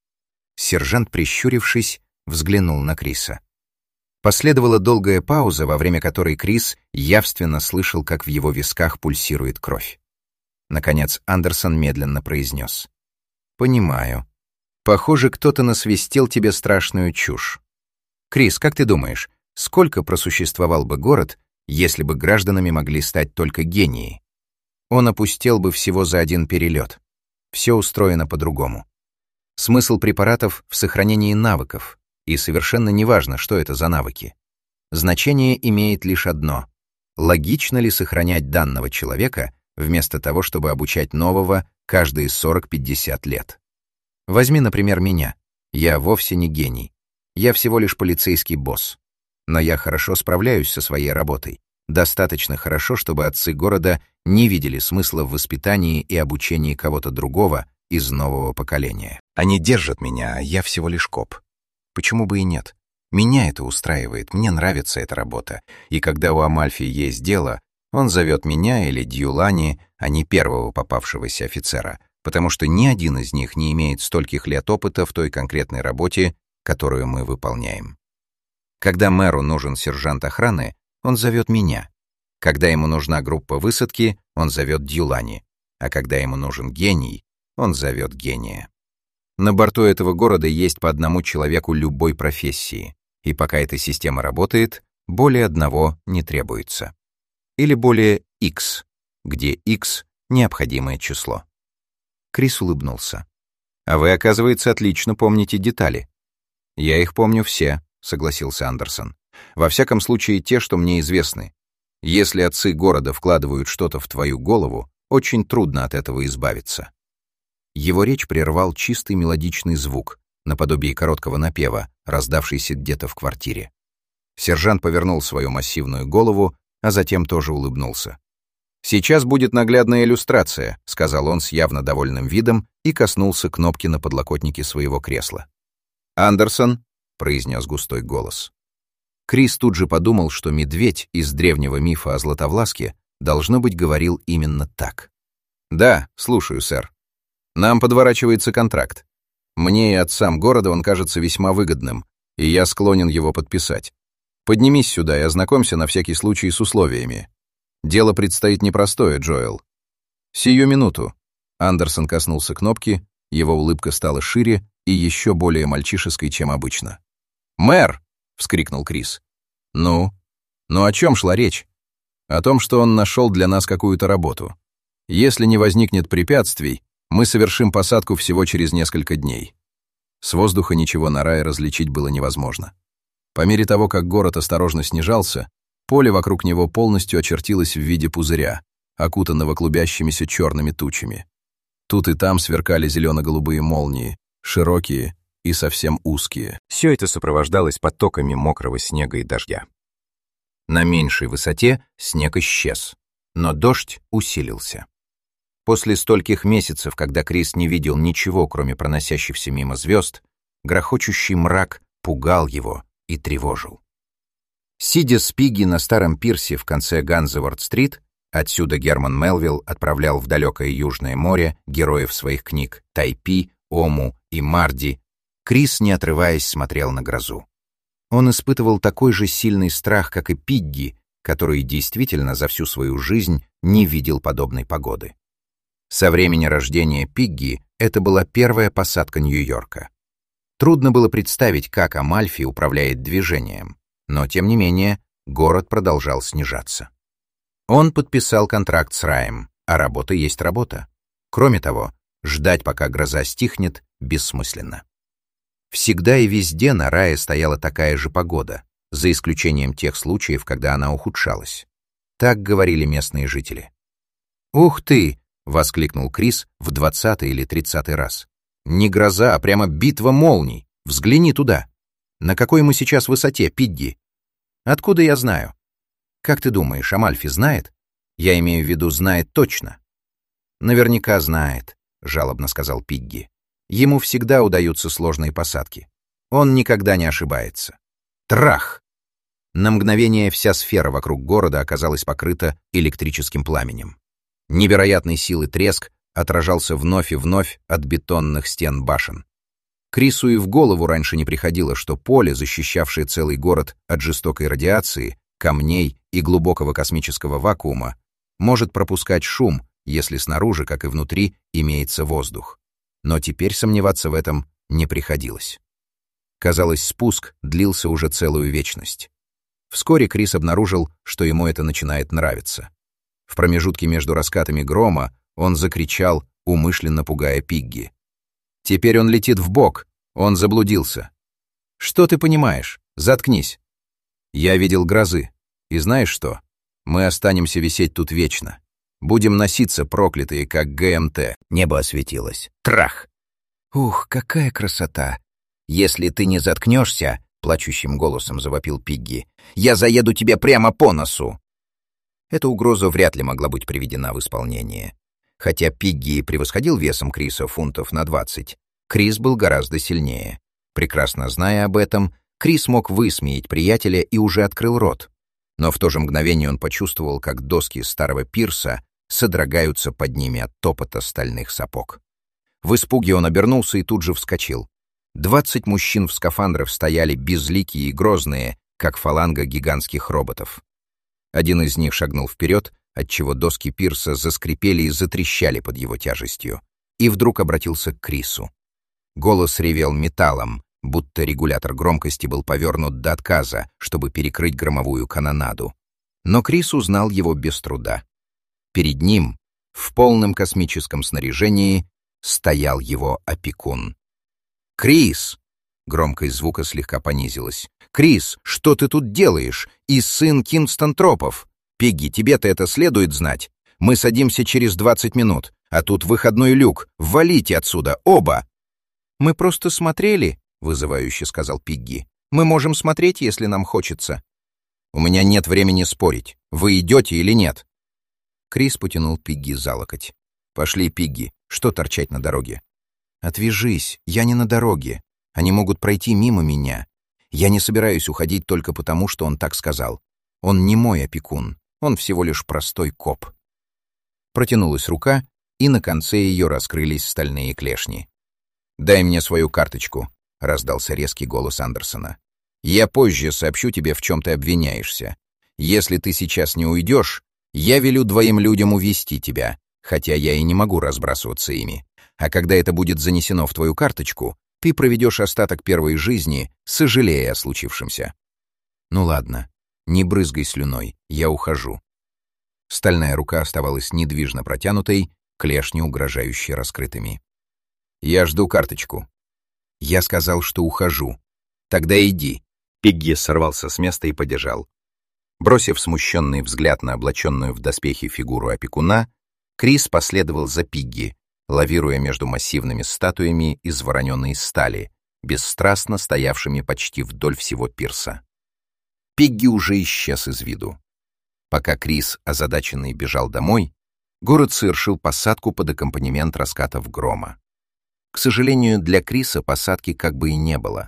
Сержант, прищурившись, взглянул на Криса. Последовала долгая пауза, во время которой Крис явственно слышал, как в его висках пульсирует кровь. Наконец Андерсон медленно произнес. «Понимаю. Похоже, кто-то насвистел тебе страшную чушь. Крис, как ты думаешь, сколько просуществовал бы город, если бы гражданами могли стать только гении? Он опустел бы всего за один перелет. Все устроено по-другому. Смысл препаратов в сохранении навыков, и совершенно неважно, что это за навыки. Значение имеет лишь одно — логично ли сохранять данного человека вместо того, чтобы обучать нового каждые 40-50 лет. Возьми, например, меня. Я вовсе не гений. Я всего лишь полицейский босс. Но я хорошо справляюсь со своей работой. Достаточно хорошо, чтобы отцы города не видели смысла в воспитании и обучении кого-то другого из нового поколения. Они держат меня, а я всего лишь коп. Почему бы и нет? Меня это устраивает, мне нравится эта работа. И когда у Амальфи есть дело, он зовет меня или Дьюлани, а не первого попавшегося офицера, потому что ни один из них не имеет стольких лет опыта в той конкретной работе, которую мы выполняем. Когда мэру нужен сержант охраны, он зовет меня. Когда ему нужна группа высадки, он зовет Дьюлани. А когда ему нужен гений, он зовет гения. На борту этого города есть по одному человеку любой профессии, и пока эта система работает, более одного не требуется. Или более X, где X — необходимое число. Крис улыбнулся. «А вы, оказывается, отлично помните детали». «Я их помню все», — согласился Андерсон. «Во всяком случае, те, что мне известны. Если отцы города вкладывают что-то в твою голову, очень трудно от этого избавиться». Его речь прервал чистый мелодичный звук, наподобие короткого напева, раздавшийся где-то в квартире. Сержант повернул свою массивную голову, а затем тоже улыбнулся. «Сейчас будет наглядная иллюстрация», — сказал он с явно довольным видом и коснулся кнопки на подлокотнике своего кресла. «Андерсон», — произнес густой голос. Крис тут же подумал, что медведь из древнего мифа о Златовласке, должно быть, говорил именно так. «Да, слушаю, сэр. Нам подворачивается контракт. Мне и отцам города он кажется весьма выгодным, и я склонен его подписать. Поднимись сюда и ознакомься на всякий случай с условиями. Дело предстоит непростое, Джоэл». «Сию минуту». Андерсон коснулся кнопки, его улыбка стала шире и еще более мальчишеской, чем обычно. «Мэр!» — вскрикнул Крис. «Ну? Ну о чем шла речь?» «О том, что он нашел для нас какую-то работу. Если не возникнет препятствий, мы совершим посадку всего через несколько дней». С воздуха ничего на рае различить было невозможно. По мере того, как город осторожно снижался, поле вокруг него полностью очертилось в виде пузыря, окутанного клубящимися черными тучами. Тут и там сверкали зелено-голубые молнии, широкие и совсем узкие. Все это сопровождалось потоками мокрого снега и дождя. На меньшей высоте снег исчез, но дождь усилился. После стольких месяцев, когда Крис не видел ничего, кроме проносящихся мимо звезд, грохочущий мрак пугал его и тревожил. Сидя с Пигги на старом пирсе в конце Ганзеворт-стрит, отсюда Герман Мелвилл отправлял в далекое Южное море героев своих книг Тайпи, Ому и Марди, Крис, не отрываясь, смотрел на грозу. Он испытывал такой же сильный страх, как и Пигги, который действительно за всю свою жизнь не видел подобной погоды. Со времени рождения Пигги это была первая посадка Нью-Йорка. Трудно было представить, как Амальфи управляет движением, но, тем не менее, город продолжал снижаться. Он подписал контракт с раем, а работа есть работа. Кроме того, ждать, пока гроза стихнет, бессмысленно. Всегда и везде на рае стояла такая же погода, за исключением тех случаев, когда она ухудшалась. Так говорили местные жители. «Ух ты!» — воскликнул Крис в 20-й или 30-й раз. «Не гроза, а прямо битва молний! Взгляни туда! На какой мы сейчас высоте, Пигги?» «Откуда я знаю?» «Как ты думаешь, Амальфи знает?» «Я имею в виду, знает точно». «Наверняка знает», — жалобно сказал Пигги. «Ему всегда удаются сложные посадки. Он никогда не ошибается». Трах! На мгновение вся сфера вокруг города оказалась покрыта электрическим пламенем. Невероятной силы треск отражался вновь и вновь от бетонных стен башен. Крису и в голову раньше не приходило, что поле, защищавшее целый город от жестокой радиации, камней и глубокого космического вакуума, может пропускать шум, если снаружи, как и внутри, имеется воздух. Но теперь сомневаться в этом не приходилось. Казалось, спуск длился уже целую вечность. Вскоре Крис обнаружил, что ему это начинает нравиться. В промежутке между раскатами грома он закричал, умышленно пугая Пигги. «Теперь он летит вбок! Он заблудился!» «Что ты понимаешь? Заткнись!» «Я видел грозы. И знаешь что? Мы останемся висеть тут вечно. Будем носиться проклятые, как ГМТ». Небо осветилось. Трах! «Ух, какая красота! Если ты не заткнешься, — плачущим голосом завопил Пигги, — я заеду тебе прямо по носу!» Эта угроза вряд ли могла быть приведена в исполнение. Хотя Пигги превосходил весом Криса фунтов на 20, Крис был гораздо сильнее. Прекрасно зная об этом, Крис мог высмеять приятеля и уже открыл рот. Но в то же мгновение он почувствовал, как доски старого пирса содрогаются под ними от топота стальных сапог. В испуге он обернулся и тут же вскочил. 20 мужчин в скафандрах стояли безликие и грозные, как фаланга гигантских роботов. Один из них шагнул вперед, отчего доски пирса заскрипели и затрещали под его тяжестью, и вдруг обратился к Крису. Голос ревел металлом, будто регулятор громкости был повернут до отказа, чтобы перекрыть громовую канонаду. Но Крис узнал его без труда. Перед ним, в полном космическом снаряжении, стоял его опекун. «Крис!» — громкость звука слегка понизилась. «Крис, что ты тут делаешь? И сын Кингстон-Тропов! Пигги, тебе-то это следует знать. Мы садимся через 20 минут, а тут выходной люк. Валите отсюда, оба!» «Мы просто смотрели», — вызывающе сказал Пигги. «Мы можем смотреть, если нам хочется». «У меня нет времени спорить. Вы идете или нет?» Крис потянул Пигги за локоть. «Пошли, Пигги. Что торчать на дороге?» «Отвяжись, я не на дороге. Они могут пройти мимо меня. Я не собираюсь уходить только потому, что он так сказал. Он не мой опекун. Он всего лишь простой коп». Протянулась рука, и на конце ее раскрылись стальные клешни. «Дай мне свою карточку», — раздался резкий голос Андерсона. «Я позже сообщу тебе, в чем ты обвиняешься. Если ты сейчас не уйдешь, я велю 2 людям увести тебя, хотя я и не могу разбрасываться ими. А когда это будет занесено в твою карточку, ты проведешь остаток первой жизни, сожалея о случившемся». «Ну ладно, не брызгай слюной, я ухожу». Стальная рука оставалась недвижно протянутой, клешни угрожающе раскрытыми. «Я жду карточку». «Я сказал, что ухожу». «Тогда иди». Пигги сорвался с места и побежал. Бросив смущенный взгляд на облаченную в доспехи фигуру опекуна, Крис последовал за Пигги, лавируя между массивными статуями из вороненой стали, бесстрастно стоявшими почти вдоль всего пирса. Пигги уже исчез из виду. Пока Крис, озадаченный, бежал домой, город совершил посадку под аккомпанемент раскатов грома. К сожалению, для Криса посадки как бы и не было.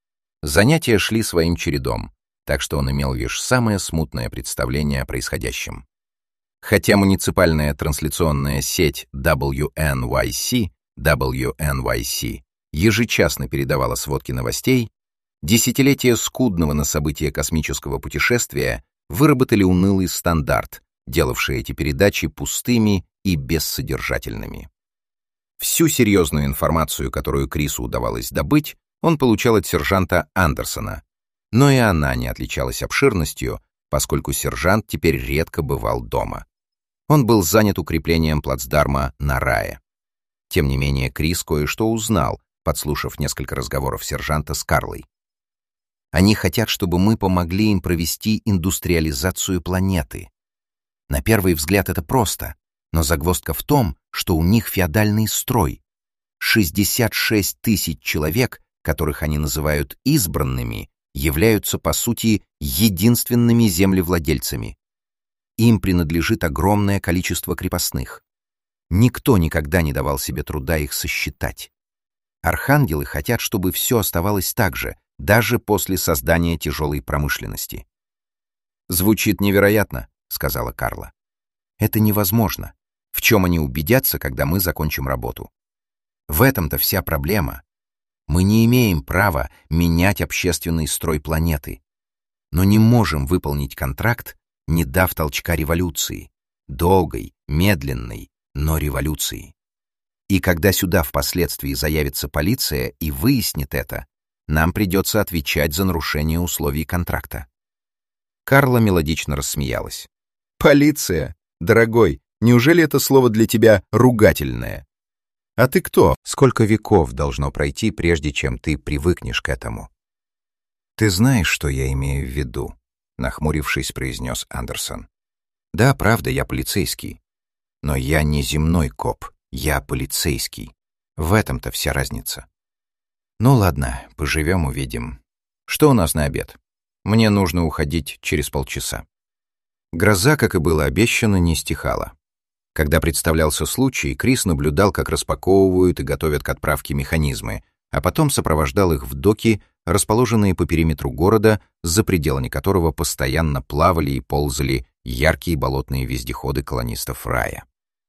Занятия шли своим чередом, так что он имел лишь самое смутное представление о происходящем. Хотя муниципальная трансляционная сеть WNYC ежечасно передавала сводки новостей, десятилетия скудного на события космического путешествия выработали унылый стандарт, делавший эти передачи пустыми и бессодержательными. Всю серьезную информацию, которую Крису удавалось добыть, он получал от сержанта Андерсона, но и она не отличалась обширностью, поскольку сержант теперь редко бывал дома. Он был занят укреплением плацдарма на Рае. Тем не менее, Крис кое-что узнал, подслушав несколько разговоров сержанта с Карлой. «Они хотят, чтобы мы помогли им провести индустриализацию планеты. На первый взгляд это просто, но загвоздка в том, что у них феодальный строй. 66 тысяч человек, которых они называют избранными, являются, по сути, единственными землевладельцами. Им принадлежит огромное количество крепостных. Никто никогда не давал себе труда их сосчитать. Архангелы хотят, чтобы все оставалось так же, даже после создания тяжелой промышленности. «Звучит невероятно», — сказала Карла. «Это невозможно. В чем они убедятся, когда мы закончим работу? В этом-то вся проблема. Мы не имеем права менять общественный строй планеты, но не можем выполнить контракт, не дав толчка революции, долгой, медленной, но революции. И когда сюда впоследствии заявится полиция и выяснит это, нам придется отвечать за нарушение условий контракта». Карла мелодично рассмеялась. «Полиция? Дорогой, неужели это слово для тебя ругательное? А ты кто? Сколько веков должно пройти, прежде чем ты привыкнешь к этому?» «Ты знаешь, что я имею в виду?» — нахмурившись, произнес Андерсон. «Да, правда, я полицейский. Но я не земной коп, я полицейский. В этом-то вся разница. Ну ладно, поживем, увидим. Что у нас на обед? Мне нужно уходить через полчаса. Гроза, как и было обещано, не стихала. Когда представлялся случай, Крис наблюдал, как распаковывают и готовят к отправке механизмы, а потом сопровождал их в доки, расположенные по периметру города, за пределами которого постоянно плавали и ползали яркие болотные вездеходы колонистов рая.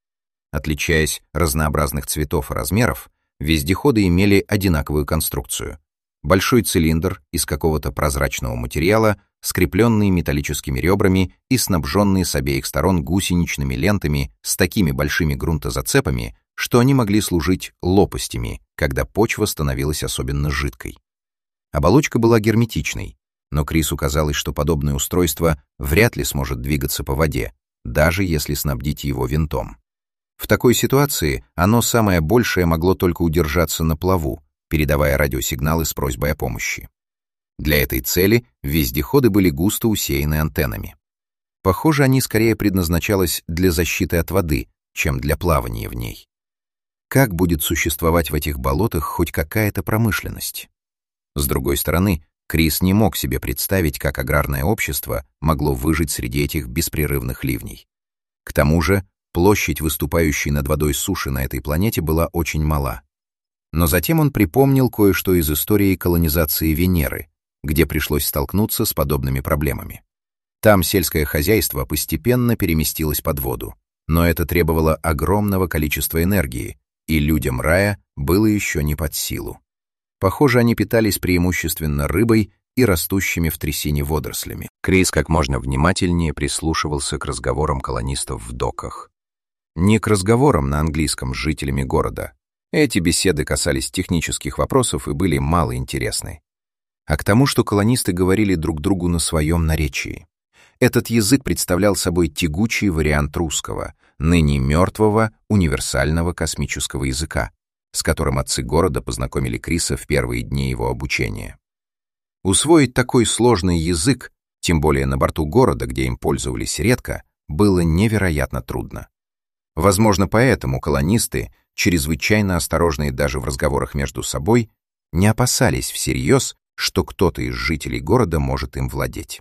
Отличаясь разнообразных цветов и размеров, вездеходы имели одинаковую конструкцию. Большой цилиндр из какого-то прозрачного материала, скрепленный металлическими ребрами и снабженный с обеих сторон гусеничными лентами с такими большими грунтозацепами, что они могли служить лопастями, когда почва становилась особенно жидкой. Оболочка была герметичной, но Крису казалось, что подобное устройство вряд ли сможет двигаться по воде, даже если снабдить его винтом. В такой ситуации оно самое большее могло только удержаться на плаву, передавая радиосигналы с просьбой о помощи. Для этой цели вездеходы были густо усеяны антеннами. Похоже, они скорее предназначались для защиты от воды, чем для плавания в ней. Как будет существовать в этих болотах хоть какая-то промышленность? С другой стороны, Крис не мог себе представить, как аграрное общество могло выжить среди этих беспрерывных ливней. К тому же, площадь выступающей над водой суши на этой планете была очень мала. Но затем он припомнил кое-что из истории колонизации Венеры, где пришлось столкнуться с подобными проблемами. Там сельское хозяйство постепенно переместилось под воду, но это требовало огромного количества энергии, и людям рая было еще не под силу. Похоже, они питались преимущественно рыбой и растущими в трясине водорослями. Крис как можно внимательнее прислушивался к разговорам колонистов в доках. Не к разговорам на английском с жителями города. Эти беседы касались технических вопросов и были мало интересны. А к тому, что колонисты говорили друг другу на своем наречии. Этот язык представлял собой тягучий вариант русского, ныне мертвого универсального космического языка, с которым отцы города познакомили Криса в первые дни его обучения. Усвоить такой сложный язык, тем более на борту города, где им пользовались редко, было невероятно трудно. Возможно, поэтому колонисты, чрезвычайно осторожные даже в разговорах между собой, не опасались всерьез, что кто-то из жителей города может им владеть.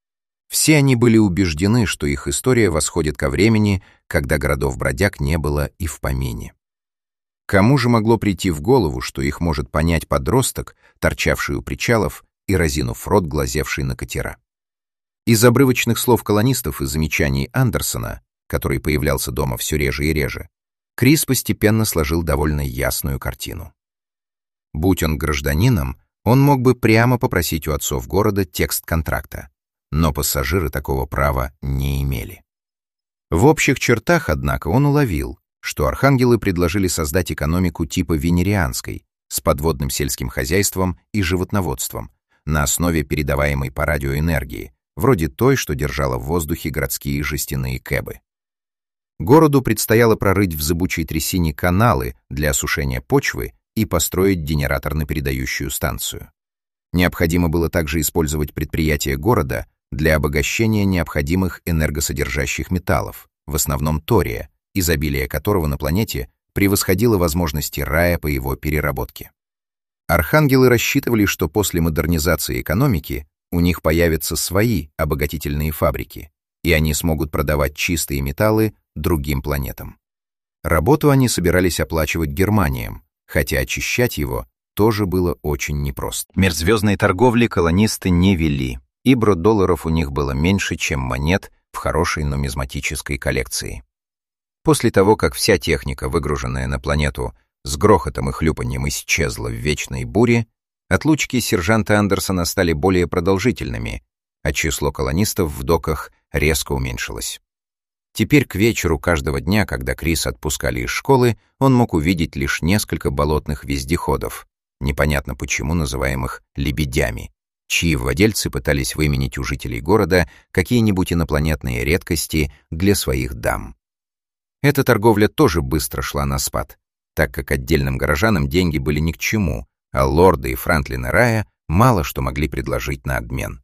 Все они были убеждены, что их история восходит ко времени, когда городов-бродяг не было и в помине. Кому же могло прийти в голову, что их может понять подросток, торчавший у причалов и, разинув рот, глазевший на катера? Из обрывочных слов колонистов и замечаний Андерсона, который появлялся дома все реже и реже, Крис постепенно сложил довольно ясную картину. Будь он гражданином, он мог бы прямо попросить у отцов города текст контракта, но пассажиры такого права не имели. В общих чертах, однако, он уловил, что архангелы предложили создать экономику типа венерианской, с подводным сельским хозяйством и животноводством, на основе передаваемой по радио энергии, вроде той, что держала в воздухе городские жестяные кэбы. Городу предстояло прорыть в зыбучей трясине каналы для осушения почвы и построить генераторно-передающую станцию. Необходимо было также использовать предприятия города для обогащения необходимых энергосодержащих металлов, в основном тория, изобилие которого на планете превосходило возможности рая по его переработке. Архангелы рассчитывали, что после модернизации экономики у них появятся свои обогатительные фабрики, и они смогут продавать чистые металлы другим планетам. Работу они собирались оплачивать Германиям, хотя очищать его тоже было очень непросто. Межзвездной торговли колонисты не вели, ибо долларов у них было меньше, чем монет в хорошей нумизматической коллекции. После того, как вся техника, выгруженная на планету, с грохотом и хлюпаньем исчезла в вечной буре, отлучки сержанта Андерсона стали более продолжительными, а число колонистов в доках резко уменьшилось. Теперь к вечеру каждого дня, когда Криса отпускали из школы, он мог увидеть лишь несколько болотных вездеходов, непонятно почему называемых «лебедями», чьи владельцы пытались выменить у жителей города какие-нибудь инопланетные редкости для своих дам. Эта торговля тоже быстро шла на спад, так как отдельным горожанам деньги были ни к чему, а лорды и франклины рая мало что могли предложить на обмен.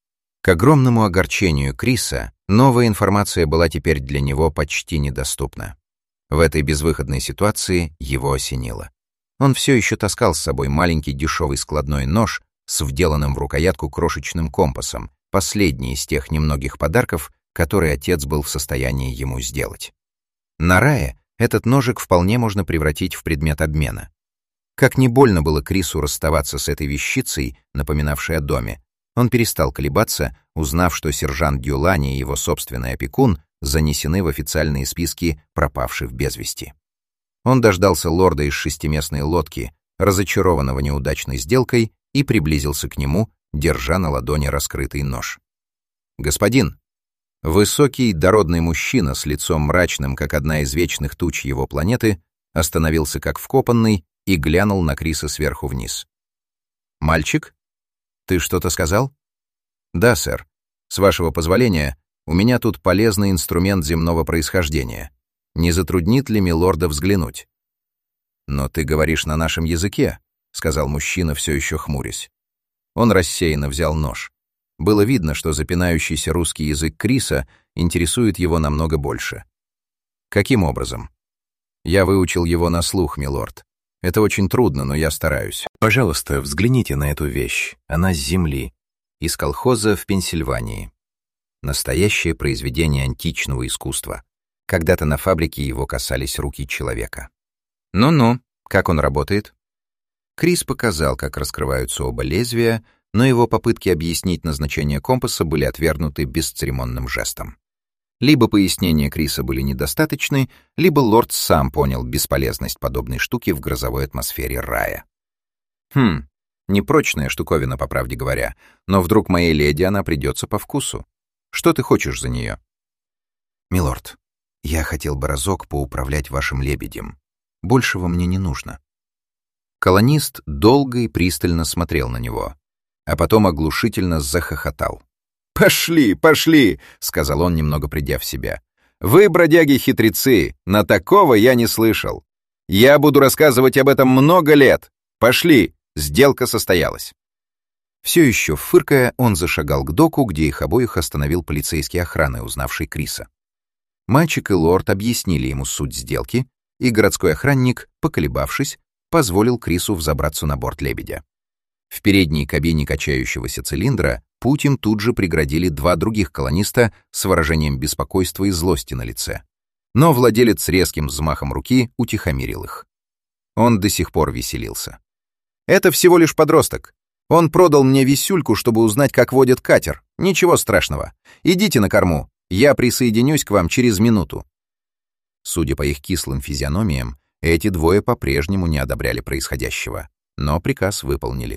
К огромному огорчению Криса, новая информация была теперь для него почти недоступна. В этой безвыходной ситуации его осенило. Он все еще таскал с собой маленький дешевый складной нож с вделанным в рукоятку крошечным компасом, последний из тех немногих подарков, которые отец был в состоянии ему сделать. На Рае этот ножик вполне можно превратить в предмет обмена. Как не больно было Крису расставаться с этой вещицей, напоминавшей о доме, он перестал колебаться, узнав, что сержант Дюлани и его собственный опекун занесены в официальные списки пропавших без вести. Он дождался лорда из шестиместной лодки, разочарованного неудачной сделкой, и приблизился к нему, держа на ладони раскрытый нож. «Господин!» Высокий, дородный мужчина с лицом мрачным, как одна из вечных туч его планеты, остановился как вкопанный и глянул на Криса сверху вниз. «Мальчик? Ты что-то сказал?» «Да, сэр. С вашего позволения, у меня тут полезный инструмент земного происхождения. Не затруднит ли милорда взглянуть?» «Но ты говоришь на нашем языке», — сказал мужчина, все еще хмурясь. Он рассеянно взял нож. Было видно, что запинающийся русский язык Криса интересует его намного больше. «Каким образом?» «Я выучил его на слух, милорд. Это очень трудно, но я стараюсь. Пожалуйста, взгляните на эту вещь. Она с земли, из колхоза в Пенсильвании. Настоящее произведение античного искусства. Когда-то на фабрике его касались руки человека. Ну-ну, как он работает?» Крис показал, как раскрываются оба лезвия, но его попытки объяснить назначение компаса были отвергнуты бесцеремонным жестом. Либо пояснения Криса были недостаточны, либо лорд сам понял бесполезность подобной штуки в грозовой атмосфере рая. Непрочная штуковина, по правде говоря, но вдруг моей леди она придется по вкусу. Что ты хочешь за нее?» «Милорд, я хотел бы разок поуправлять вашим лебедем. Большего мне не нужно». Колонист долго и пристально смотрел на него, а потом оглушительно захохотал. «Пошли, пошли!» — сказал он, немного придя в себя. «Вы, бродяги-хитрецы, на такого я не слышал. Я буду рассказывать об этом много лет. Пошли, сделка состоялась». Все еще фыркая, он зашагал к доку, где их обоих остановил полицейский охраны, узнавший Криса. Мальчик и лорд объяснили ему суть сделки, и городской охранник, поколебавшись, позволил Крису взобраться на борт лебедя. В передней кабине качающегося цилиндра путь им тут же преградили два других колониста с выражением беспокойства и злости на лице. Но владелец с резким взмахом руки утихомирил их. Он до сих пор веселился. «Это всего лишь подросток. Он продал мне висюльку, чтобы узнать, как водят катер. Ничего страшного. Идите на корму. Я присоединюсь к вам через минуту». Судя по их кислым физиономиям, эти двое по-прежнему не одобряли происходящего, но приказ выполнили.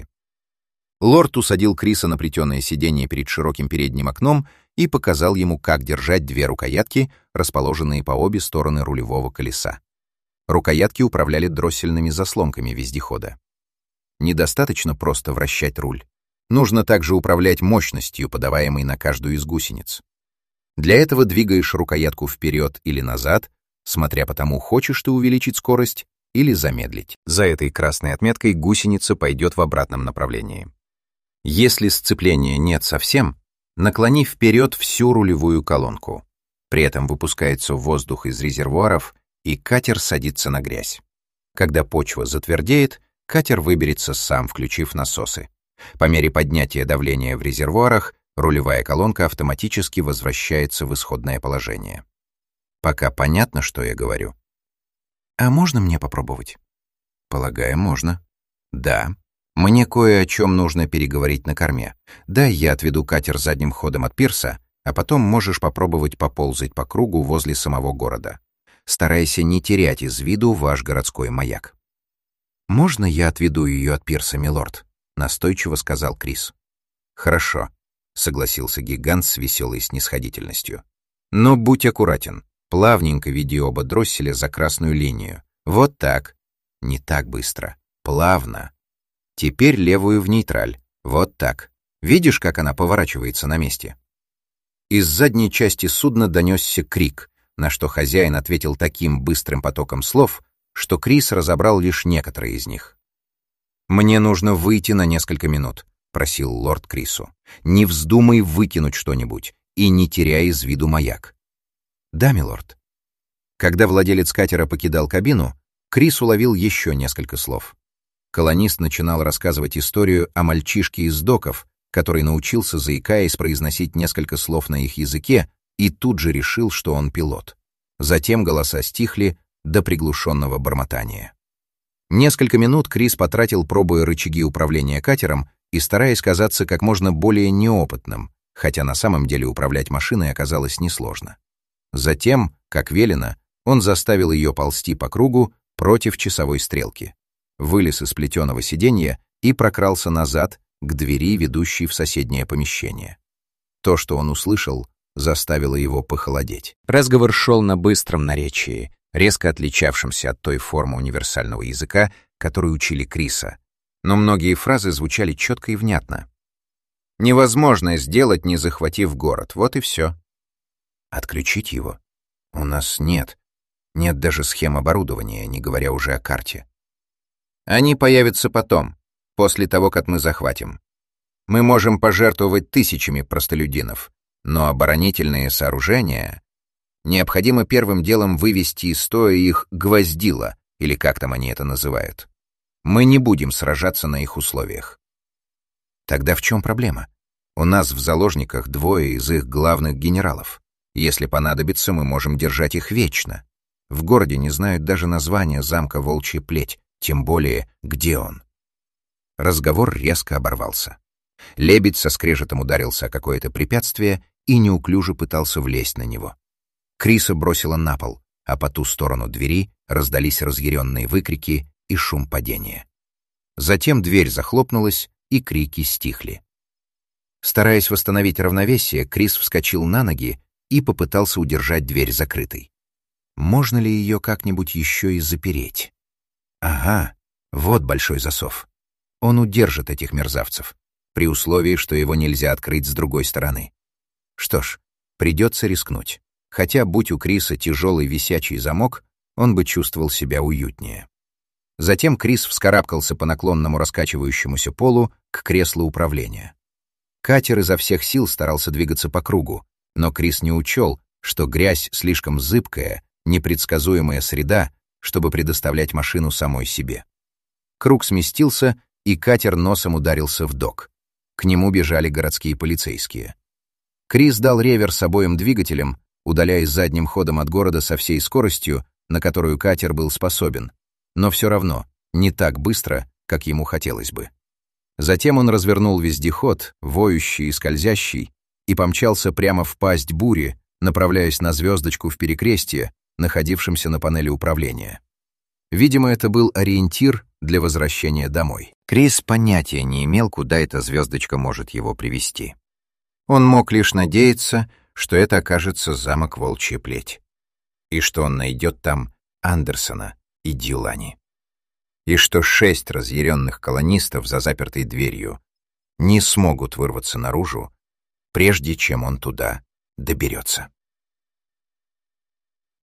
Лорд усадил Криса на плетеное сиденье перед широким передним окном и показал ему, как держать две рукоятки, расположенные по обе стороны рулевого колеса. Рукоятки управляли дроссельными заслонками вездехода. Недостаточно просто вращать руль. Нужно также управлять мощностью, подаваемой на каждую из гусениц. Для этого двигаешь рукоятку вперед или назад, смотря по тому, хочешь ты увеличить скорость или замедлить. За этой красной отметкой гусеница пойдет в обратном направлении. Если сцепления нет совсем, наклони вперед всю рулевую колонку. При этом выпускается воздух из резервуаров, и катер садится на грязь. Когда почва затвердеет, катер выберется сам, включив насосы. По мере поднятия давления в резервуарах рулевая колонка автоматически возвращается в исходное положение. Пока понятно, что я говорю? «А можно мне попробовать?» «Полагаю, можно». «Да. Мне кое о чем нужно переговорить на корме. Дай я отведу катер задним ходом от пирса, а потом можешь попробовать поползать по кругу возле самого города. Старайся не терять из виду ваш городской маяк». «Можно я отведу ее от пирса, милорд?» — настойчиво сказал Крис. «Хорошо», — согласился гигант с веселой снисходительностью. «Но будь аккуратен. Плавненько веди оба дросселя за красную линию. Вот так. Не так быстро. Плавно. Теперь левую в нейтраль. Вот так. Видишь, как она поворачивается на месте?» Из задней части судна донесся крик, на что хозяин ответил таким быстрым потоком слов, что Крис разобрал лишь некоторые из них. «Мне нужно выйти на несколько минут», — просил лорд Крису. «Не вздумай выкинуть что-нибудь и не теряй из виду маяк». «Да, милорд». Когда владелец катера покидал кабину, Крис уловил еще несколько слов. Колонист начинал рассказывать историю о мальчишке из доков, который научился, заикаясь, произносить несколько слов на их языке и тут же решил, что он пилот. Затем голоса стихли до приглушенного бормотания. Несколько минут Крис потратил, пробуя рычаги управления катером и стараясь казаться как можно более неопытным, хотя на самом деле управлять машиной оказалось несложно. Затем, как велено, он заставил ее ползти по кругу против часовой стрелки, вылез из плетеного сиденья и прокрался назад к двери, ведущей в соседнее помещение. То, что он услышал, заставило его похолодеть. Разговор шел на быстром наречии, резко отличавшемся от той формы универсального языка, которую учили Криса, но многие фразы звучали четко и внятно. Невозможно сделать, не захватив город, вот и все. Отключить его? У нас нет. Нет даже схем оборудования, не говоря уже о карте. Они появятся потом, после того, как мы захватим. Мы можем пожертвовать тысячами простолюдинов, но оборонительные сооружения... Необходимо первым делом вывести из строя их гвоздила, или как там они это называют. Мы не будем сражаться на их условиях. Тогда в чем проблема? У нас в заложниках 2 из их главных генералов. Если понадобится, мы можем держать их вечно. В городе не знают даже названия замка Волчья Плеть, тем более, где он. Разговор резко оборвался. Лебедь со скрежетом ударился о какое-то препятствие и неуклюже пытался влезть на него. Криса бросило на пол, а по ту сторону двери раздались разъяренные выкрики и шум падения. Затем дверь захлопнулась, и крики стихли. Стараясь восстановить равновесие, Крис вскочил на ноги и попытался удержать дверь закрытой. Можно ли ее как-нибудь еще и запереть? Ага, вот большой засов. Он удержит этих мерзавцев, при условии, что его нельзя открыть с другой стороны. Что ж, придется рискнуть. Хотя, будь у Криса тяжелый висячий замок, он бы чувствовал себя уютнее. Затем Крис вскарабкался по наклонному раскачивающемуся полу к креслу управления. Катер изо всех сил старался двигаться по кругу, но Крис не учел, что грязь слишком зыбкая, непредсказуемая среда, чтобы предоставлять машину самой себе. Круг сместился, и катер носом ударился в док. К нему бежали городские полицейские. Крис дал реверс обоим двигателям, удаляясь задним ходом от города со всей скоростью, на которую катер был способен, но все равно не так быстро, как ему хотелось бы. Затем он развернул вездеход, воющий и скользящий, и помчался прямо в пасть бури, направляясь на звездочку в перекрестье, находившемся на панели управления. Видимо, это был ориентир для возвращения домой. Крис понятия не имел, куда эта звездочка может его привести. Он мог лишь надеяться, что это окажется замок Волчья Плеть, и что он найдет там Андерсона и Дьюлани, и что 6 разъяренных колонистов за запертой дверью не смогут вырваться наружу, прежде чем он туда доберется.